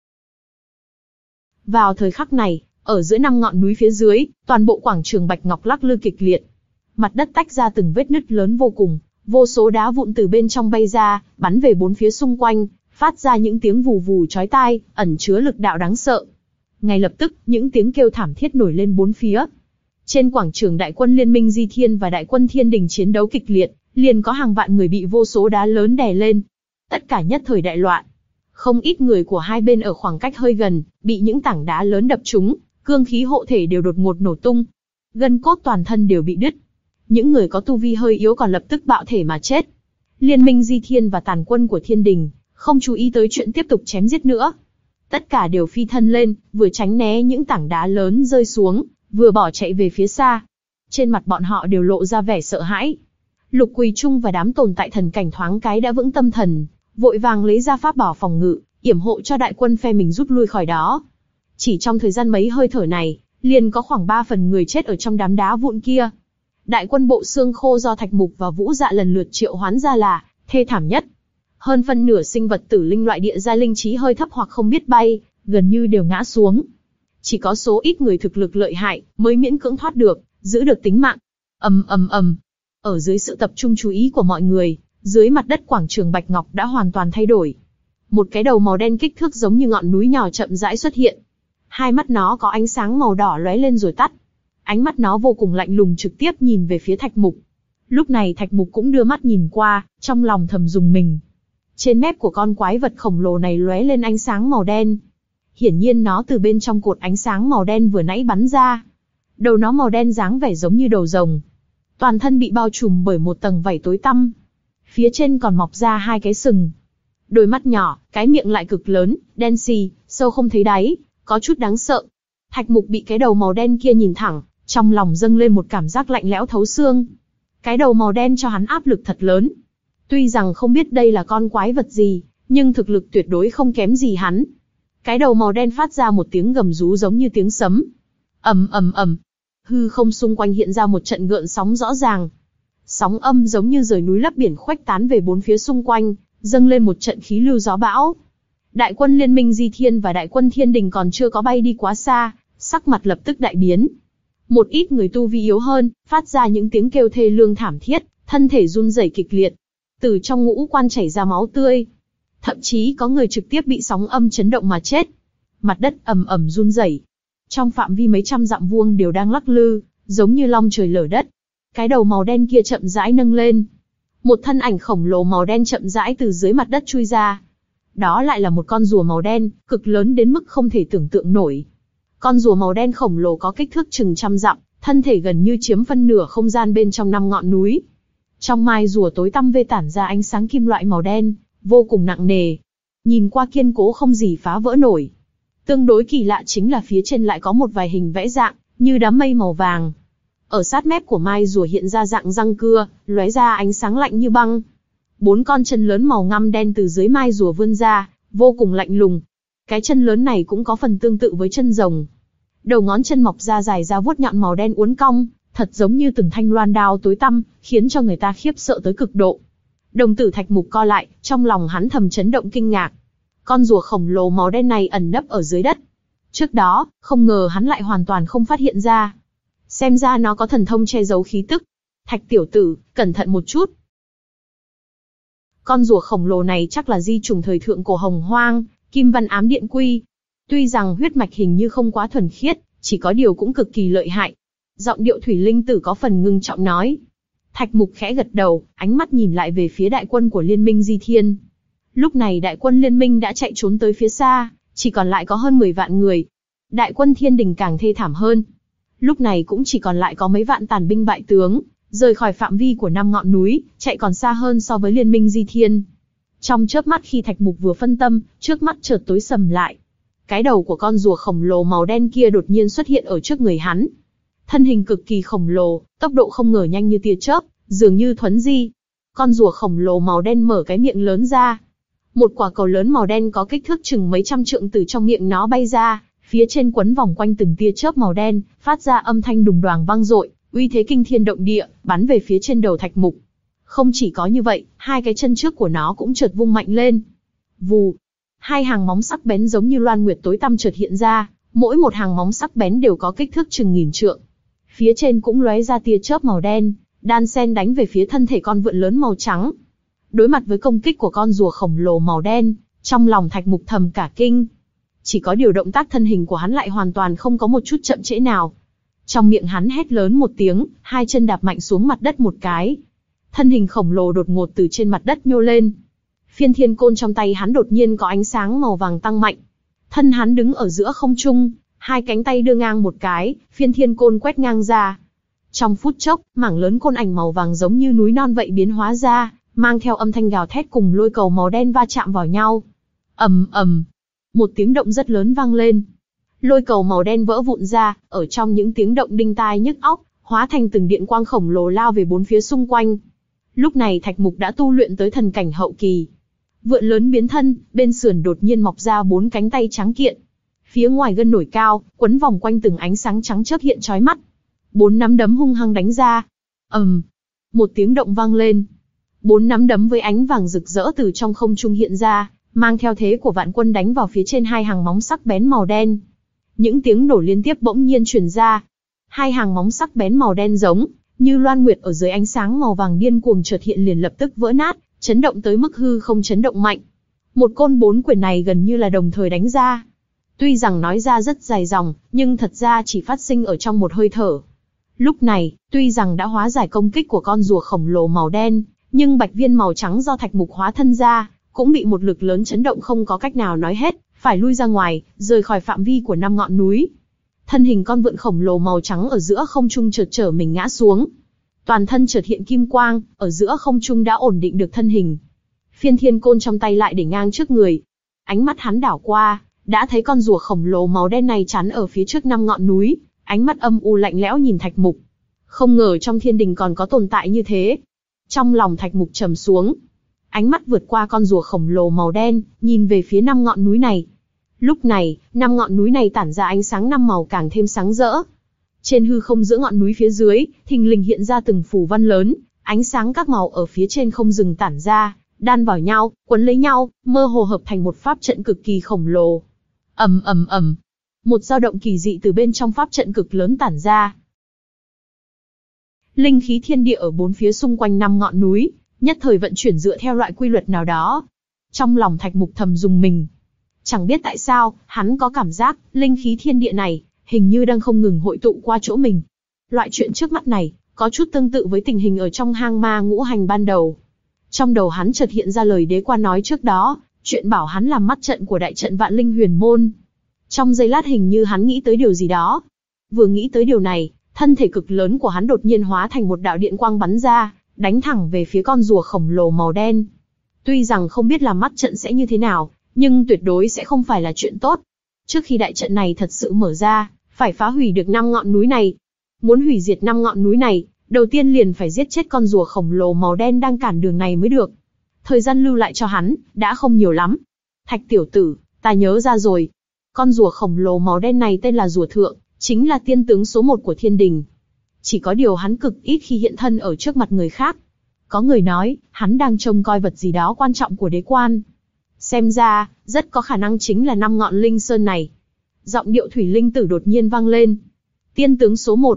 Vào thời khắc này, ở giữa năm ngọn núi phía dưới, toàn bộ quảng trường Bạch Ngọc lắc lư kịch liệt. Mặt đất tách ra từng vết nứt lớn vô cùng, vô số đá vụn từ bên trong bay ra, bắn về bốn phía xung quanh, phát ra những tiếng vù vù chói tai, ẩn chứa lực đạo đáng sợ. Ngay lập tức, những tiếng kêu thảm thiết nổi lên bốn phía. Trên quảng trường đại quân Liên minh Di Thiên và đại quân Thiên Đình chiến đấu kịch liệt, liền có hàng vạn người bị vô số đá lớn đè lên. Tất cả nhất thời đại loạn. Không ít người của hai bên ở khoảng cách hơi gần, bị những tảng đá lớn đập trúng, cương khí hộ thể đều đột ngột nổ tung. Gân cốt toàn thân đều bị đứt. Những người có tu vi hơi yếu còn lập tức bạo thể mà chết. Liên minh Di Thiên và tàn quân của Thiên Đình, không chú ý tới chuyện tiếp tục chém giết nữa. Tất cả đều phi thân lên, vừa tránh né những tảng đá lớn rơi xuống, vừa bỏ chạy về phía xa. Trên mặt bọn họ đều lộ ra vẻ sợ hãi. Lục Quỳ Trung và đám tồn tại thần cảnh thoáng cái đã vững tâm thần, vội vàng lấy ra pháp bảo phòng ngự, yểm hộ cho đại quân phe mình rút lui khỏi đó. Chỉ trong thời gian mấy hơi thở này, liền có khoảng ba phần người chết ở trong đám đá vụn kia. Đại quân bộ xương khô do Thạch Mục và Vũ Dạ lần lượt triệu hoán ra là thê thảm nhất. Hơn phân nửa sinh vật tử linh loại địa giai linh trí hơi thấp hoặc không biết bay, gần như đều ngã xuống. Chỉ có số ít người thực lực lợi hại mới miễn cưỡng thoát được, giữ được tính mạng. Ầm ầm ầm. Ở dưới sự tập trung chú ý của mọi người, dưới mặt đất quảng trường Bạch Ngọc đã hoàn toàn thay đổi. Một cái đầu màu đen kích thước giống như ngọn núi nhỏ chậm rãi xuất hiện. Hai mắt nó có ánh sáng màu đỏ lóe lên rồi tắt. Ánh mắt nó vô cùng lạnh lùng trực tiếp nhìn về phía Thạch Mục. Lúc này Thạch Mục cũng đưa mắt nhìn qua, trong lòng thầm rùng mình. Trên mép của con quái vật khổng lồ này lóe lên ánh sáng màu đen. Hiển nhiên nó từ bên trong cột ánh sáng màu đen vừa nãy bắn ra. Đầu nó màu đen dáng vẻ giống như đầu rồng. Toàn thân bị bao trùm bởi một tầng vảy tối tăm. Phía trên còn mọc ra hai cái sừng. Đôi mắt nhỏ, cái miệng lại cực lớn, đen xì, sâu không thấy đáy, có chút đáng sợ. Thạch Mục bị cái đầu màu đen kia nhìn thẳng, trong lòng dâng lên một cảm giác lạnh lẽo thấu xương. Cái đầu màu đen cho hắn áp lực thật lớn. Tuy rằng không biết đây là con quái vật gì, nhưng thực lực tuyệt đối không kém gì hắn. Cái đầu màu đen phát ra một tiếng gầm rú giống như tiếng sấm. Ầm ầm ầm. Hư không xung quanh hiện ra một trận gợn sóng rõ ràng. Sóng âm giống như rời núi lấp biển khuếch tán về bốn phía xung quanh, dâng lên một trận khí lưu gió bão. Đại quân Liên minh Di Thiên và đại quân Thiên Đình còn chưa có bay đi quá xa, sắc mặt lập tức đại biến. Một ít người tu vi yếu hơn, phát ra những tiếng kêu thê lương thảm thiết, thân thể run rẩy kịch liệt. Từ trong ngũ quan chảy ra máu tươi. Thậm chí có người trực tiếp bị sóng âm chấn động mà chết. Mặt đất ầm ầm run rẩy. Trong phạm vi mấy trăm dặm vuông đều đang lắc lư, giống như long trời lở đất. Cái đầu màu đen kia chậm rãi nâng lên. Một thân ảnh khổng lồ màu đen chậm rãi từ dưới mặt đất chui ra. Đó lại là một con rùa màu đen, cực lớn đến mức không thể tưởng tượng nổi. Con rùa màu đen khổng lồ có kích thước chừng trăm dặm, thân thể gần như chiếm phân nửa không gian bên trong năm ngọn núi. Trong mai rùa tối tăm vê tản ra ánh sáng kim loại màu đen, vô cùng nặng nề. Nhìn qua kiên cố không gì phá vỡ nổi. Tương đối kỳ lạ chính là phía trên lại có một vài hình vẽ dạng, như đám mây màu vàng. Ở sát mép của mai rùa hiện ra dạng răng cưa, lóe ra ánh sáng lạnh như băng. Bốn con chân lớn màu ngăm đen từ dưới mai rùa vươn ra, vô cùng lạnh lùng. Cái chân lớn này cũng có phần tương tự với chân rồng. Đầu ngón chân mọc ra dài ra vuốt nhọn màu đen uốn cong, thật giống như từng thanh loan đao tối tăm, khiến cho người ta khiếp sợ tới cực độ. Đồng tử Thạch Mục co lại, trong lòng hắn thầm chấn động kinh ngạc. Con rùa khổng lồ màu đen này ẩn nấp ở dưới đất. Trước đó, không ngờ hắn lại hoàn toàn không phát hiện ra. Xem ra nó có thần thông che giấu khí tức. Thạch tiểu tử, cẩn thận một chút. Con rùa khổng lồ này chắc là di chủng thời thượng cổ Hồng Hoang, Kim Văn Ám Điện Quy. Tuy rằng huyết mạch hình như không quá thuần khiết, chỉ có điều cũng cực kỳ lợi hại. Giọng điệu Thủy Linh Tử có phần ngưng trọng nói. Thạch Mục khẽ gật đầu, ánh mắt nhìn lại về phía đại quân của Liên minh Di Thiên. Lúc này đại quân Liên minh đã chạy trốn tới phía xa, chỉ còn lại có hơn mười vạn người. Đại quân Thiên Đình càng thê thảm hơn. Lúc này cũng chỉ còn lại có mấy vạn tàn binh bại tướng, rời khỏi phạm vi của năm ngọn núi, chạy còn xa hơn so với Liên minh Di Thiên. Trong chớp mắt khi Thạch Mục vừa phân tâm, trước mắt chợt tối sầm lại. Cái đầu của con rùa khổng lồ màu đen kia đột nhiên xuất hiện ở trước người hắn. Thân hình cực kỳ khổng lồ, tốc độ không ngờ nhanh như tia chớp, dường như thuấn di. Con rùa khổng lồ màu đen mở cái miệng lớn ra. Một quả cầu lớn màu đen có kích thước chừng mấy trăm trượng từ trong miệng nó bay ra, phía trên quấn vòng quanh từng tia chớp màu đen, phát ra âm thanh đùng đoàng vang dội, uy thế kinh thiên động địa, bắn về phía trên đầu Thạch Mục. Không chỉ có như vậy, hai cái chân trước của nó cũng chợt vung mạnh lên. Vù, hai hàng móng sắc bén giống như loan nguyệt tối tăm chợt hiện ra, mỗi một hàng móng sắc bén đều có kích thước chừng nghìn trượng. Phía trên cũng lóe ra tia chớp màu đen, đan sen đánh về phía thân thể con vượn lớn màu trắng. Đối mặt với công kích của con rùa khổng lồ màu đen, trong lòng Thạch Mục thầm cả kinh. Chỉ có điều động tác thân hình của hắn lại hoàn toàn không có một chút chậm trễ nào. Trong miệng hắn hét lớn một tiếng, hai chân đạp mạnh xuống mặt đất một cái. Thân hình khổng lồ đột ngột từ trên mặt đất nhô lên. Phiên thiên côn trong tay hắn đột nhiên có ánh sáng màu vàng tăng mạnh. Thân hắn đứng ở giữa không trung, hai cánh tay đưa ngang một cái, phiên thiên côn quét ngang ra. Trong phút chốc, mảng lớn côn ảnh màu vàng giống như núi non vậy biến hóa ra, mang theo âm thanh gào thét cùng lôi cầu màu đen va chạm vào nhau. Ầm ầm, một tiếng động rất lớn vang lên. Lôi cầu màu đen vỡ vụn ra, ở trong những tiếng động đinh tai nhức óc, hóa thành từng điện quang khổng lồ lao về bốn phía xung quanh. Lúc này Thạch Mục đã tu luyện tới thần cảnh hậu kỳ. Vượn lớn biến thân, bên sườn đột nhiên mọc ra bốn cánh tay trắng kiện. Phía ngoài gân nổi cao, quấn vòng quanh từng ánh sáng trắng chớp hiện chói mắt. Bốn nắm đấm hung hăng đánh ra. Ầm, một tiếng động vang lên. Bốn nắm đấm với ánh vàng rực rỡ từ trong không trung hiện ra, mang theo thế của vạn quân đánh vào phía trên hai hàng móng sắc bén màu đen. Những tiếng nổ liên tiếp bỗng nhiên truyền ra. Hai hàng móng sắc bén màu đen giống như loan nguyệt ở dưới ánh sáng màu vàng điên cuồng chợt hiện liền lập tức vỡ nát, chấn động tới mức hư không chấn động mạnh. Một côn bốn quyền này gần như là đồng thời đánh ra. Tuy rằng nói ra rất dài dòng, nhưng thật ra chỉ phát sinh ở trong một hơi thở. Lúc này, tuy rằng đã hóa giải công kích của con rùa khổng lồ màu đen, nhưng bạch viên màu trắng do Thạch Mục hóa thân ra, cũng bị một lực lớn chấn động không có cách nào nói hết, phải lui ra ngoài, rời khỏi phạm vi của năm ngọn núi. Thân hình con vượn khổng lồ màu trắng ở giữa không trung chợt trở mình ngã xuống. Toàn thân chợt hiện kim quang, ở giữa không trung đã ổn định được thân hình. Phiên thiên côn trong tay lại để ngang trước người. Ánh mắt hắn đảo qua, đã thấy con rùa khổng lồ màu đen này chắn ở phía trước năm ngọn núi, ánh mắt âm u lạnh lẽo nhìn Thạch Mục. Không ngờ trong thiên đình còn có tồn tại như thế. Trong lòng Thạch Mục trầm xuống. Ánh mắt vượt qua con rùa khổng lồ màu đen, nhìn về phía năm ngọn núi này. Lúc này, năm ngọn núi này tản ra ánh sáng năm màu càng thêm sáng rỡ. Trên hư không giữa ngọn núi phía dưới, thình lình hiện ra từng phù văn lớn, ánh sáng các màu ở phía trên không dừng tản ra, đan vào nhau, quấn lấy nhau, mơ hồ hợp thành một pháp trận cực kỳ khổng lồ. Ầm ầm ầm, một dao động kỳ dị từ bên trong pháp trận cực lớn tản ra. Linh khí thiên địa ở bốn phía xung quanh năm ngọn núi, nhất thời vận chuyển dựa theo loại quy luật nào đó. Trong lòng Thạch Mục thầm rùng mình. Chẳng biết tại sao, hắn có cảm giác, linh khí thiên địa này, hình như đang không ngừng hội tụ qua chỗ mình. Loại chuyện trước mắt này, có chút tương tự với tình hình ở trong hang ma ngũ hành ban đầu. Trong đầu hắn chợt hiện ra lời đế quan nói trước đó, chuyện bảo hắn làm mắt trận của đại trận vạn linh huyền môn. Trong giây lát hình như hắn nghĩ tới điều gì đó. Vừa nghĩ tới điều này, thân thể cực lớn của hắn đột nhiên hóa thành một đạo điện quang bắn ra, đánh thẳng về phía con rùa khổng lồ màu đen. Tuy rằng không biết làm mắt trận sẽ như thế nào, nhưng tuyệt đối sẽ không phải là chuyện tốt. Trước khi đại trận này thật sự mở ra, phải phá hủy được năm ngọn núi này. Muốn hủy diệt năm ngọn núi này, đầu tiên liền phải giết chết con rùa khổng lồ màu đen đang cản đường này mới được. Thời gian lưu lại cho hắn, đã không nhiều lắm. Thạch tiểu tử, ta nhớ ra rồi. Con rùa khổng lồ màu đen này tên là rùa thượng, chính là tiên tướng số một của thiên đình. Chỉ có điều hắn cực ít khi hiện thân ở trước mặt người khác. Có người nói, hắn đang trông coi vật gì đó quan trọng của đế quan. Xem ra, rất có khả năng chính là năm ngọn linh sơn này. Giọng điệu Thủy Linh Tử đột nhiên vang lên. Tiên tướng số một.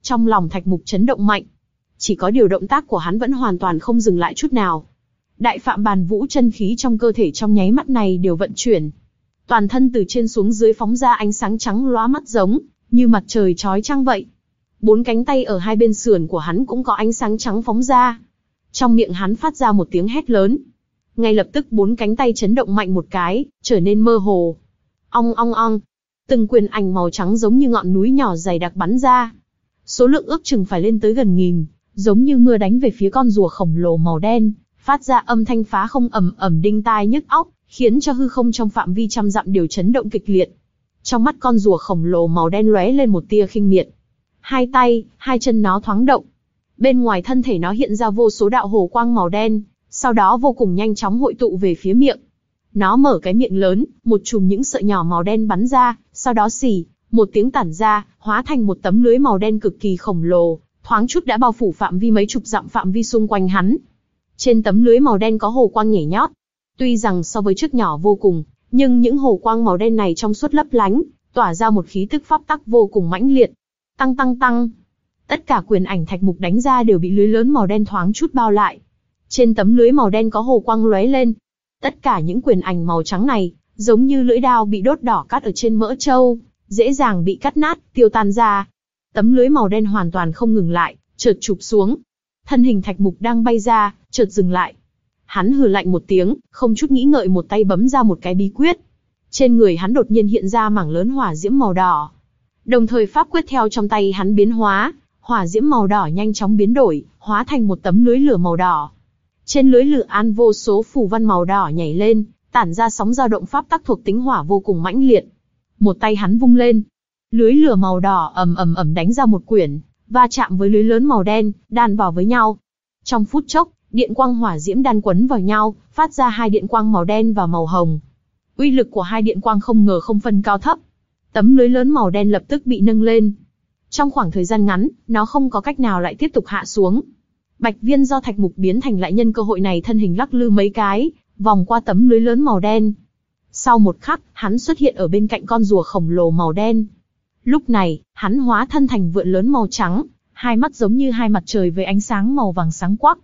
Trong lòng Thạch Mục chấn động mạnh. Chỉ có điều động tác của hắn vẫn hoàn toàn không dừng lại chút nào. Đại Phạm Bàn Vũ chân khí trong cơ thể trong nháy mắt này đều vận chuyển. Toàn thân từ trên xuống dưới phóng ra ánh sáng trắng lóa mắt giống như mặt trời chói chang vậy. Bốn cánh tay ở hai bên sườn của hắn cũng có ánh sáng trắng phóng ra. Trong miệng hắn phát ra một tiếng hét lớn. Ngay lập tức bốn cánh tay chấn động mạnh một cái, trở nên mơ hồ. Ong ong ong. Từng quyền ảnh màu trắng giống như ngọn núi nhỏ dày đặc bắn ra. Số lượng ước chừng phải lên tới gần nghìn, giống như mưa đánh về phía con rùa khổng lồ màu đen, phát ra âm thanh phá không ầm ầm đinh tai nhức óc, khiến cho hư không trong phạm vi trăm dặm đều chấn động kịch liệt. Trong mắt con rùa khổng lồ màu đen lóe lên một tia khinh miệt. Hai tay, hai chân nó thoáng động. Bên ngoài thân thể nó hiện ra vô số đạo hồ quang màu đen, sau đó vô cùng nhanh chóng hội tụ về phía miệng. Nó mở cái miệng lớn, một chùm những sợi nhỏ màu đen bắn ra, sau đó xì, một tiếng tản ra, hóa thành một tấm lưới màu đen cực kỳ khổng lồ, thoáng chút đã bao phủ phạm vi mấy chục dặm phạm vi xung quanh hắn. Trên tấm lưới màu đen có hồ quang nhảy nhót. Tuy rằng so với trước nhỏ vô cùng, nhưng những hồ quang màu đen này trong suốt lấp lánh, tỏa ra một khí tức pháp tắc vô cùng mãnh liệt. Tăng tăng tăng. Tất cả quyền ảnh Thạch Mục đánh ra đều bị lưới lớn màu đen thoáng chút bao lại. Trên tấm lưới màu đen có hồ quang lóe lên. Tất cả những quyền ảnh màu trắng này, giống như lưỡi dao bị đốt đỏ cắt ở trên mỡ trâu, dễ dàng bị cắt nát, tiêu tan ra. Tấm lưới màu đen hoàn toàn không ngừng lại, chợt chụp xuống. Thân hình Thạch Mục đang bay ra, chợt dừng lại. Hắn hừ lạnh một tiếng, không chút nghĩ ngợi một tay bấm ra một cái bí quyết. Trên người hắn đột nhiên hiện ra mảng lớn hỏa diễm màu đỏ. Đồng thời pháp quyết theo trong tay hắn biến hóa, hỏa diễm màu đỏ nhanh chóng biến đổi, hóa thành một tấm lưới lửa màu đỏ. Trên lưới lửa an vô số phù văn màu đỏ nhảy lên, tản ra sóng dao động pháp tắc thuộc tính hỏa vô cùng mãnh liệt. Một tay hắn vung lên, lưới lửa màu đỏ ầm ầm ầm đánh ra một quyển, va chạm với lưới lớn màu đen, đan vào với nhau. Trong phút chốc, điện quang hỏa diễm đan quấn vào nhau, phát ra hai điện quang màu đen và màu hồng. Uy lực của hai điện quang không ngờ không phân cao thấp. Tấm lưới lớn màu đen lập tức bị nâng lên. Trong khoảng thời gian ngắn, nó không có cách nào lại tiếp tục hạ xuống. Bạch Viên do Thạch Mục biến thành lại nhân cơ hội này thân hình lắc lư mấy cái, vòng qua tấm lưới lớn màu đen. Sau một khắc, hắn xuất hiện ở bên cạnh con rùa khổng lồ màu đen. Lúc này, hắn hóa thân thành vượn lớn màu trắng, hai mắt giống như hai mặt trời với ánh sáng màu vàng sáng quắc.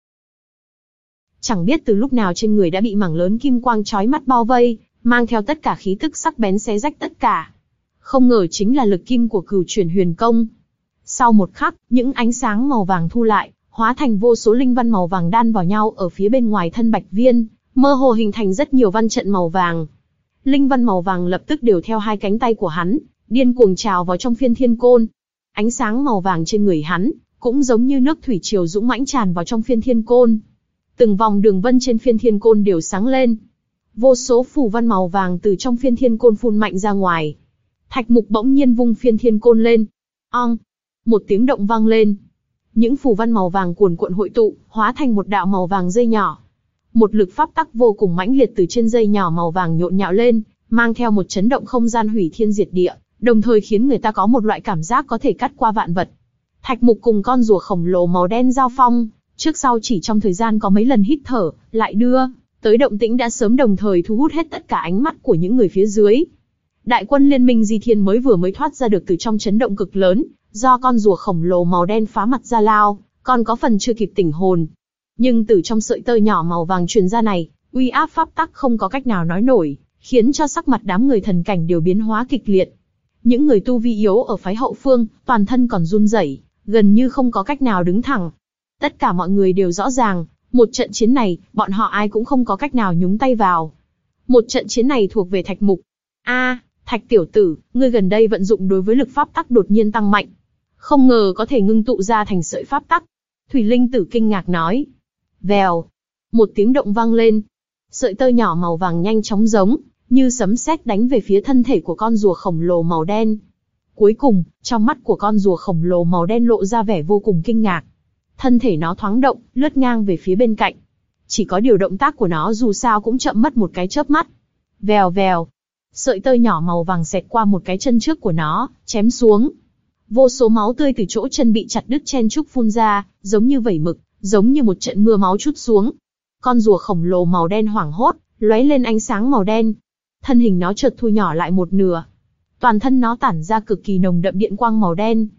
Chẳng biết từ lúc nào trên người đã bị mảng lớn kim quang chói mắt bao vây, mang theo tất cả khí tức sắc bén xé rách tất cả. Không ngờ chính là lực kim của Cửu Chuyển Huyền Công. Sau một khắc, những ánh sáng màu vàng thu lại, hóa thành vô số linh văn màu vàng đan vào nhau ở phía bên ngoài thân Bạch Viên, mơ hồ hình thành rất nhiều văn trận màu vàng. Linh văn màu vàng lập tức đều theo hai cánh tay của hắn, điên cuồng trào vào trong Phiên Thiên Côn. Ánh sáng màu vàng trên người hắn, cũng giống như nước thủy triều dũng mãnh tràn vào trong Phiên Thiên Côn. Từng vòng đường vân trên Phiên Thiên Côn đều sáng lên. Vô số phù văn màu vàng từ trong Phiên Thiên Côn phun mạnh ra ngoài. Thạch Mục bỗng nhiên vung Phiên Thiên Côn lên. Ong! Một tiếng động vang lên. Những phù văn màu vàng cuồn cuộn hội tụ, hóa thành một đạo màu vàng dây nhỏ. Một lực pháp tắc vô cùng mãnh liệt từ trên dây nhỏ màu vàng nhộn nhạo lên, mang theo một chấn động không gian hủy thiên diệt địa, đồng thời khiến người ta có một loại cảm giác có thể cắt qua vạn vật. Thạch Mục cùng con rùa khổng lồ màu đen giao phong, trước sau chỉ trong thời gian có mấy lần hít thở, lại đưa tới động tĩnh đã sớm đồng thời thu hút hết tất cả ánh mắt của những người phía dưới. Đại quân liên minh Di Thiên mới vừa mới thoát ra được từ trong chấn động cực lớn, do con rùa khổng lồ màu đen phá mặt ra lao, còn có phần chưa kịp tỉnh hồn. Nhưng từ trong sợi tơ nhỏ màu vàng truyền ra này, uy áp pháp tắc không có cách nào nói nổi, khiến cho sắc mặt đám người thần cảnh đều biến hóa kịch liệt. Những người tu vi yếu ở phái hậu phương, toàn thân còn run rẩy, gần như không có cách nào đứng thẳng. Tất cả mọi người đều rõ ràng, một trận chiến này, bọn họ ai cũng không có cách nào nhúng tay vào. Một trận chiến này thuộc về Thạch Mục. A, Thạch tiểu tử, ngươi gần đây vận dụng đối với lực pháp tắc đột nhiên tăng mạnh. Không ngờ có thể ngưng tụ ra thành sợi pháp tắc. Thủy Linh Tử kinh ngạc nói. Vèo. Một tiếng động vang lên. Sợi tơ nhỏ màu vàng nhanh chóng giống như sấm sét đánh về phía thân thể của con rùa khổng lồ màu đen. Cuối cùng, trong mắt của con rùa khổng lồ màu đen lộ ra vẻ vô cùng kinh ngạc. Thân thể nó thoáng động, lướt ngang về phía bên cạnh. Chỉ có điều động tác của nó dù sao cũng chậm mất một cái chớp mắt. Vèo vèo. Sợi tơ nhỏ màu vàng xẹt qua một cái chân trước của nó, chém xuống. Vô số máu tươi từ chỗ chân bị chặt đứt chen chúc phun ra, giống như vẩy mực, giống như một trận mưa máu trút xuống. Con rùa khổng lồ màu đen hoảng hốt, lóe lên ánh sáng màu đen. Thân hình nó chợt thu nhỏ lại một nửa. Toàn thân nó tản ra cực kỳ nồng đậm điện quang màu đen.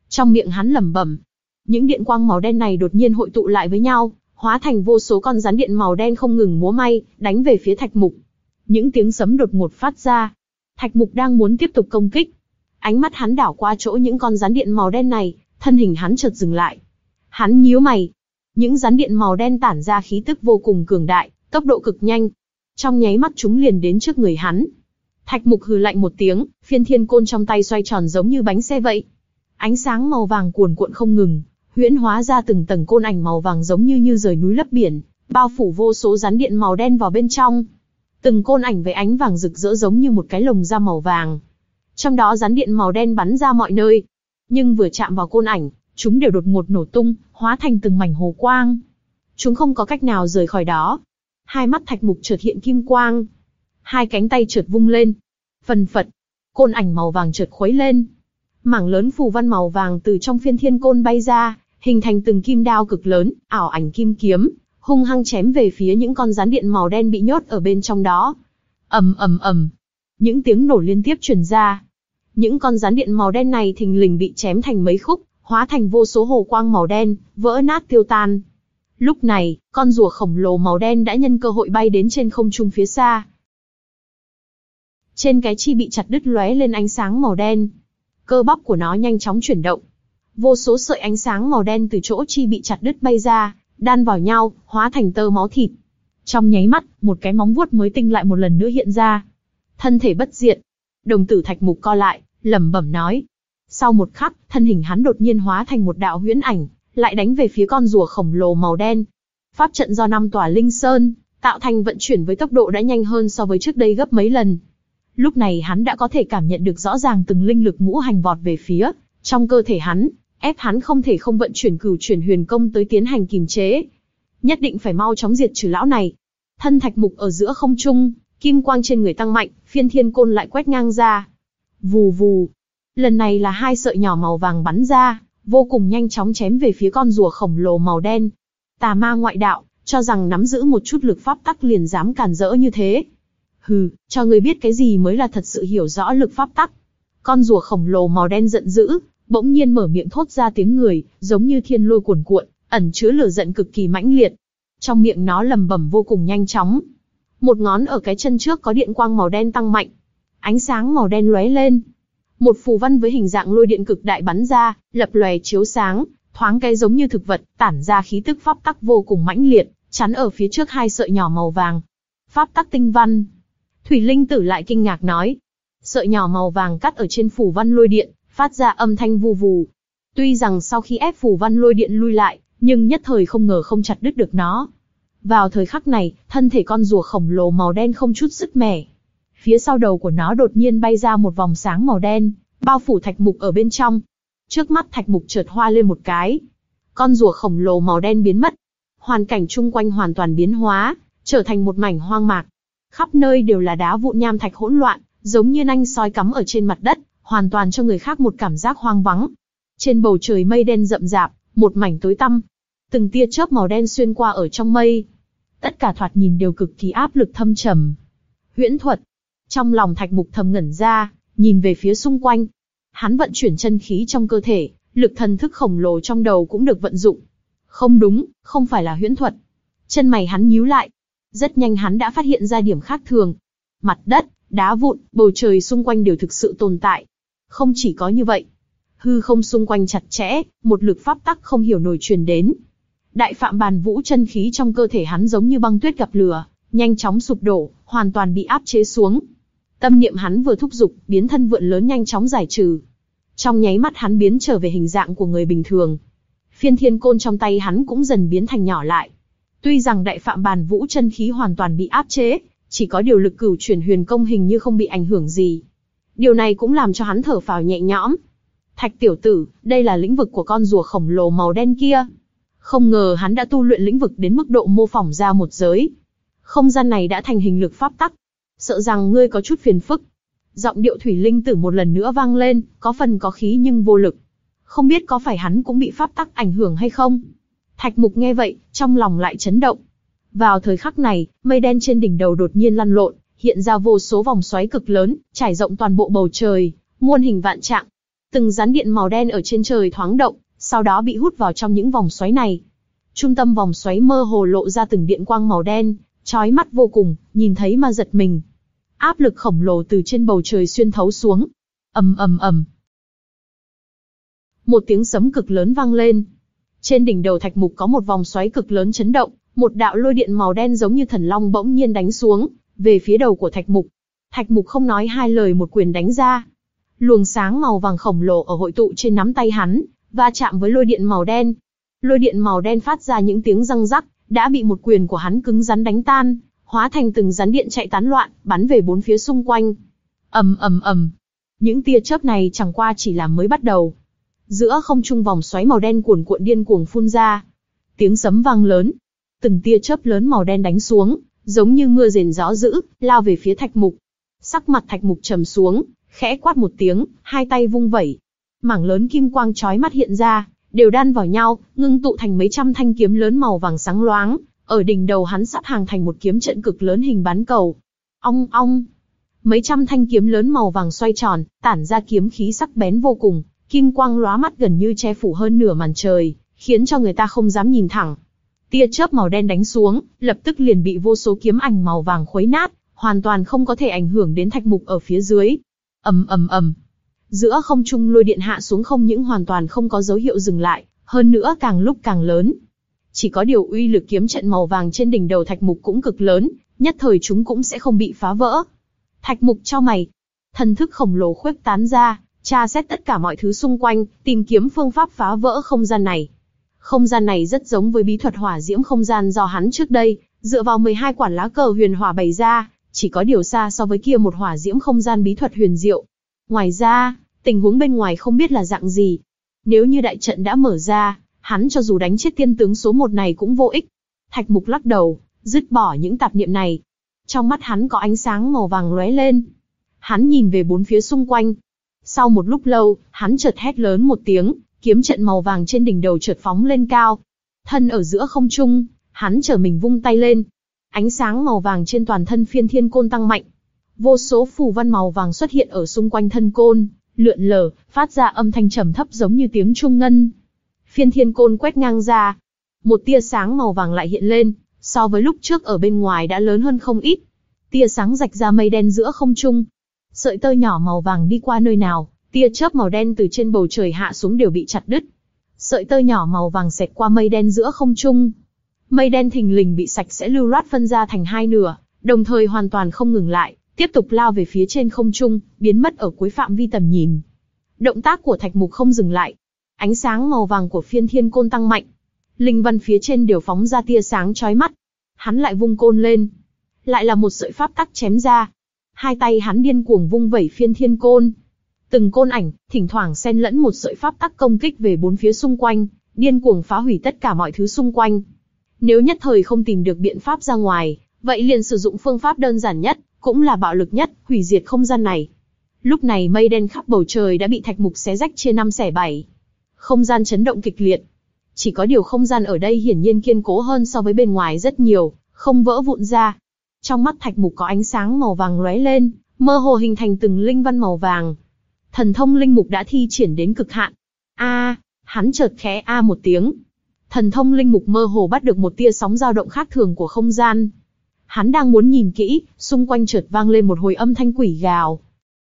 Trong miệng hắn lẩm bẩm. Những điện quang màu đen này đột nhiên hội tụ lại với nhau, hóa thành vô số con rắn điện màu đen không ngừng múa may, đánh về phía Thạch Mục. Những tiếng sấm đột ngột phát ra. Thạch Mục đang muốn tiếp tục công kích. Ánh mắt hắn đảo qua chỗ những con rắn điện màu đen này, thân hình hắn chợt dừng lại. Hắn nhíu mày. Những rắn điện màu đen tản ra khí tức vô cùng cường đại, tốc độ cực nhanh. Trong nháy mắt chúng liền đến trước người hắn. Thạch Mục hừ lạnh một tiếng, phiên thiên côn trong tay xoay tròn giống như bánh xe vậy. Ánh sáng màu vàng cuồn cuộn không ngừng, huyễn hóa ra từng tầng côn ảnh màu vàng giống như như rời núi lấp biển, bao phủ vô số rắn điện màu đen vào bên trong. Từng côn ảnh với ánh vàng rực rỡ giống như một cái lồng da màu vàng. Trong đó rắn điện màu đen bắn ra mọi nơi. Nhưng vừa chạm vào côn ảnh, chúng đều đột ngột nổ tung, hóa thành từng mảnh hồ quang. Chúng không có cách nào rời khỏi đó. Hai mắt Thạch Mục chợt hiện kim quang. Hai cánh tay chợt vung lên. Phần phật, côn ảnh màu vàng chợt khuấy lên. Mảng lớn phù văn màu vàng từ trong phiên thiên côn bay ra, hình thành từng kim đao cực lớn, ảo ảnh kim kiếm, hung hăng chém về phía những con rắn điện màu đen bị nhốt ở bên trong đó. Ầm ầm ầm, những tiếng nổ liên tiếp truyền ra. Những con rắn điện màu đen này thình lình bị chém thành mấy khúc, hóa thành vô số hồ quang màu đen, vỡ nát tiêu tan. Lúc này, con rùa khổng lồ màu đen đã nhân cơ hội bay đến trên không trung phía xa. Trên cái chi bị chặt đứt lóe lên ánh sáng màu đen. Cơ bắp của nó nhanh chóng chuyển động. Vô số sợi ánh sáng màu đen từ chỗ chi bị chặt đứt bay ra, đan vào nhau, hóa thành tơ máu thịt. Trong nháy mắt, một cái móng vuốt mới tinh lại một lần nữa hiện ra. Thân thể bất diệt. Đồng tử Thạch Mục co lại, lẩm bẩm nói. Sau một khắc, thân hình hắn đột nhiên hóa thành một đạo huyễn ảnh, lại đánh về phía con rùa khổng lồ màu đen. Pháp trận do năm tòa linh sơn tạo thành vận chuyển với tốc độ đã nhanh hơn so với trước đây gấp mấy lần. Lúc này hắn đã có thể cảm nhận được rõ ràng từng linh lực ngũ hành vọt về phía trong cơ thể hắn, ép hắn không thể không vận chuyển cửu chuyển huyền công tới tiến hành kìm chế. Nhất định phải mau chóng diệt trừ lão này. Thân Thạch Mục ở giữa không trung, kim quang trên người tăng mạnh, phiên thiên côn lại quét ngang ra. Vù vù. Lần này là hai sợi nhỏ màu vàng bắn ra, vô cùng nhanh chóng chém về phía con rùa khổng lồ màu đen. Tà ma ngoại đạo, cho rằng nắm giữ một chút lực pháp tắc liền dám càn rỡ như thế. Hừ, cho ngươi biết cái gì mới là thật sự hiểu rõ lực pháp tắc. Con rùa khổng lồ màu đen giận dữ, bỗng nhiên mở miệng thốt ra tiếng người, giống như thiên lôi cuồn cuộn, ẩn chứa lửa giận cực kỳ mãnh liệt. Trong miệng nó lầm bầm vô cùng nhanh chóng. Một ngón ở cái chân trước có điện quang màu đen tăng mạnh. Ánh sáng màu đen lóe lên. Một phù văn với hình dạng lôi điện cực đại bắn ra, lập lòe chiếu sáng, thoáng cái giống như thực vật, tản ra khí tức pháp tắc vô cùng mãnh liệt, chắn ở phía trước hai sợi nhỏ màu vàng. Pháp tắc tinh văn. Thủy Linh Tử lại kinh ngạc nói. Sợi nhỏ màu vàng cắt ở trên phù văn lôi điện, phát ra âm thanh vù vù. Tuy rằng sau khi ép phù văn lôi điện lui lại, nhưng nhất thời không ngờ không chặt đứt được nó. Vào thời khắc này, thân thể con rùa khổng lồ màu đen không chút sức mẻ. Phía sau đầu của nó đột nhiên bay ra một vòng sáng màu đen, bao phủ Thạch Mục ở bên trong. Trước mắt Thạch Mục chợt hoa lên một cái. Con rùa khổng lồ màu đen biến mất. Hoàn cảnh chung quanh hoàn toàn biến hóa, trở thành một mảnh hoang mạc. Khắp nơi đều là đá vụn nham thạch hỗn loạn, giống như nanh sói cắm ở trên mặt đất, hoàn toàn cho người khác một cảm giác hoang vắng. Trên bầu trời mây đen rậm rạp, một mảnh tối tăm. Từng tia chớp màu đen xuyên qua ở trong mây. Tất cả thoạt nhìn đều cực kỳ áp lực thâm trầm. Huyễn thuật. Trong lòng Thạch Mục thầm ngẩn ra, nhìn về phía xung quanh. Hắn vận chuyển chân khí trong cơ thể, lực thần thức khổng lồ trong đầu cũng được vận dụng. Không đúng, không phải là huyễn thuật. Chân mày hắn nhíu lại. Rất nhanh hắn đã phát hiện ra điểm khác thường. Mặt đất, đá vụn, bầu trời xung quanh đều thực sự tồn tại. Không chỉ có như vậy. Hư không xung quanh chặt chẽ, một lực pháp tắc không hiểu nổi truyền đến. Đại Phạm Bàn Vũ chân khí trong cơ thể hắn giống như băng tuyết gặp lửa, nhanh chóng sụp đổ, hoàn toàn bị áp chế xuống. Tâm niệm hắn vừa thúc giục, biến thân vượn lớn nhanh chóng giải trừ. Trong nháy mắt hắn biến trở về hình dạng của người bình thường. Phiên thiên côn trong tay hắn cũng dần biến thành nhỏ lại. Tuy rằng Đại Phạm Bàn Vũ chân khí hoàn toàn bị áp chế, chỉ có điều lực cửu chuyển huyền công hình như không bị ảnh hưởng gì. Điều này cũng làm cho hắn thở phào nhẹ nhõm. Thạch tiểu tử, đây là lĩnh vực của con rùa khổng lồ màu đen kia. Không ngờ hắn đã tu luyện lĩnh vực đến mức độ mô phỏng ra một giới. Không gian này đã thành hình lực pháp tắc. Sợ rằng ngươi có chút phiền phức. Giọng điệu Thủy Linh Tử một lần nữa vang lên, có phần có khí nhưng vô lực. Không biết có phải hắn cũng bị pháp tắc ảnh hưởng hay không? Thạch Mục nghe vậy, trong lòng lại chấn động. Vào thời khắc này, mây đen trên đỉnh đầu đột nhiên lăn lộn, hiện ra vô số vòng xoáy cực lớn, trải rộng toàn bộ bầu trời, muôn hình vạn trạng. Từng rắn điện màu đen ở trên trời thoáng động, sau đó bị hút vào trong những vòng xoáy này. Trung tâm vòng xoáy mơ hồ lộ ra từng điện quang màu đen, chói mắt vô cùng, nhìn thấy mà giật mình. Áp lực khổng lồ từ trên bầu trời xuyên thấu xuống. Ầm ầm ầm. Một tiếng sấm cực lớn vang lên. Trên đỉnh đầu Thạch Mục có một vòng xoáy cực lớn chấn động, một đạo lôi điện màu đen giống như thần long bỗng nhiên đánh xuống, về phía đầu của Thạch Mục. Thạch Mục không nói hai lời một quyền đánh ra. Luồng sáng màu vàng khổng lồ ở hội tụ trên nắm tay hắn, va chạm với lôi điện màu đen. Lôi điện màu đen phát ra những tiếng răng rắc, đã bị một quyền của hắn cứng rắn đánh tan, hóa thành từng rắn điện chạy tán loạn, bắn về bốn phía xung quanh. Ầm ầm ầm. Những tia chớp này chẳng qua chỉ là mới bắt đầu. Giữa không trung vòng xoáy màu đen cuồn cuộn điên cuồng phun ra. Tiếng sấm vang lớn. Từng tia chớp lớn màu đen đánh xuống, giống như mưa rền gió dữ, lao về phía Thạch Mục. Sắc mặt Thạch Mục trầm xuống, khẽ quát một tiếng, hai tay vung vẩy. Mảng lớn kim quang chói mắt hiện ra, đều đan vào nhau, ngưng tụ thành mấy trăm thanh kiếm lớn màu vàng sáng loáng. Ở đỉnh đầu hắn sắp hàng thành một kiếm trận cực lớn hình bán cầu. Ong ong. Mấy trăm thanh kiếm lớn màu vàng xoay tròn, tản ra kiếm khí sắc bén vô cùng, kim quang lóa mắt gần như che phủ hơn nửa màn trời, khiến cho người ta không dám nhìn thẳng. Tia chớp màu đen đánh xuống, lập tức liền bị vô số kiếm ảnh màu vàng khuấy nát, hoàn toàn không có thể ảnh hưởng đến Thạch Mục ở phía dưới. Ầm ầm ầm. Giữa không trung lôi điện hạ xuống không những hoàn toàn không có dấu hiệu dừng lại, hơn nữa càng lúc càng lớn. Chỉ có điều uy lực kiếm trận màu vàng trên đỉnh đầu Thạch Mục cũng cực lớn, nhất thời chúng cũng sẽ không bị phá vỡ. Thạch Mục chau mày, thần thức khổng lồ khuếch tán ra, tra xét tất cả mọi thứ xung quanh, tìm kiếm phương pháp phá vỡ không gian này. Không gian này rất giống với bí thuật hỏa diễm không gian do hắn trước đây, dựa vào mười hai quả lá cờ huyền hỏa bày ra, chỉ có điều xa so với kia một hỏa diễm không gian bí thuật huyền diệu. Ngoài ra, tình huống bên ngoài không biết là dạng gì. Nếu như đại trận đã mở ra, hắn cho dù đánh chết tiên tướng số một này cũng vô ích. Thạch Mục lắc đầu, dứt bỏ những tạp niệm này. Trong mắt hắn có ánh sáng màu vàng lóe lên. Hắn nhìn về bốn phía xung quanh. Sau một lúc lâu, hắn chợt hét lớn một tiếng, kiếm trận màu vàng trên đỉnh đầu chợt phóng lên cao. Thân ở giữa không trung, hắn trở mình vung tay lên. Ánh sáng màu vàng trên toàn thân Phiên Thiên Côn tăng mạnh. Vô số phù văn màu vàng xuất hiện ở xung quanh thân côn, lượn lờ, phát ra âm thanh trầm thấp giống như tiếng chuông ngân. Phiên Thiên Côn quét ngang ra, một tia sáng màu vàng lại hiện lên, so với lúc trước ở bên ngoài đã lớn hơn không ít. Tia sáng rạch ra mây đen giữa không trung. Sợi tơ nhỏ màu vàng đi qua nơi nào, tia chớp màu đen từ trên bầu trời hạ xuống đều bị chặt đứt. Sợi tơ nhỏ màu vàng xẹt qua mây đen giữa không trung. Mây đen thình lình bị sạch sẽ lưu loát phân ra thành hai nửa, đồng thời hoàn toàn không ngừng lại, tiếp tục lao về phía trên không trung, biến mất ở cuối phạm vi tầm nhìn. Động tác của Thạch Mục không dừng lại. Ánh sáng màu vàng của Phiên Thiên Côn tăng mạnh. Linh văn phía trên đều phóng ra tia sáng chói mắt. Hắn lại vung côn lên. Lại là một sợi pháp tắc chém ra. Hai tay hắn điên cuồng vung vẩy Phiên Thiên Côn. Từng côn ảnh, thỉnh thoảng xen lẫn một sợi pháp tắc công kích về bốn phía xung quanh, điên cuồng phá hủy tất cả mọi thứ xung quanh. Nếu nhất thời không tìm được biện pháp ra ngoài, vậy liền sử dụng phương pháp đơn giản nhất, cũng là bạo lực nhất, hủy diệt không gian này. Lúc này mây đen khắp bầu trời đã bị Thạch Mục xé rách chia năm xẻ bảy. Không gian chấn động kịch liệt. Chỉ có điều không gian ở đây hiển nhiên kiên cố hơn so với bên ngoài rất nhiều, không vỡ vụn ra. Trong mắt Thạch Mục có ánh sáng màu vàng lóe lên, mơ hồ hình thành từng linh văn màu vàng. Thần thông linh mục đã thi triển đến cực hạn. A, à, hắn chợt khẽ a một tiếng. Thần thông linh mục mơ hồ bắt được một tia sóng dao động khác thường của không gian. Hắn đang muốn nhìn kỹ, xung quanh chợt vang lên một hồi âm thanh quỷ gào.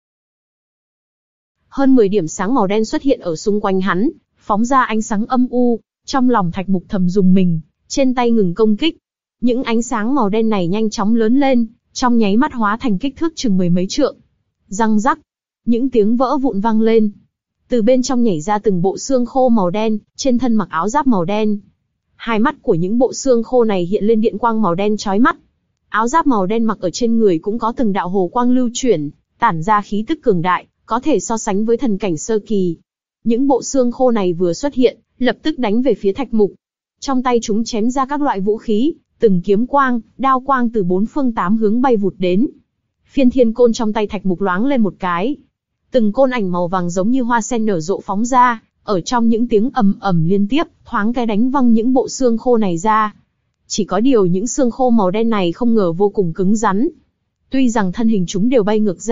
Hơn mười điểm sáng màu đen xuất hiện ở xung quanh hắn, phóng ra ánh sáng âm u. Trong lòng Thạch Mục thầm rùng mình, trên tay ngừng công kích. Những ánh sáng màu đen này nhanh chóng lớn lên, trong nháy mắt hóa thành kích thước chừng mười mấy trượng. Răng rắc, những tiếng vỡ vụn vang lên. Từ bên trong nhảy ra từng bộ xương khô màu đen, trên thân mặc áo giáp màu đen. Hai mắt của những bộ xương khô này hiện lên điện quang màu đen chói mắt. Áo giáp màu đen mặc ở trên người cũng có từng đạo hồ quang lưu chuyển, tản ra khí tức cường đại, có thể so sánh với thần cảnh sơ kỳ. Những bộ xương khô này vừa xuất hiện, lập tức đánh về phía Thạch Mục. Trong tay chúng chém ra các loại vũ khí, từng kiếm quang, đao quang từ bốn phương tám hướng bay vụt đến. Phiên Thiên Côn trong tay Thạch Mục loáng lên một cái. Từng côn ảnh màu vàng giống như hoa sen nở rộ phóng ra, ở trong những tiếng ầm ầm liên tiếp, thoáng cái đánh văng những bộ xương khô này ra. Chỉ có điều những xương khô màu đen này không ngờ vô cùng cứng rắn. Tuy rằng thân hình chúng đều bay ngược ra,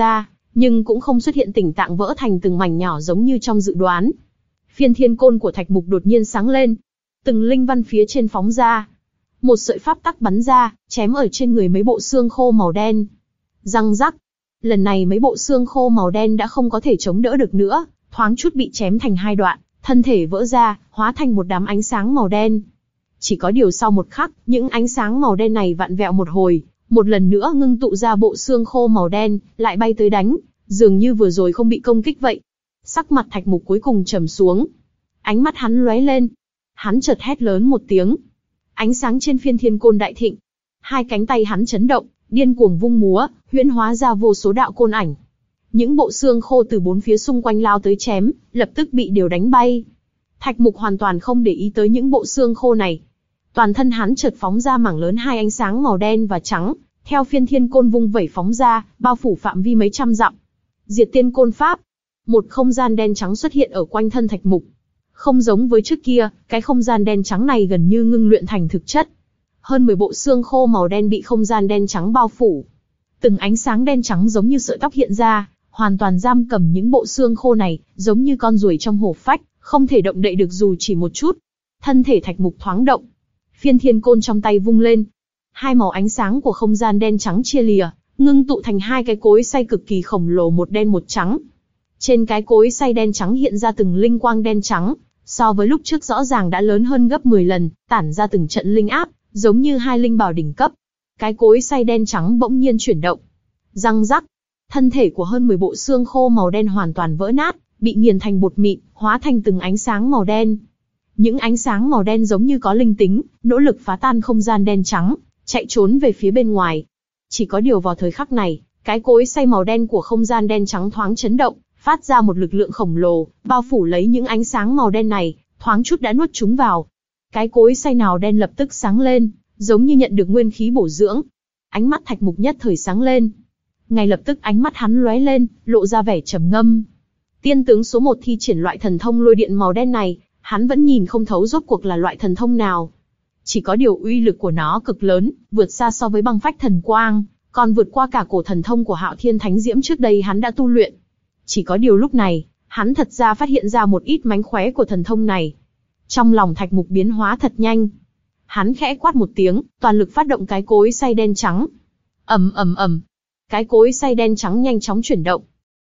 nhưng cũng không xuất hiện tình trạng vỡ thành từng mảnh nhỏ giống như trong dự đoán. Phiên thiên côn của Thạch Mục đột nhiên sáng lên, từng linh văn phía trên phóng ra. Một sợi pháp tắc bắn ra, chém ở trên người mấy bộ xương khô màu đen. Răng rắc. Lần này mấy bộ xương khô màu đen đã không có thể chống đỡ được nữa, thoáng chút bị chém thành hai đoạn, thân thể vỡ ra, hóa thành một đám ánh sáng màu đen. Chỉ có điều sau một khắc, những ánh sáng màu đen này vặn vẹo một hồi, một lần nữa ngưng tụ ra bộ xương khô màu đen, lại bay tới đánh, dường như vừa rồi không bị công kích vậy. Sắc mặt Thạch Mục cuối cùng trầm xuống. Ánh mắt hắn lóe lên. Hắn chợt hét lớn một tiếng. Ánh sáng trên phiên thiên côn đại thịnh. Hai cánh tay hắn chấn động, điên cuồng vung múa, huyễn hóa ra vô số đạo côn ảnh. Những bộ xương khô từ bốn phía xung quanh lao tới chém, lập tức bị đều đánh bay. Thạch Mục hoàn toàn không để ý tới những bộ xương khô này. Toàn thân hắn chợt phóng ra mảng lớn hai ánh sáng màu đen và trắng, theo phiên thiên côn vung vẩy phóng ra, bao phủ phạm vi mấy trăm dặm. Diệt tiên côn pháp. Một không gian đen trắng xuất hiện ở quanh thân Thạch Mục. Không giống với trước kia, cái không gian đen trắng này gần như ngưng luyện thành thực chất. Hơn mười bộ xương khô màu đen bị không gian đen trắng bao phủ. Từng ánh sáng đen trắng giống như sợi tóc hiện ra, hoàn toàn giam cầm những bộ xương khô này, giống như con ruồi trong hổ phách, không thể động đậy được dù chỉ một chút. Thân thể Thạch Mục thoáng động. Phiên thiên côn trong tay vung lên. Hai màu ánh sáng của không gian đen trắng chia lìa, ngưng tụ thành hai cái cối xay cực kỳ khổng lồ, một đen một trắng. Trên cái cối xay đen trắng hiện ra từng linh quang đen trắng, so với lúc trước rõ ràng đã lớn hơn gấp mười lần, tản ra từng trận linh áp, giống như hai linh bảo đỉnh cấp. Cái cối xay đen trắng bỗng nhiên chuyển động. Răng rắc, thân thể của hơn mười bộ xương khô màu đen hoàn toàn vỡ nát, bị nghiền thành bột mịn, hóa thành từng ánh sáng màu đen. Những ánh sáng màu đen giống như có linh tính, nỗ lực phá tan không gian đen trắng, chạy trốn về phía bên ngoài. Chỉ có điều vào thời khắc này, cái cối xay màu đen của không gian đen trắng thoáng chấn động, phát ra một lực lượng khổng lồ, bao phủ lấy những ánh sáng màu đen này, thoáng chút đã nuốt chúng vào. Cái cối xay nào đen lập tức sáng lên, giống như nhận được nguyên khí bổ dưỡng. Ánh mắt Thạch Mục nhất thời sáng lên. Ngay lập tức ánh mắt hắn lóe lên, lộ ra vẻ trầm ngâm. Tiên tướng số một thi triển loại thần thông lôi điện màu đen này, hắn vẫn nhìn không thấu rốt cuộc là loại thần thông nào. Chỉ có điều uy lực của nó cực lớn, vượt xa so với băng phách thần quang, còn vượt qua cả cổ thần thông của Hạo Thiên Thánh Diễm trước đây hắn đã tu luyện. Chỉ có điều lúc này, hắn thật ra phát hiện ra một ít mánh khóe của thần thông này. Trong lòng Thạch Mục biến hóa thật nhanh. Hắn khẽ quát một tiếng, toàn lực phát động cái cối xay đen trắng. Ầm ầm ầm, cái cối xay đen trắng nhanh chóng chuyển động.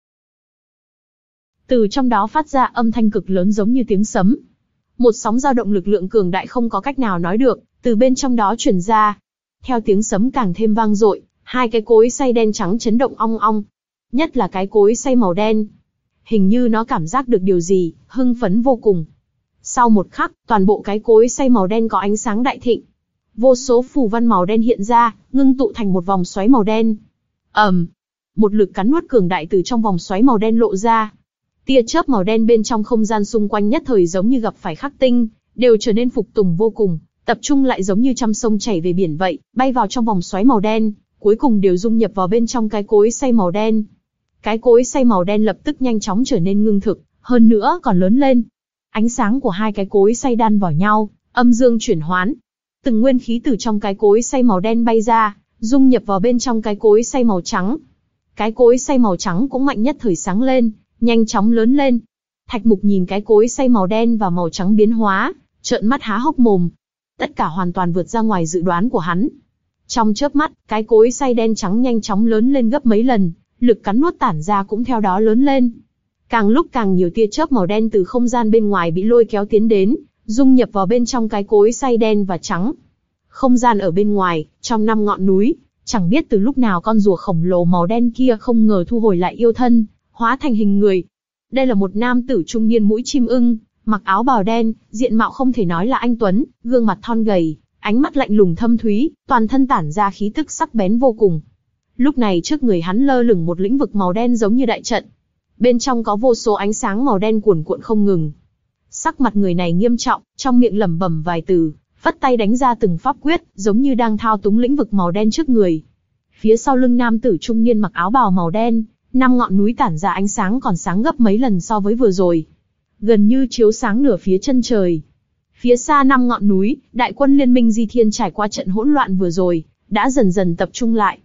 Từ trong đó phát ra âm thanh cực lớn giống như tiếng sấm. Một sóng dao động lực lượng cường đại không có cách nào nói được, từ bên trong đó truyền ra. Theo tiếng sấm càng thêm vang dội, hai cái cối xay đen trắng chấn động ong ong. Nhất là cái cối xay màu đen. Hình như nó cảm giác được điều gì, hưng phấn vô cùng. Sau một khắc, toàn bộ cái cối xay màu đen có ánh sáng đại thịnh. Vô số phù văn màu đen hiện ra, ngưng tụ thành một vòng xoáy màu đen. ầm, um, một lực cắn nuốt cường đại từ trong vòng xoáy màu đen lộ ra. Tia chớp màu đen bên trong không gian xung quanh nhất thời giống như gặp phải khắc tinh, đều trở nên phục tùng vô cùng, tập trung lại giống như trăm sông chảy về biển vậy, bay vào trong vòng xoáy màu đen, cuối cùng đều dung nhập vào bên trong cái cối xay màu đen. Cái cối xay màu đen lập tức nhanh chóng trở nên ngưng thực, hơn nữa còn lớn lên. Ánh sáng của hai cái cối xay đan vào nhau, âm dương chuyển hoán. Từng nguyên khí từ trong cái cối xay màu đen bay ra, dung nhập vào bên trong cái cối xay màu trắng. Cái cối xay màu trắng cũng mạnh nhất thời sáng lên, nhanh chóng lớn lên. Thạch Mục nhìn cái cối xay màu đen và màu trắng biến hóa, trợn mắt há hốc mồm. Tất cả hoàn toàn vượt ra ngoài dự đoán của hắn. Trong chớp mắt, cái cối xay đen trắng nhanh chóng lớn lên gấp mấy lần, lực cắn nuốt tản ra cũng theo đó lớn lên. Càng lúc càng nhiều tia chớp màu đen từ không gian bên ngoài bị lôi kéo tiến đến, dung nhập vào bên trong cái cối xay đen và trắng. Không gian ở bên ngoài, trong năm ngọn núi, chẳng biết từ lúc nào con rùa khổng lồ màu đen kia không ngờ thu hồi lại yêu thân, hóa thành hình người. Đây là một nam tử trung niên mũi chim ưng, mặc áo bào đen, diện mạo không thể nói là anh tuấn, gương mặt thon gầy, ánh mắt lạnh lùng thâm thúy, toàn thân tản ra khí tức sắc bén vô cùng. Lúc này trước người hắn lơ lửng một lĩnh vực màu đen giống như đại trận. Bên trong có vô số ánh sáng màu đen cuồn cuộn không ngừng. Sắc mặt người này nghiêm trọng, trong miệng lẩm bẩm vài từ, phất tay đánh ra từng pháp quyết, giống như đang thao túng lĩnh vực màu đen trước người. Phía sau lưng nam tử trung niên mặc áo bào màu đen, năm ngọn núi tản ra ánh sáng còn sáng gấp mấy lần so với vừa rồi, gần như chiếu sáng nửa phía chân trời. Phía xa năm ngọn núi, đại quân liên minh Di Thiên trải qua trận hỗn loạn vừa rồi, đã dần dần tập trung lại.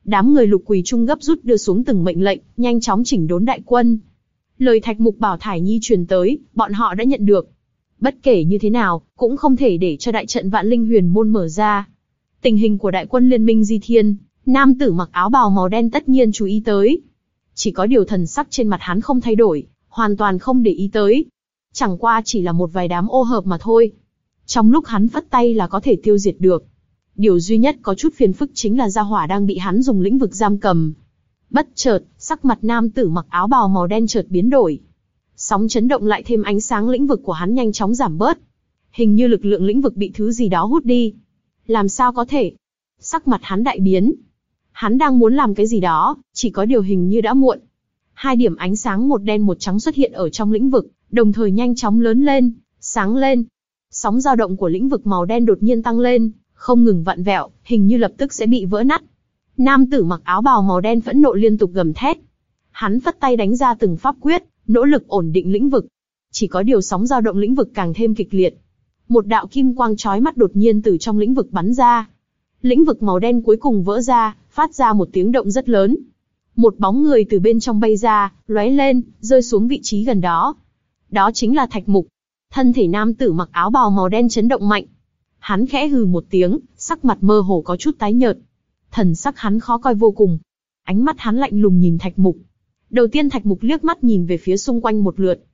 Đám người Lục Quỳ Trung gấp rút đưa xuống từng mệnh lệnh, nhanh chóng chỉnh đốn đại quân. Lời Thạch Mục bảo Thải Nhi truyền tới, bọn họ đã nhận được. Bất kể như thế nào, cũng không thể để cho đại trận Vạn Linh Huyền Môn mở ra. Tình hình của đại quân Liên minh Di Thiên, nam tử mặc áo bào màu đen tất nhiên chú ý tới. Chỉ có điều thần sắc trên mặt hắn không thay đổi, hoàn toàn không để ý tới. Chẳng qua chỉ là một vài đám ô hợp mà thôi. Trong lúc hắn phất tay là có thể tiêu diệt được. Điều duy nhất có chút phiền phức chính là gia hỏa đang bị hắn dùng lĩnh vực giam cầm. Bất chợt, sắc mặt nam tử mặc áo bào màu đen chợt biến đổi. Sóng chấn động lại thêm ánh sáng lĩnh vực của hắn nhanh chóng giảm bớt. Hình như lực lượng lĩnh vực bị thứ gì đó hút đi. Làm sao có thể? Sắc mặt hắn đại biến. Hắn đang muốn làm cái gì đó, chỉ có điều hình như đã muộn. Hai điểm ánh sáng một đen một trắng xuất hiện ở trong lĩnh vực, đồng thời nhanh chóng lớn lên, sáng lên. Sóng dao động của lĩnh vực màu đen đột nhiên tăng lên, không ngừng vặn vẹo, hình như lập tức sẽ bị vỡ nát. Nam tử mặc áo bào màu đen phẫn nộ liên tục gầm thét. Hắn phất tay đánh ra từng pháp quyết, nỗ lực ổn định lĩnh vực. Chỉ có điều sóng dao động lĩnh vực càng thêm kịch liệt. Một đạo kim quang chói mắt đột nhiên từ trong lĩnh vực bắn ra. Lĩnh vực màu đen cuối cùng vỡ ra, phát ra một tiếng động rất lớn. Một bóng người từ bên trong bay ra, lóe lên, rơi xuống vị trí gần đó. Đó chính là Thạch Mục. Thân thể nam tử mặc áo bào màu đen chấn động mạnh. Hắn khẽ hừ một tiếng, sắc mặt mơ hồ có chút tái nhợt. Thần sắc hắn khó coi vô cùng. Ánh mắt hắn lạnh lùng nhìn Thạch Mục. Đầu tiên Thạch Mục liếc mắt nhìn về phía xung quanh một lượt.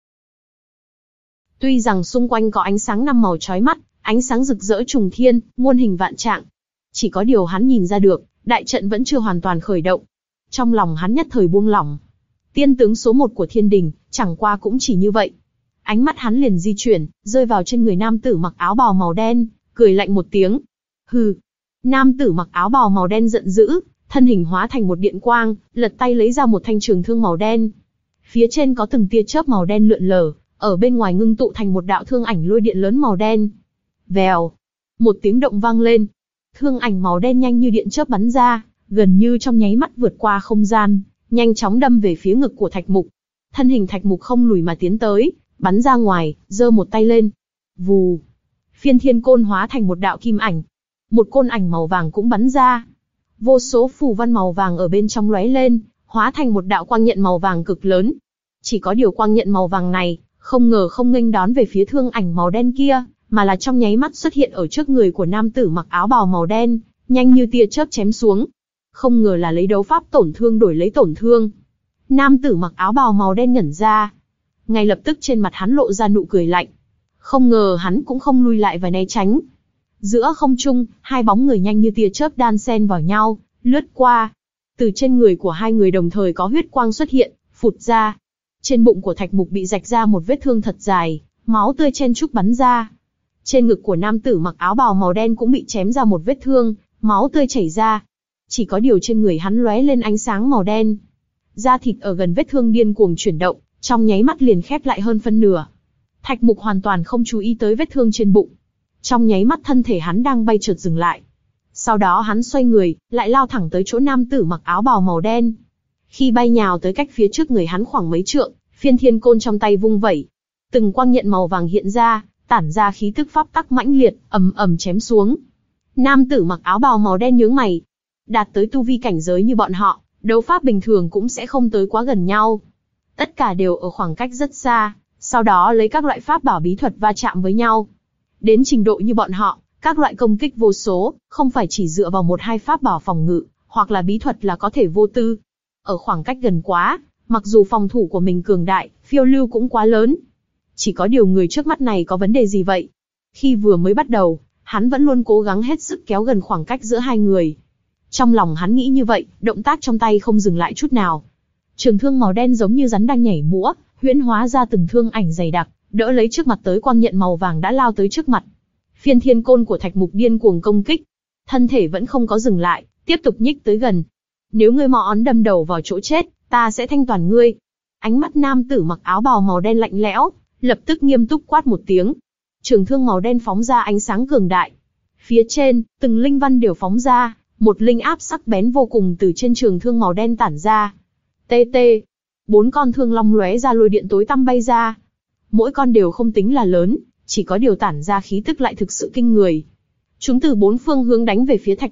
Tuy rằng xung quanh có ánh sáng năm màu chói mắt, ánh sáng rực rỡ trùng thiên, muôn hình vạn trạng. Chỉ có điều hắn nhìn ra được, đại trận vẫn chưa hoàn toàn khởi động. Trong lòng hắn nhất thời buông lỏng. Tiên tướng số một của thiên đình, chẳng qua cũng chỉ như vậy. Ánh mắt hắn liền di chuyển, rơi vào trên người nam tử mặc áo bào màu đen, cười lạnh một tiếng. Hừ. Nam tử mặc áo bào màu đen giận dữ, thân hình hóa thành một điện quang, lật tay lấy ra một thanh trường thương màu đen. Phía trên có từng tia chớp màu đen lượn lờ, ở bên ngoài ngưng tụ thành một đạo thương ảnh lôi điện lớn màu đen. Vèo. Một tiếng động vang lên. Thương ảnh màu đen nhanh như điện chớp bắn ra, gần như trong nháy mắt vượt qua không gian, nhanh chóng đâm về phía ngực của Thạch Mục. Thân hình Thạch Mục không lùi mà tiến tới, bắn ra ngoài, giơ một tay lên. Vù. Phiên thiên côn hóa thành một đạo kim ảnh. Một côn ảnh màu vàng cũng bắn ra. Vô số phù văn màu vàng ở bên trong lóe lên, hóa thành một đạo quang nhận màu vàng cực lớn. Chỉ có điều quang nhận màu vàng này, không ngờ không nghênh đón về phía thương ảnh màu đen kia, mà là trong nháy mắt xuất hiện ở trước người của nam tử mặc áo bào màu đen, nhanh như tia chớp chém xuống. Không ngờ là lấy đấu pháp tổn thương đổi lấy tổn thương. Nam tử mặc áo bào màu đen ngẩn ra. Ngay lập tức trên mặt hắn lộ ra nụ cười lạnh. Không ngờ hắn cũng không lui lại và né tránh. Giữa không trung, hai bóng người nhanh như tia chớp đan xen vào nhau, lướt qua. Từ trên người của hai người đồng thời có huyết quang xuất hiện, phụt ra. Trên bụng của Thạch Mục bị rạch ra một vết thương thật dài, máu tươi chen chúc bắn ra. Trên ngực của nam tử mặc áo bào màu đen cũng bị chém ra một vết thương, máu tươi chảy ra. Chỉ có điều trên người hắn lóe lên ánh sáng màu đen. Da thịt ở gần vết thương điên cuồng chuyển động, trong nháy mắt liền khép lại hơn phân nửa. Thạch Mục hoàn toàn không chú ý tới vết thương trên bụng. Trong nháy mắt thân thể hắn đang bay chợt dừng lại. Sau đó hắn xoay người, lại lao thẳng tới chỗ nam tử mặc áo bào màu đen. Khi bay nhào tới cách phía trước người hắn khoảng mấy trượng, phiên thiên côn trong tay vung vẩy. Từng quang nhận màu vàng hiện ra, tản ra khí tức pháp tắc mãnh liệt, ầm ầm chém xuống. Nam tử mặc áo bào màu đen nhướng mày. Đạt tới tu vi cảnh giới như bọn họ, đấu pháp bình thường cũng sẽ không tới quá gần nhau. Tất cả đều ở khoảng cách rất xa, sau đó lấy các loại pháp bảo bí thuật va chạm với nhau. Đến trình độ như bọn họ, các loại công kích vô số, không phải chỉ dựa vào một hai pháp bảo phòng ngự, hoặc là bí thuật là có thể vô tư. Ở khoảng cách gần quá, mặc dù phòng thủ của mình cường đại, phiêu lưu cũng quá lớn. Chỉ có điều người trước mắt này có vấn đề gì vậy? Khi vừa mới bắt đầu, hắn vẫn luôn cố gắng hết sức kéo gần khoảng cách giữa hai người. Trong lòng hắn nghĩ như vậy, động tác trong tay không dừng lại chút nào. Trường thương màu đen giống như rắn đang nhảy múa, huyễn hóa ra từng thương ảnh dày đặc, đỡ lấy trước mặt tới quang nhận màu vàng đã lao tới trước mặt. Phiên thiên côn của Thạch Mục điên cuồng công kích, thân thể vẫn không có dừng lại, tiếp tục nhích tới gần. Nếu ngươi mò đâm đầu vào chỗ chết, ta sẽ thanh toàn ngươi. Ánh mắt nam tử mặc áo bào màu đen lạnh lẽo, lập tức nghiêm túc quát một tiếng. Trường thương màu đen phóng ra ánh sáng cường đại. Phía trên, từng linh văn đều phóng ra, một linh áp sắc bén vô cùng từ trên trường thương màu đen tản ra. Tê tê, bốn con thương long lóe ra lôi điện tối tăm bay ra. Mỗi con đều không tính là lớn, chỉ có điều tản ra khí tức lại thực sự kinh người. Chúng từ bốn phương hướng đánh về phía Thạch Mục,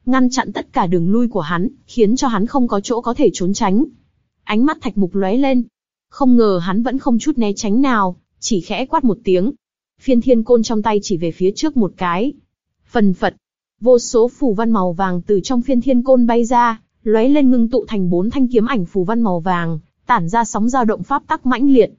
ngăn chặn tất cả đường lui của hắn, khiến cho hắn không có chỗ có thể trốn tránh. Ánh mắt Thạch Mục lóe lên. Không ngờ hắn vẫn không chút né tránh nào, chỉ khẽ quát một tiếng. Phiên thiên côn trong tay chỉ về phía trước một cái. Phần phật, vô số phù văn màu vàng từ trong phiên thiên côn bay ra, lóe lên ngưng tụ thành bốn thanh kiếm ảnh phù văn màu vàng, tản ra sóng dao động pháp tắc mãnh liệt.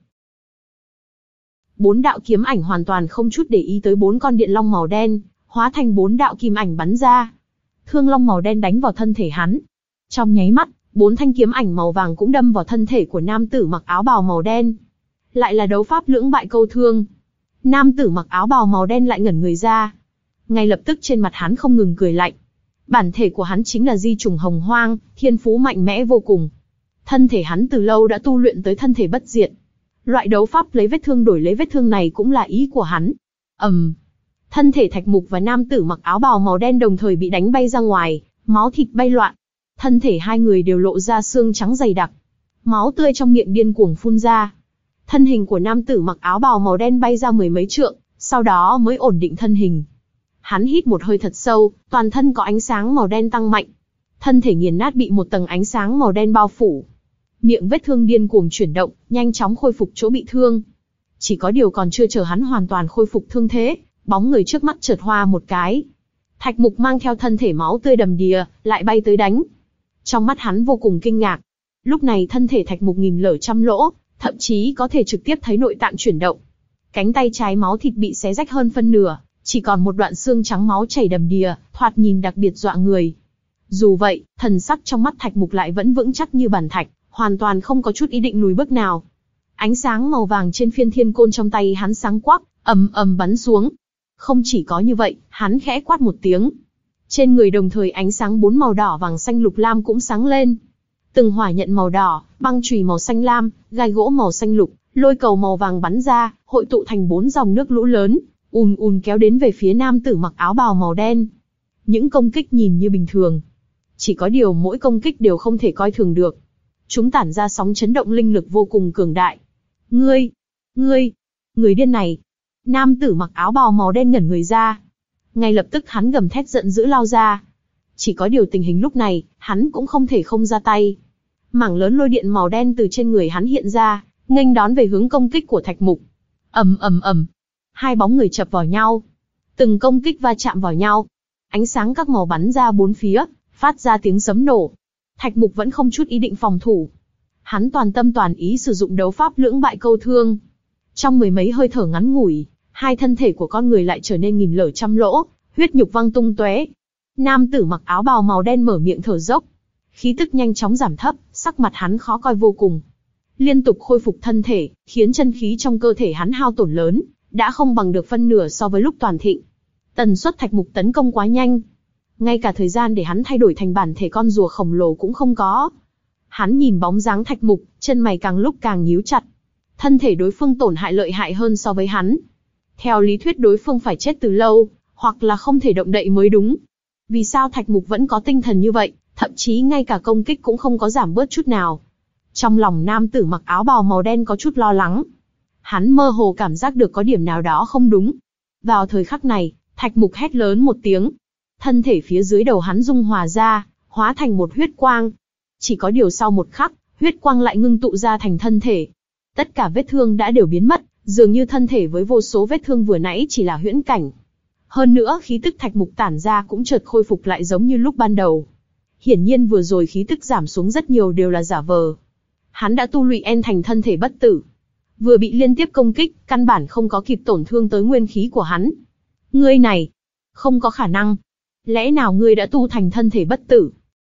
Bốn đạo kiếm ảnh hoàn toàn không chút để ý tới bốn con điện long màu đen, hóa thành bốn đạo kim ảnh bắn ra. Thương long màu đen đánh vào thân thể hắn. Trong nháy mắt, bốn thanh kiếm ảnh màu vàng cũng đâm vào thân thể của nam tử mặc áo bào màu đen. Lại là đấu pháp lưỡng bại câu thương. Nam tử mặc áo bào màu đen lại ngẩn người ra. Ngay lập tức trên mặt hắn không ngừng cười lạnh. Bản thể của hắn chính là di trùng hồng hoang, thiên phú mạnh mẽ vô cùng. Thân thể hắn từ lâu đã tu luyện tới thân thể bất diệt. Loại đấu pháp lấy vết thương đổi lấy vết thương này cũng là ý của hắn. ầm, um, thân thể Thạch Mục và nam tử mặc áo bào màu đen đồng thời bị đánh bay ra ngoài, máu thịt bay loạn. Thân thể hai người đều lộ ra xương trắng dày đặc. Máu tươi trong miệng điên cuồng phun ra. Thân hình của nam tử mặc áo bào màu đen bay ra mười mấy trượng, sau đó mới ổn định thân hình. Hắn hít một hơi thật sâu, toàn thân có ánh sáng màu đen tăng mạnh. Thân thể nghiền nát bị một tầng ánh sáng màu đen bao phủ. Miệng vết thương điên cuồng chuyển động, nhanh chóng khôi phục chỗ bị thương. Chỉ có điều còn chưa chờ hắn hoàn toàn khôi phục thương thế, bóng người trước mắt chợt hoa một cái. Thạch Mục mang theo thân thể máu tươi đầm đìa, lại bay tới đánh. Trong mắt hắn vô cùng kinh ngạc. Lúc này thân thể Thạch Mục nghìn lở trăm lỗ, thậm chí có thể trực tiếp thấy nội tạng chuyển động. Cánh tay trái máu thịt bị xé rách hơn phân nửa, chỉ còn một đoạn xương trắng máu chảy đầm đìa, thoạt nhìn đặc biệt dọa người. Dù vậy, thần sắc trong mắt Thạch Mục lại vẫn vững chắc như bàn thạch, hoàn toàn không có chút ý định lùi bước nào. Ánh sáng màu vàng trên phiên thiên côn trong tay hắn sáng quắc, ầm ầm bắn xuống. Không chỉ có như vậy, hắn khẽ quát một tiếng. Trên người đồng thời ánh sáng bốn màu đỏ vàng xanh lục lam cũng sáng lên. Từng hỏa nhận màu đỏ, băng chùy màu xanh lam, gai gỗ màu xanh lục, lôi cầu màu vàng bắn ra, hội tụ thành bốn dòng nước lũ lớn, ùn ùn kéo đến về phía nam tử mặc áo bào màu đen. Những công kích nhìn như bình thường. Chỉ có điều mỗi công kích đều không thể coi thường được. Chúng tản ra sóng chấn động linh lực vô cùng cường đại. Ngươi! Ngươi! Người điên này! Nam tử mặc áo bào màu đen ngẩn người ra. Ngay lập tức hắn gầm thét giận dữ lao ra. Chỉ có điều tình hình lúc này, hắn cũng không thể không ra tay. Mảng lớn lôi điện màu đen từ trên người hắn hiện ra, nghênh đón về hướng công kích của Thạch Mục. ầm ầm ầm, hai bóng người chập vào nhau, từng công kích va chạm vào nhau, ánh sáng các màu bắn ra bốn phía, phát ra tiếng sấm nổ. Thạch Mục vẫn không chút ý định phòng thủ, hắn toàn tâm toàn ý sử dụng đấu pháp lưỡng bại câu thương. Trong mười mấy hơi thở ngắn ngủi, hai thân thể của con người lại trở nên nghìn lở trăm lỗ, huyết nhục văng tung tóe. Nam tử mặc áo bào màu đen mở miệng thở dốc, khí tức nhanh chóng giảm thấp, sắc mặt hắn khó coi vô cùng. Liên tục khôi phục thân thể, khiến chân khí trong cơ thể hắn hao tổn lớn, đã không bằng được phân nửa so với lúc toàn thịnh. Tần suất Thạch Mục tấn công quá nhanh, ngay cả thời gian để hắn thay đổi thành bản thể con rùa khổng lồ cũng không có. Hắn nhìn bóng dáng Thạch Mục, chân mày càng lúc càng nhíu chặt. Thân thể đối phương tổn hại lợi hại hơn so với hắn. Theo lý thuyết đối phương phải chết từ lâu, hoặc là không thể động đậy mới đúng. Vì sao Thạch Mục vẫn có tinh thần như vậy, thậm chí ngay cả công kích cũng không có giảm bớt chút nào. Trong lòng nam tử mặc áo bào màu đen có chút lo lắng. Hắn mơ hồ cảm giác được có điểm nào đó không đúng. Vào thời khắc này, Thạch Mục hét lớn một tiếng. Thân thể phía dưới đầu hắn dung hòa ra, hóa thành một huyết quang. Chỉ có điều sau một khắc, huyết quang lại ngưng tụ ra thành thân thể. Tất cả vết thương đã đều biến mất, dường như thân thể với vô số vết thương vừa nãy chỉ là huyễn cảnh. Hơn nữa khí tức Thạch Mục tản ra cũng chợt khôi phục lại giống như lúc ban đầu. Hiển nhiên vừa rồi khí tức giảm xuống rất nhiều đều là giả vờ. Hắn đã tu luyện thành thân thể bất tử. Vừa bị liên tiếp công kích, căn bản không có kịp tổn thương tới nguyên khí của hắn. Ngươi này, không có khả năng. Lẽ nào ngươi đã tu thành thân thể bất tử?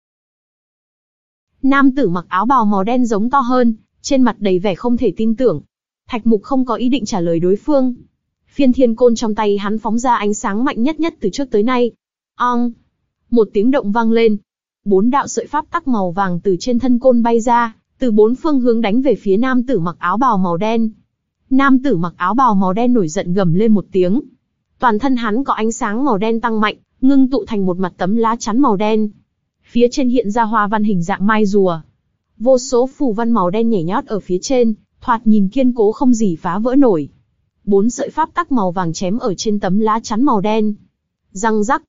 Nam tử mặc áo bào màu đen giống to hơn, trên mặt đầy vẻ không thể tin tưởng. Thạch Mục không có ý định trả lời đối phương. Phiên thiên côn trong tay hắn phóng ra ánh sáng mạnh nhất nhất từ trước tới nay. Ong! Một tiếng động vang lên. Bốn đạo sợi pháp tắc màu vàng từ trên thân côn bay ra, từ bốn phương hướng đánh về phía nam tử mặc áo bào màu đen. Nam tử mặc áo bào màu đen nổi giận gầm lên một tiếng. Toàn thân hắn có ánh sáng màu đen tăng mạnh, ngưng tụ thành một mặt tấm lá chắn màu đen. Phía trên hiện ra hoa văn hình dạng mai rùa. Vô số phù văn màu đen nhảy nhót ở phía trên, thoạt nhìn kiên cố không gì phá vỡ nổi. Bốn sợi pháp tắc màu vàng chém ở trên tấm lá chắn màu đen. Răng rắc.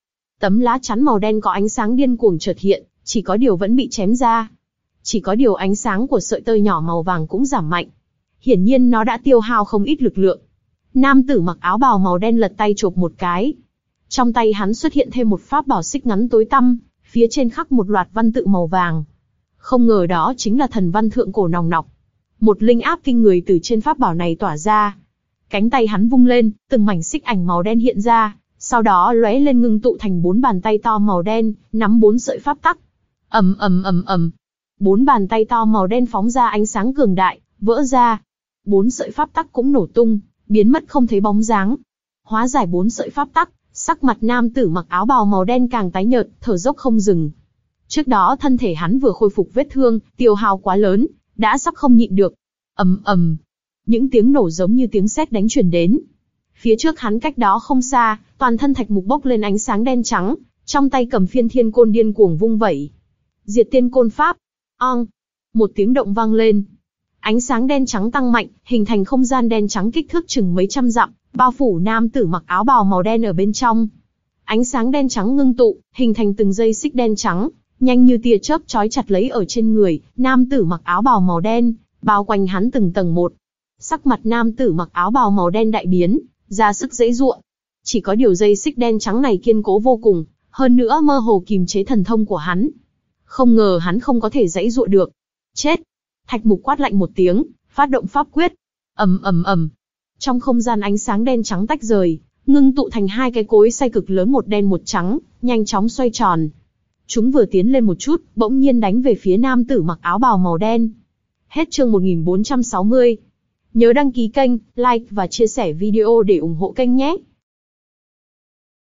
Tấm lá chắn màu đen có ánh sáng điên cuồng chợt hiện, chỉ có điều vẫn bị chém ra. Chỉ có điều ánh sáng của sợi tơ nhỏ màu vàng cũng giảm mạnh. Hiển nhiên nó đã tiêu hao không ít lực lượng. Nam tử mặc áo bào màu đen lật tay chộp một cái. Trong tay hắn xuất hiện thêm một pháp bảo xích ngắn tối tăm, phía trên khắc một loạt văn tự màu vàng. Không ngờ đó chính là thần văn thượng cổ nòng nọc. Một linh áp kinh người từ trên pháp bảo này tỏa ra. Cánh tay hắn vung lên, từng mảnh xích ảnh màu đen hiện ra, sau đó lóe lên ngưng tụ thành bốn bàn tay to màu đen, nắm bốn sợi pháp tắc. Ầm ầm ầm ầm. Bốn bàn tay to màu đen phóng ra ánh sáng cường đại, vỡ ra. Bốn sợi pháp tắc cũng nổ tung, biến mất không thấy bóng dáng. Hóa giải bốn sợi pháp tắc, sắc mặt nam tử mặc áo bào màu đen càng tái nhợt, thở dốc không dừng. Trước đó thân thể hắn vừa khôi phục vết thương, tiêu hao quá lớn, đã sắp không nhịn được. Ầm ầm. Những tiếng nổ giống như tiếng sét đánh truyền đến. Phía trước hắn cách đó không xa, toàn thân Thạch Mục bốc lên ánh sáng đen trắng, trong tay cầm phiên thiên côn điên cuồng vung vẩy. Diệt tiên côn pháp. Ong. Một tiếng động vang lên. Ánh sáng đen trắng tăng mạnh, hình thành không gian đen trắng kích thước chừng mấy trăm dặm, bao phủ nam tử mặc áo bào màu đen ở bên trong. Ánh sáng đen trắng ngưng tụ, hình thành từng dây xích đen trắng, nhanh như tia chớp trói chặt lấy ở trên người, nam tử mặc áo bào màu đen, bao quanh hắn từng tầng một. Sắc mặt nam tử mặc áo bào màu đen đại biến, ra sức giãy giụa. Chỉ có điều dây xích đen trắng này kiên cố vô cùng, hơn nữa mơ hồ kìm chế thần thông của hắn. Không ngờ hắn không có thể giãy giụa được. Chết! Thạch Mục quát lạnh một tiếng, phát động pháp quyết. Ầm ầm ầm. Trong không gian ánh sáng đen trắng tách rời, ngưng tụ thành hai cái cối xay cực lớn một đen một trắng, nhanh chóng xoay tròn. Chúng vừa tiến lên một chút, bỗng nhiên đánh về phía nam tử mặc áo bào màu đen. Hết chương một nghìn bốn trăm sáu mươi. Nhớ đăng ký kênh, like và chia sẻ video để ủng hộ kênh nhé.